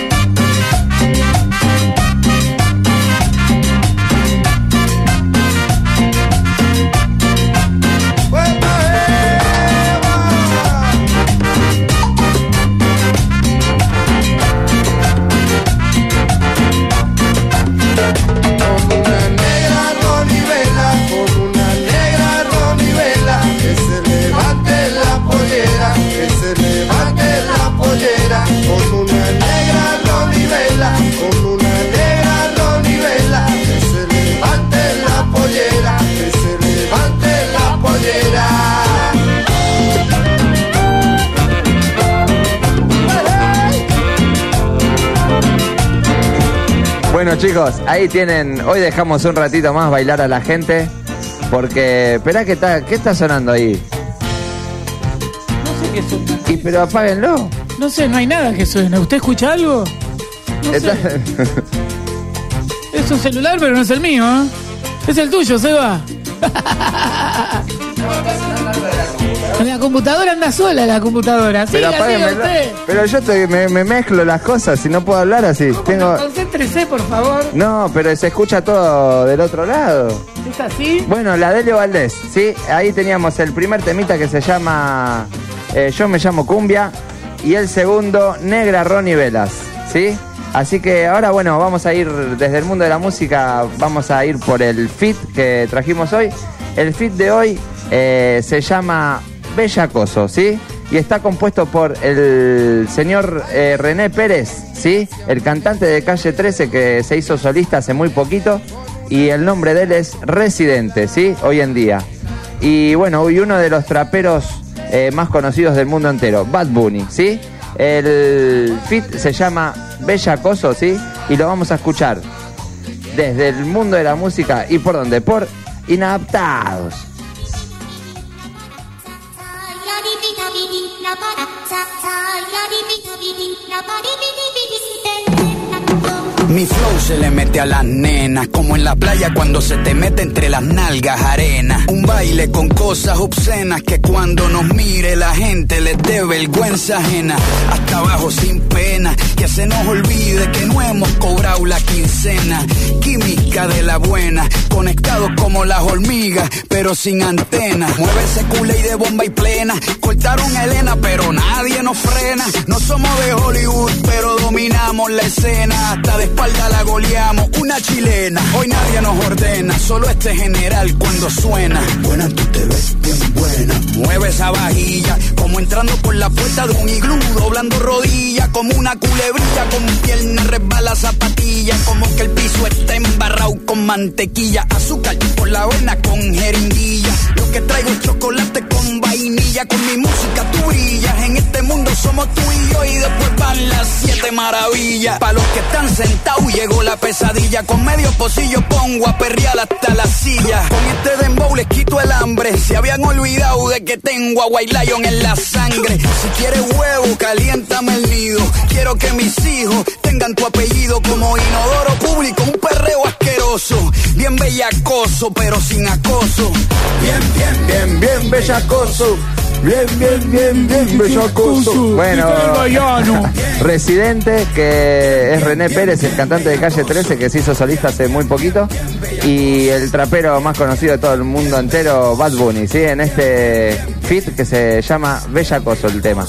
Con una negra ronivela, que se levante la pollera, que se levante la pollera. Con una negra ronivela, con una negra ronivela, que se levante la pollera, que se levante la pollera. Bueno, chicos, ahí tienen. Hoy dejamos un ratito más bailar a la gente. Porque, esperá, ¿qué está sonando ahí? No sé qué suena. Y pero apáguenlo. No sé, no hay nada que suene. ¿Usted escucha algo? No Está- sé. Es un celular, pero no es el mío, ¿eh? Es el tuyo, Seba. La computadora anda sola, la computadora. Pero Siga, siga apáguenmelo. usted. Pero yo me mezclo las cosas y no puedo hablar así. Tengo. Concéntrese, por favor. No, pero se escucha todo del otro lado. ¿Es así? Bueno, la Delio Valdés, ¿sí? Ahí teníamos el primer temita que se llama Yo me llamo Cumbia y el segundo Negra Ronnie Velas, ¿sí? Así que ahora, bueno, vamos a ir desde el mundo de la música, vamos a ir por el feat que trajimos hoy. El feat de hoy se llama Bellacoso, ¿sí? Y está compuesto por el señor René Pérez, ¿sí? El cantante de Calle 13 que se hizo solista hace muy poquito. Y el nombre de él es Residente, ¿sí? Hoy en día. Y bueno, y uno de los traperos más conocidos del mundo entero, Bad Bunny, ¿sí? El feat se llama Bellacoso, ¿sí? Y lo vamos a escuchar desde el mundo de la música. ¿Y por dónde? Por Inadaptados. Mi flow se le mete a las nenas, como en la playa cuando se te mete entre las nalgas arena. Un baile con cosas obscenas que cuando nos mire la gente les dé vergüenza ajena. Hasta abajo sin pena, que se nos olvide que no hemos cobrado la quincena. Química de la buena, conectados como las hormigas, pero sin antenas. Mueve ese culé y de bomba y plena. Cortaron a Elena, pero nadie nos frena. No somos de Hollywood, pero dominamos la escena. Hasta de espalda la goleamos, una chilena. Hoy nadie nos ordena, solo este general cuando suena. Buena, tú te ves bien buena. Mueve esa vajilla, como entrando por la puerta de un iglú. Doblando rodillas, como una culebrilla. Con pierna resbala zapatilla, como que el piso está embarrado con mantequilla. Azúcar por la avena con jeringuilla. Lo que traigo es chocolate con vainilla. Con mi música tú brillas. En este mundo somos tú y yo. Y después van las 7 maravillas. Pa' los que están sentados llegó la pesadilla. Con medio pocillo pongo a perrear hasta la silla. Con este dembow les quito el hambre. Se habían olvidado de que tengo a White Lion en la sangre. Si quieres huevo, caliéntame el nido. Quiero que mis hijos tengan tu apellido. Como inodoro público, un perreo asqueroso. Bien bellacoso, pero sin acoso. Bien Bellacoso. Bien bellacoso. Bueno, Residente, que es René Pérez, el cantante de Calle 13, que se hizo solista hace muy poquito. Y el trapero más conocido de todo el mundo entero, Bad Bunny, ¿sí? En este feat que se llama Bellacoso el tema.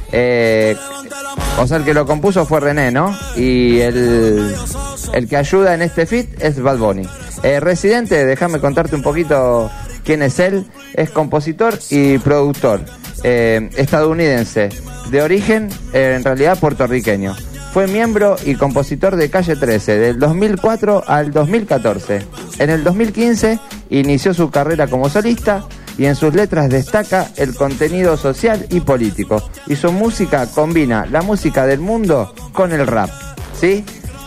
O sea, el que lo compuso fue René, ¿no? Y el que ayuda en este feat es Bad Bunny. Residente, déjame contarte un poquito quién es él. Es compositor y productor estadounidense, de origen en realidad puertorriqueño. Fue miembro y compositor de Calle 13 del 2004 al 2014. En el 2015 inició su carrera como solista y en sus letras destaca el contenido social y político. Y su música combina la música del mundo con el rap, ¿sí?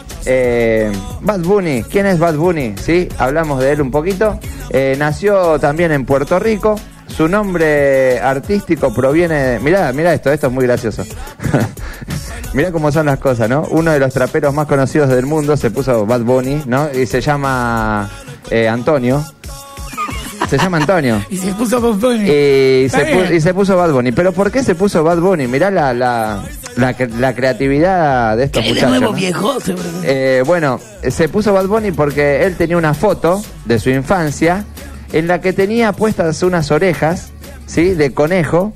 Bad Bunny, ¿quién es Bad Bunny? ¿Sí? Hablamos de él un poquito. Nació también en Puerto Rico. Su nombre artístico proviene de... Mirá esto es muy gracioso. Mirá cómo son las cosas, ¿no? Uno de los traperos más conocidos del mundo se puso Bad Bunny, ¿no? Y se llama Antonio. Se llama Antonio. Y se puso Bad Bunny. Y se puso Bad Bunny. ¿Pero por qué se puso Bad Bunny? Mirá la creatividad de estos muchachos. De nuevo, ¿no? viejo. Bueno, se puso Bad Bunny porque él tenía una foto de su infancia en la que tenía puestas unas orejas, ¿sí? De conejo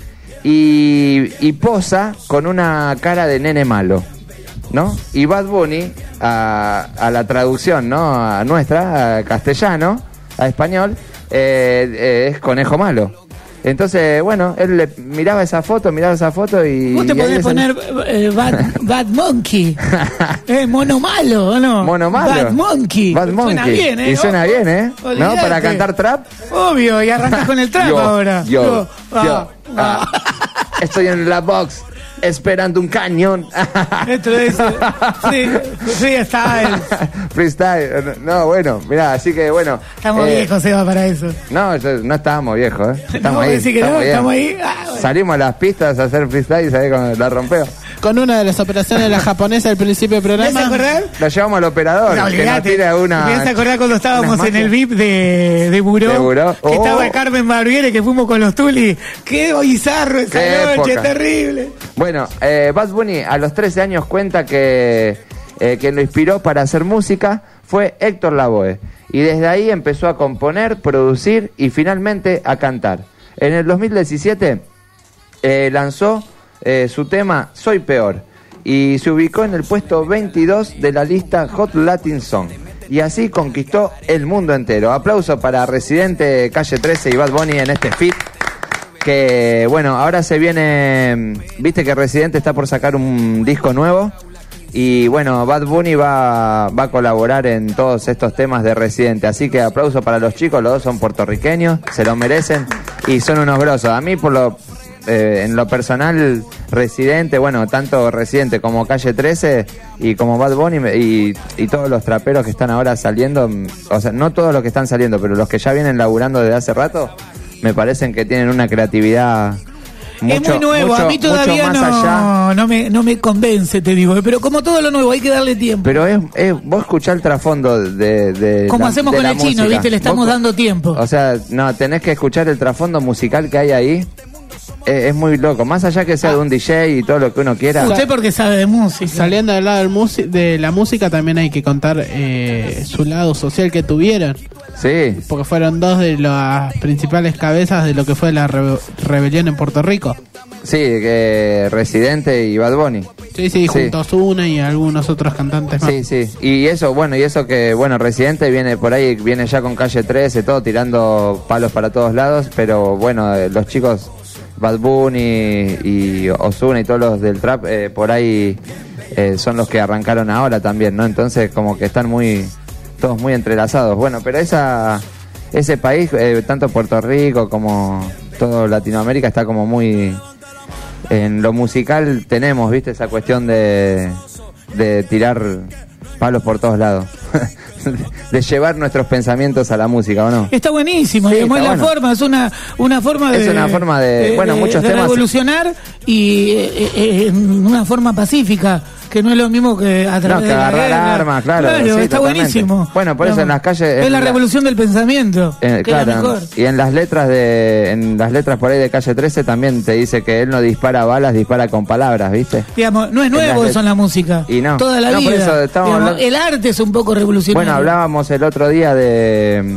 y posa con una cara de nene malo, ¿no? Y Bad Bunny, a la traducción, ¿no? A nuestra, a castellano, a español, es conejo malo. Entonces, bueno, él le miraba esa foto y... Vos te podés poner Bad Monkey. Mono malo, ¿o no? Mono malo. Bad Monkey. Suena bien, ¿eh? Y suena bien, ¿eh? Olvidate. ¿No? Para cantar trap. Obvio, y arrancas con el trap ahora. Yo. Estoy en la box esperando un cañón. Esto es freestyle. Freestyle. No, bueno, mirá, así que bueno. Estamos viejos, Seba, para eso. No estábamos viejos, ¿eh? Estamos ahí. Estamos ahí. Bueno. Salimos a las pistas a hacer freestyle y sabés cómo la rompeo. Con una de las operaciones de la japonesa al principio del programa. ¿Me vas a acordar? Lo llevamos al operador. No, que nos tira una. ¿Me vas a acordar cuando estábamos en el VIP de Buró? De Buró. Que estaba Carmen Barbiere, que fuimos con los Tulis. Qué bizarro esa noche, época. Terrible. Bueno, Bad Bunny a los 13 años cuenta que quien lo inspiró para hacer música fue Héctor Lavoe. Y desde ahí empezó a componer, producir y finalmente a cantar. En el 2017 lanzó su tema Soy Peor y se ubicó en el puesto 22 de la lista Hot Latin Song y así conquistó el mundo entero. Aplauso para Residente, Calle 13 y Bad Bunny en este feat que bueno, ahora se viene, viste que Residente está por sacar un disco nuevo Y bueno, Bad Bunny va a colaborar en todos estos temas de Residente. Así que aplauso para los chicos, los dos son puertorriqueños, se lo merecen y son unos grosos. A mí en lo personal, Residente, bueno, tanto Residente como Calle 13 y como Bad Bunny y todos los traperos que están ahora saliendo, o sea, no todos los que están saliendo, pero los que ya vienen laburando desde hace rato, me parecen que tienen una creatividad mucho, es muy nuevo, a mí todavía no me convence, te digo, pero como todo lo nuevo hay que darle tiempo. Pero vos escuchás el trasfondo de como hacemos con el chino, ¿viste? Le estamos dando tiempo. O sea, no, tenés que escuchar el trasfondo musical que hay ahí. Es muy loco, más allá que sea de un DJ y todo lo que uno quiera. Usted porque sabe de música. Saliendo del lado de la música también hay que contar su lado social que tuvieron. Sí. Porque fueron dos de las principales cabezas de lo que fue la rebelión en Puerto Rico. Sí, Residente y Bad Bunny. Sí, junto a Ozuna y algunos otros cantantes más. Sí. Y eso que, Residente viene por ahí, viene ya con Calle 13, todo tirando palos para todos lados, pero bueno, los chicos Bad Bunny y Ozuna y todos los del trap por ahí son los que arrancaron ahora también, ¿no? Entonces como que están todos muy entrelazados. Bueno, pero ese país, tanto Puerto Rico como todo Latinoamérica, está como muy... En lo musical tenemos, ¿viste? Esa cuestión de tirar palos por todos lados. De llevar nuestros pensamientos a la música, ¿o no? Está buenísimo, sí, digamos, está es bueno. una forma de... Es una forma de muchos de temas... revolucionar y en una forma pacífica, que no es lo mismo que a través de agarrar armas, claro. Sí, está totalmente. Buenísimo. Bueno, por eso en las calles... Es la revolución del pensamiento, que claro, es lo mejor. Y en las letras por ahí de Calle 13 también te dice que él no dispara balas, dispara con palabras, ¿viste? Digamos, no es nuevo eso en la música. Y no. Toda la vida. Por eso digamos, el arte es un poco revolucionario. Bueno, hablábamos el otro día de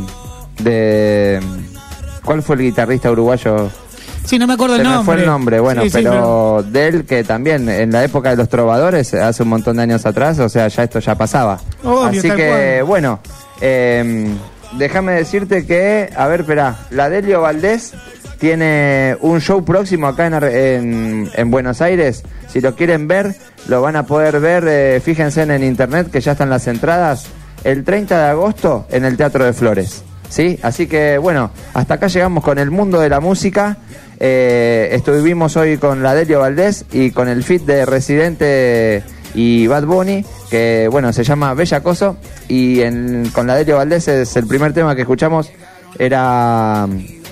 ¿cuál fue el guitarrista uruguayo? Sí, no me acuerdo el nombre. Me fue el nombre, bueno, sí, pero de él, que también en la época de los trovadores, hace un montón de años atrás, o sea, esto ya pasaba. Obvio, así que, bueno, déjame decirte que, a ver, esperá, la Delio Valdés tiene un show próximo acá en Buenos Aires. Si lo quieren ver, lo van a poder ver, fíjense en internet que ya están las entradas, el 30 de agosto en el Teatro de Flores. ¿Sí? Así que, bueno, hasta acá llegamos con el mundo de la música. Estuvimos hoy con la Delio Valdés y con el feat de Residente y Bad Bunny, que, bueno, se llama Bellacoso. Y con la Delio Valdés es el primer tema que escuchamos, era...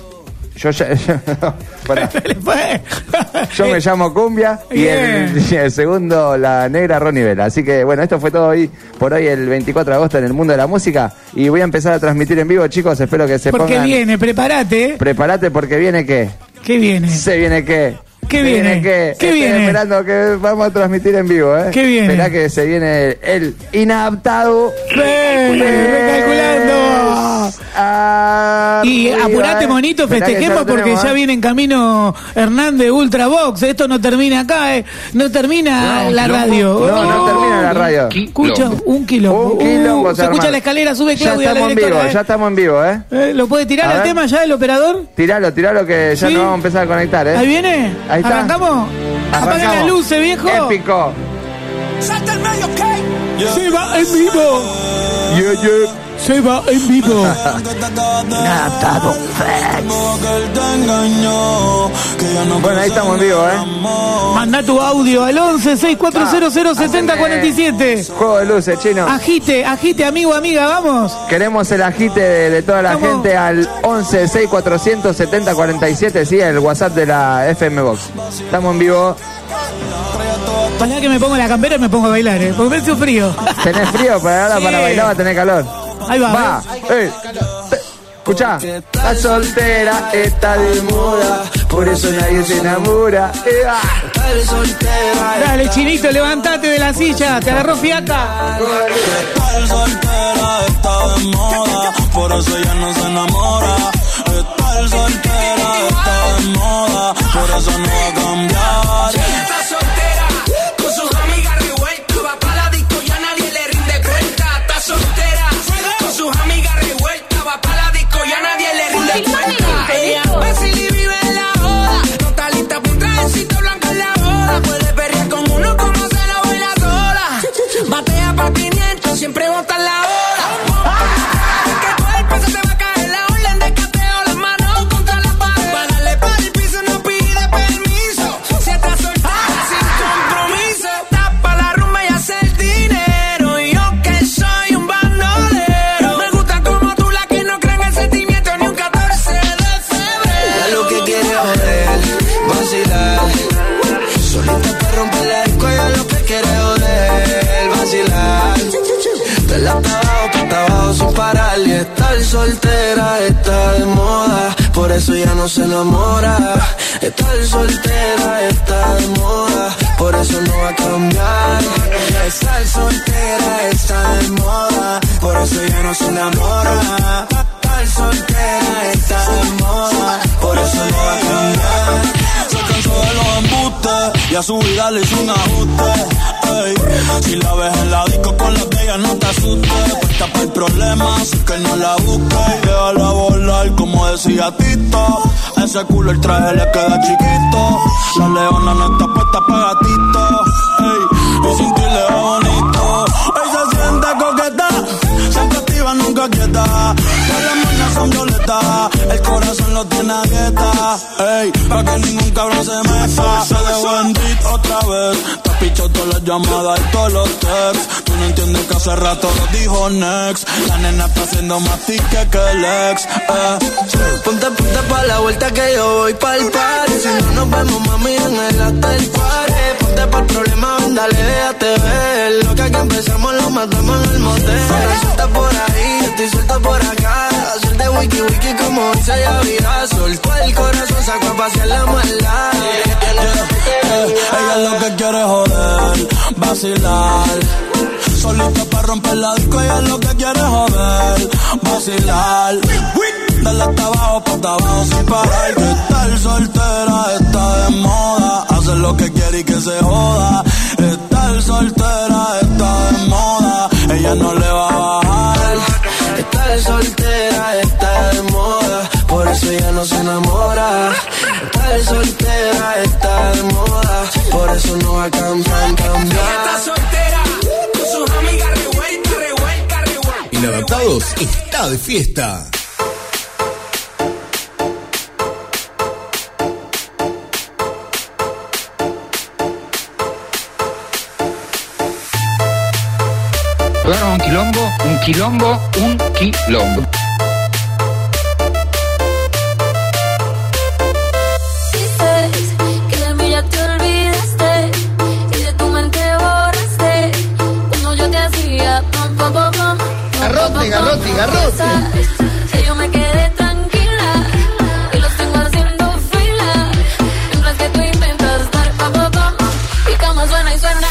Yo me llamo Cumbia y el segundo La Negra Ronnie Vela. Así que bueno, esto fue todo por hoy el 24 de agosto en el mundo de la música. Y voy a empezar a transmitir en vivo, chicos. Espero que se pongan. Porque viene, prepárate. Prepárate porque viene ¿qué? ¿Qué viene? Se viene ¿qué? ¿Qué viene? ¿Qué? ¿Qué Estoy viene? esperando que vamos a transmitir en vivo, ¿eh? ¿Qué viene? Esperá que se viene el inadaptado. Recalculando. Y apurate, monito, festejemos porque ya viene en camino Hernández Ultravox. Esto no termina acá, No termina la radio. No termina la radio. Escucha, un quilombo. Se escucha la escalera, sube Claudia. Ya estamos en vivo, ¿Lo puede tirar el tema ya el operador? Tiralo que ya nos vamos a empezar a conectar, ¿Ahí viene? Ahí está. ¿Arrancamos? Apaga las luces, viejo. Épico. Salta el medio, ¿ok? Se va en vivo. Se va en vivo. Inadaptado. Bueno, ahí estamos en vivo, Manda tu audio al 11 6400 7047. Juego de luces, chino. Agite, amigo, amiga, vamos. Queremos el agite de toda la gente al 11 6400 7047, sí, el WhatsApp de la FM Box. Estamos en vivo. Para que me pongo la campera y me pongo a bailar, porque me hace frío. ¿Tenés frío? Para bailar va a tener calor. Ahí va. Escuchá. La soltera está de moda, por eso nadie se enamora. Dale, chinito, levántate de la silla, te agarró fiaca. Estar soltera está de moda, por eso ella no se enamora. Estar soltera está de moda, por eso no va a cambiar. Está soltera, con sus amigas revueltas, va pa' la disco y a nadie le rinde cuenta. Está soltera, con sus amigas revueltas, va pa' la disco y a nadie le rinde cuenta. Ella fácil y vive en la joda, no está lista pa' un trajecito blanco en la boda. Puede perrear con uno como se la baila sola. soltera está de moda, por eso ya no se enamora. Estar soltera está de moda, por eso no va a cambiar. Estar soltera está de moda, por eso ya no se enamora. Estar soltera está de moda, por eso no va a cambiar. Se cansó de los embustes y a su vida le hizo un ajuste. Ey, si la ves en la disco con las de ella no te asustes. Puesta para el problema, así que no la busques. Y déjala volar como decía Tito. Ese culo el traje le queda chiquito. La leona no está puesta para gatito. Ey, y sin ti le va bonito. Ey, se siente coqueta, siempre activa, nunca quieta. Todas las manos son violetas, el corazón lo tiene a dieta. Ey, pa' que ningún cabrón se meta. Se dejó en beat otra vez. Te pichó todas las llamadas y todos los texts. Tú no entiendes que hace rato lo dijo next. La nena está haciendo más tique que el ex. Ponte pa' la vuelta que yo voy pa'l party. Si no nos vemos, mami, en el after party. Ponte pa'l problema, ven, dale, déjate ver. Lo que aquí empezamos lo matamos en el motel. Suelta por ahí, yo estoy suelta por acá. Suelta wiki wiki como dice ya vida. Soltó el corazón, sacó a pasear la maldad. Ella lo que quiere es joder, vacilar. Solita para romper la disco, ella lo que quiere es joder, vacilar. Dale hasta abajo sin parar. Que estar soltera está de moda. Hacer lo que quiere y que se joda. Estar soltera está de moda. Ella no le va a bajar. Estar soltera está de moda, por eso ella no se enamora. Estar soltera está de moda, por eso no va a cambiar. Está soltera, con sus amigas revuelta. Inadaptados está de fiesta. Un quilombo. Dices que de mí ya te olvidaste y de tu mente borraste cuando yo te hacía garrote. Que yo me quedé tranquila y los tengo haciendo fila mientras que tú intentas dar y cama suena y suena.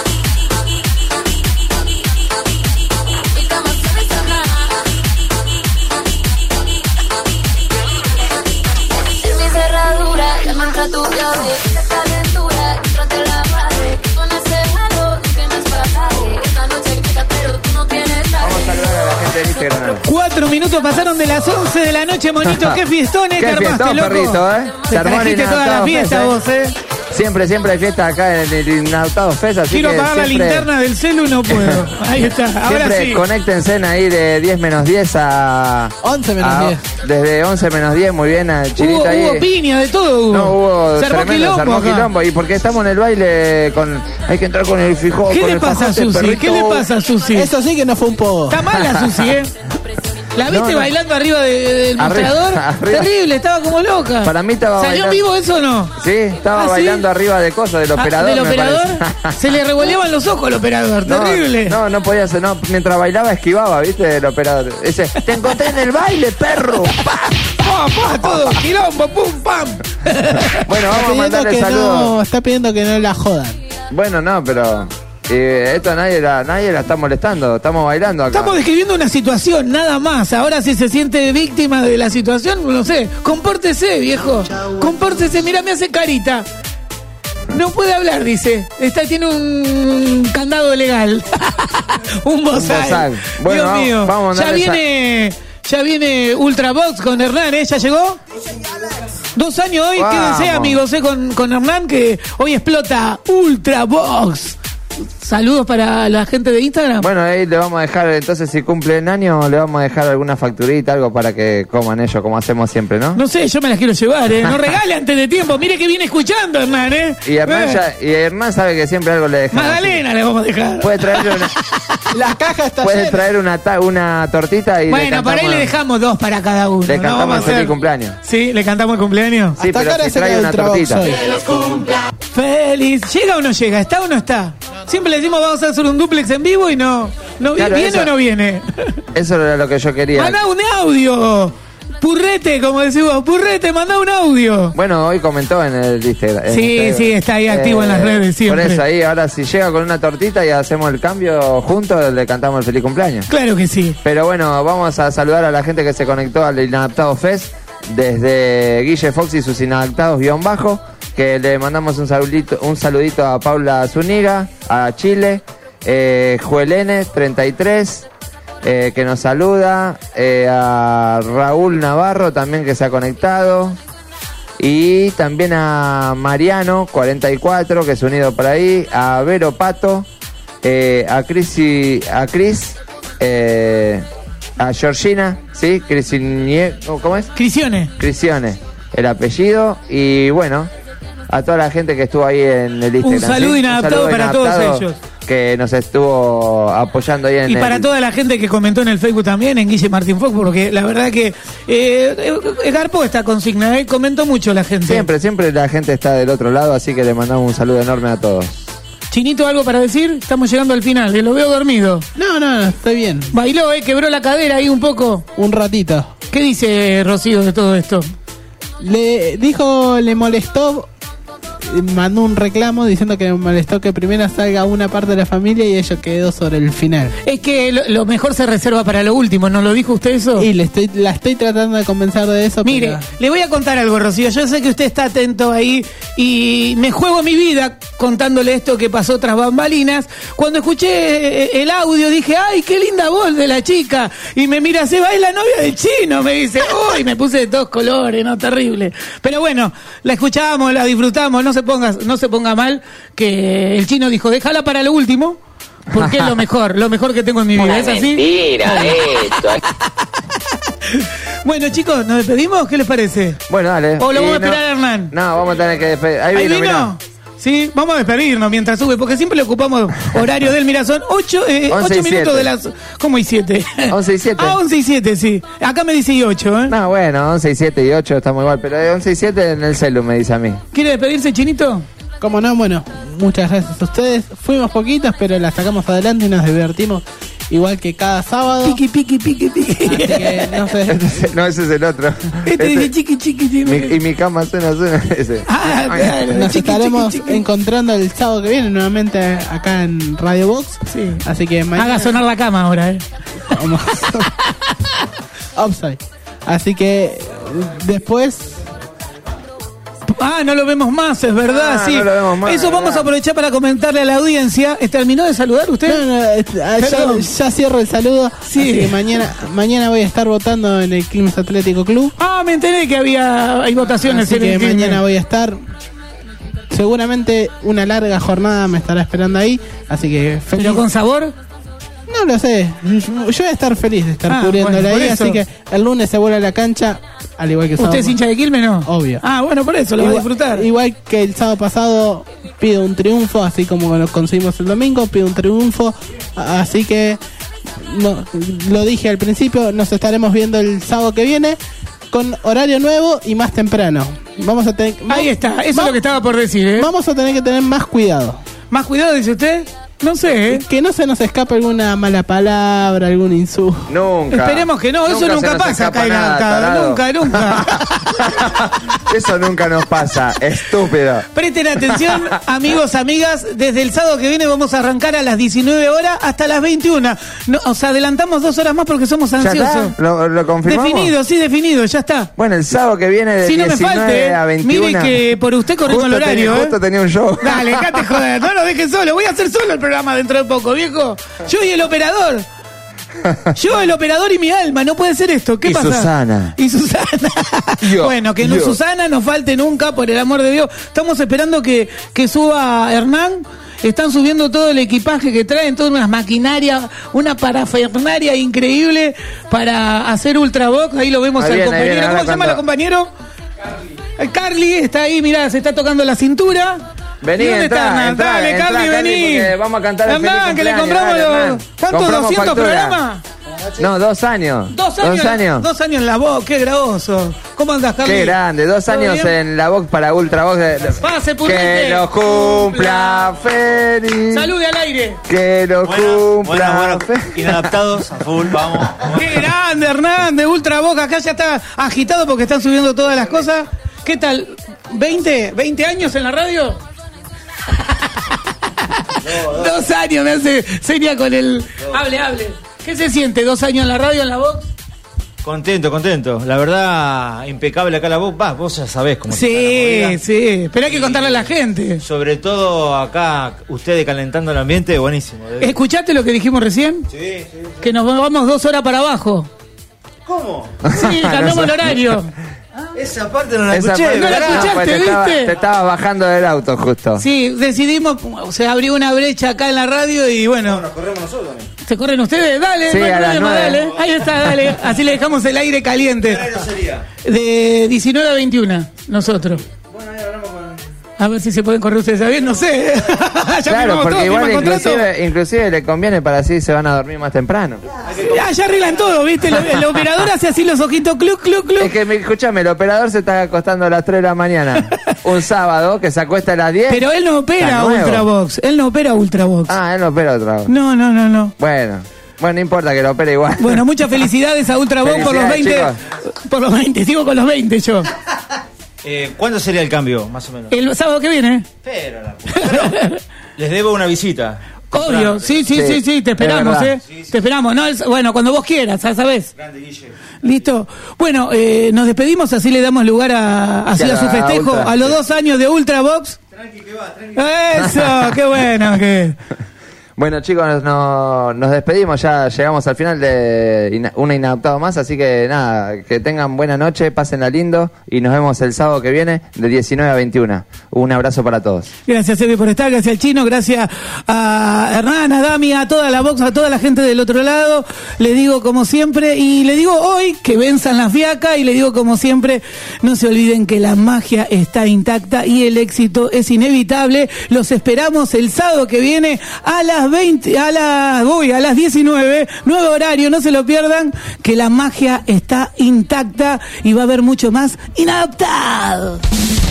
Tu llave, esa calentura, entrate la madre. Con ese halo, que no es pasaje. Esta noche quita, pero tú no tienes traje. Vamos a saludar a la gente de Instagram. 4 minutos pasaron de las 11 de la noche, monito. Qué fiestones que armaste, fiestón, loco. perrito, Te trajiste toda la fiesta, vos, Siempre hay fiesta acá en el Inadaptados Fest. Quiero apagar la linterna del celu, no puedo. Ahí está, ahora siempre sí. Conéctense ahí de 10 menos 10 a 11 menos 10. Desde 11 menos 10, muy bien, Chinito ahí. Hubo piña, de todo hubo. No, hubo se armó quilombo. Y porque estamos en el baile, hay que entrar con el fijón. ¿Qué le pasa a Susi? ¿Qué le pasa a Susi? Eso sí que no fue un poco. Está mala Susi, ¿La viste bailando arriba del mostrador? Arriba. Terrible, estaba como loca. Para mí estaba ¿Salió bailando. vivo eso o no? Sí, estaba bailando arriba de cosas, del operador. ¿Del operador? Se le revoleaban los ojos al operador, terrible. No podía hacer, mientras bailaba esquivaba, ¿viste? El operador. Dice, te encontré en el baile, perro. Todo, quilombo, pum, pam. Bueno, vamos a mandarle saludos. Está pidiendo que no la jodan. Bueno, no, pero... esto nadie la está molestando, estamos bailando acá. Estamos describiendo una situación, nada más. Ahora si se siente víctima de la situación, no sé, compórtese, viejo. Compórtese, mira, me hace carita. No puede hablar, dice. Tiene un candado legal. un bozal. Bueno, Dios mío. Vamos a ya viene Ultrabox con Hernán, ¿Ya llegó? 2 años hoy, quédense amigos, con Hernán, que hoy explota Ultrabox. Saludos para la gente de Instagram. Bueno, ahí le vamos a dejar, entonces si cumplen año, le vamos a dejar alguna facturita, algo para que coman ellos, como hacemos siempre, ¿no? No sé, yo me las quiero llevar, No regale antes de tiempo. Mire que viene escuchando, Hernán, Y Hernán sabe que siempre algo le dejamos. Magdalena le vamos a dejar. Puede traerle una... La caja está Puede llena. traer una tortita y bueno, para ahí le dejamos 2 para cada uno. Le cantamos el feliz cumpleaños. Sí, le cantamos el cumpleaños. Sí, pero si trae una tortita. Feliz. ¿Llega o no llega? ¿Está o no está? Siempre le decimos vamos a hacer un duplex en vivo y no ¿No Claro, viene eso- o no viene? Eso era lo que yo quería. Mandá un audio. Purrete, como decimos, Purrete, mandá un audio. Bueno, hoy comentó en el Instagram. Sí, está ahí activo en las redes siempre. Por eso ahí, ahora si llega con una tortita y hacemos el cambio juntos, le cantamos el feliz cumpleaños. Claro que sí. Pero bueno, vamos a saludar a la gente que se conectó al Inadaptado Fest, desde Guille Fox y sus Inadaptados _, que le mandamos un saludito a Paula Zúñiga, a Chile, Juelene 33, que nos saluda, a Raúl Navarro también que se ha conectado, y también a Mariano 44 que se ha unido por ahí, a Vero Pato, a Cris, a Georgina, ¿sí? ¿Cómo es? Crisione, el apellido, y bueno, a toda la gente que estuvo ahí en el Instagram. un saludo ¿sí? inadaptado para todos ellos. Que nos estuvo apoyando ahí en Y para toda la gente que comentó en el Facebook también, en Guille Martín Fox, porque la verdad que garpó esta consigna, comentó mucho la gente. Siempre la gente está del otro lado, así que le mandamos un saludo enorme a todos. Chinito, ¿algo para decir? Estamos llegando al final, lo veo dormido. No, estoy bien. Bailó, quebró la cadera ahí un poco. Un ratito. ¿Qué dice Rocío de todo esto? Le molestó, mandó un reclamo diciendo que le molestó que primero salga una parte de la familia y ello quedó sobre el final. Es que lo mejor se reserva para lo último, ¿no lo dijo usted eso? Y la estoy tratando de convencer de eso. Mire, pero... le voy a contar algo, Rocío. Yo sé que usted está atento ahí y me juego mi vida contándole esto que pasó tras bambalinas. Cuando escuché el audio dije, ¡ay, qué linda voz de la chica! Y me mira, se va, es la novia del Chino, me dice. ¡Uy! Me puse de todos colores, ¿no? Terrible. Pero bueno, la escuchamos, la disfrutamos, no se ponga mal, que el Chino dijo, déjala para lo último, porque es lo mejor que tengo en mi vida. ¿Es así? Mentira esto. Bueno, chicos, ¿nos despedimos? ¿Qué les parece? Bueno, dale. ¿O lo vamos a esperar a Hernán? No, vamos a tener que despedir. Ahí ¿Ahí vino, vino? mirá. Sí, vamos a despedirnos mientras sube, porque siempre le ocupamos horario del Mira, son 8 minutos de las... ¿Cómo y 7? 11 y 7. 11 y 7, sí. Acá me dice y 8, ¿eh? No, bueno, 11 y 7 y 8 estamos igual, pero de 11 y 7 en el celu me dice a mí. ¿Quiere despedirse, Chinito? Como no, bueno, muchas gracias a ustedes. Fuimos poquitos, pero las sacamos adelante y nos divertimos igual que cada sábado. Piqui. Así que no sé. No, ese es el otro. Dice chiqui. Y mi cama suena ese. Claro. Nos estaremos encontrando el sábado que viene nuevamente acá en Radio Box. Sí. Así que mañana... Haga sonar la cama ahora, ¿eh? Vamos. Upside. Así que después... No lo vemos más, es verdad, sí. No lo vemos más, eso vamos a aprovechar para comentarle a la audiencia. ¿Terminó de saludar usted? No, ya cierro el saludo. Sí. Así que mañana voy a estar votando en el Quilmes Atlético Club. Me enteré que hay votaciones. Así que mañana voy a estar. Seguramente una larga jornada me estará esperando ahí. Así que feliz. ¿Pero con sabor? No lo sé. Yo voy a estar feliz de estar cubriéndole ahí. Así que el lunes se vuelve a la cancha. Al igual que el sábado. ¿Usted es hincha de Quilmes, no? Obvio. Bueno, por eso lo va a disfrutar. Igual que el sábado pasado, pido un triunfo, así como lo conseguimos el domingo, pido un triunfo. Así que, lo dije al principio, nos estaremos viendo el sábado que viene con horario nuevo y más temprano. Vamos a tener. Ahí está, eso es lo que estaba por decir, ¿eh? Vamos a tener que tener más cuidado. ¿Más cuidado, dice usted? No sé, ¿eh? Que no se nos escape alguna mala palabra, algún insulto. Nunca. Esperemos que no, eso nunca pasa acá en Adaptado. Nunca. Eso nunca nos pasa, estúpido. Presten atención, amigos, amigas. Desde el sábado que viene vamos a arrancar a las 19 horas hasta las 21. Adelantamos 2 horas más porque somos ansiosos. ¿Ya está? ¿Lo confirmamos? Definido, ya está. Bueno, el sábado que viene de 19 a 21. Mire que por usted corrimos el horario. Justo tenía un show. Dale, dejate joder, no lo dejes solo. Voy a hacer solo el programa dentro de poco, viejo. Yo y el operador. Yo, el operador y mi alma, no puede ser esto. ¿Qué pasa? Y Susana. Bueno, que no Susana no falte nunca, por el amor de Dios. Estamos esperando que suba Hernán. Están subiendo todo el equipaje que traen, todas unas maquinarias, una parafernaria increíble para hacer Ultravox. Ahí lo vemos al compañero. ¿Cómo se llama el compañero? Carly está ahí, mirá, se está tocando la cintura. Vení, ¿Dónde está Hernán? Dale, Carly, vení. Vamos a cantar el Hernán, que le compramos dale, los... ¿Cuántos? ¿200 programas? No, 2 años. 2 años. 2 años en la Vox, qué gravoso. ¿Cómo andas, Carly? Qué grande, 2 años en la Vox para Ultravox. Pase, Purrete. Que lo cumpla feliz. Salude al aire. Que lo cumpla feliz. Inadaptados, a full, vamos. Qué grande, Hernán, de Ultravox. Acá ya está agitado porque están subiendo todas las cosas. ¿Qué tal? ¿20 años en la radio? 2 años me hace seña con el... Hable. ¿Qué se siente? 2 años en la radio, en la Vox? Contento. La verdad, impecable acá la Vox. Vos ya sabés cómo sí. Pero hay que contarle a la gente. Sobre todo acá, ustedes calentando el ambiente, buenísimo. ¿Escuchaste lo que dijimos recién? Sí. Que nos vamos 2 horas para abajo. ¿Cómo? Sí, cambiamos el horario. Esa parte no la escuché. No la escuchaste, ¿viste? Te estaba bajando del auto justo. Sí, decidimos, se abrió una brecha acá en la radio y bueno. No, nos corremos nosotros también. ¿Se corren ustedes? Dale, sí, no hay problema, 9. dale. Ahí está, dale. Así le dejamos el aire caliente. ¿Qué horario sería? De 19 a 21, nosotros. Bueno, ahí hablamos con... A ver si se pueden correr ustedes, ¿sabían? No sé. Claro, porque igual inclusive le conviene para así se van a dormir más temprano. Ya arreglan todo, ¿viste? El operador hace así los ojitos, cluc. Es que, escúchame, el operador se está acostando a las 3 de la mañana. Un sábado que se acuesta a las 10. Pero él no opera Ultravox. Él no opera Ultravox. Ah, él no opera Ultravox. No. Bueno, no importa que lo opere igual. Bueno, muchas felicidades a Ultravox por los 20. Chicos. Por los 20, sigo con los 20 yo. ¿Cuándo sería el cambio, más o menos? El sábado que viene. Pero les debo una visita. Obvio, sí, te esperamos, te esperamos. No, bueno, cuando vos quieras, ¿sabés? Grande, Guille. Listo. Bueno, nos despedimos, así le damos lugar a su festejo, a los 2 años de Ultravox. Tranqui que va. Eso, qué bueno que... Bueno, chicos, nos despedimos, ya llegamos al final de un inadaptado más, así que nada, que tengan buena noche, pásenla lindo y nos vemos el sábado que viene de 19 a 21. Un abrazo para todos. Gracias, Evi, por estar, gracias al Chino, gracias a Hernán, a Dami, a toda la Vox, a toda la gente del otro lado. Le digo como siempre, y le digo hoy que venzan la fiaca, y le digo como siempre, no se olviden que la magia está intacta y el éxito es inevitable. Los esperamos el sábado que viene a las 19, nuevo horario, no se lo pierdan, que la magia está intacta y va a haber mucho más inadaptado.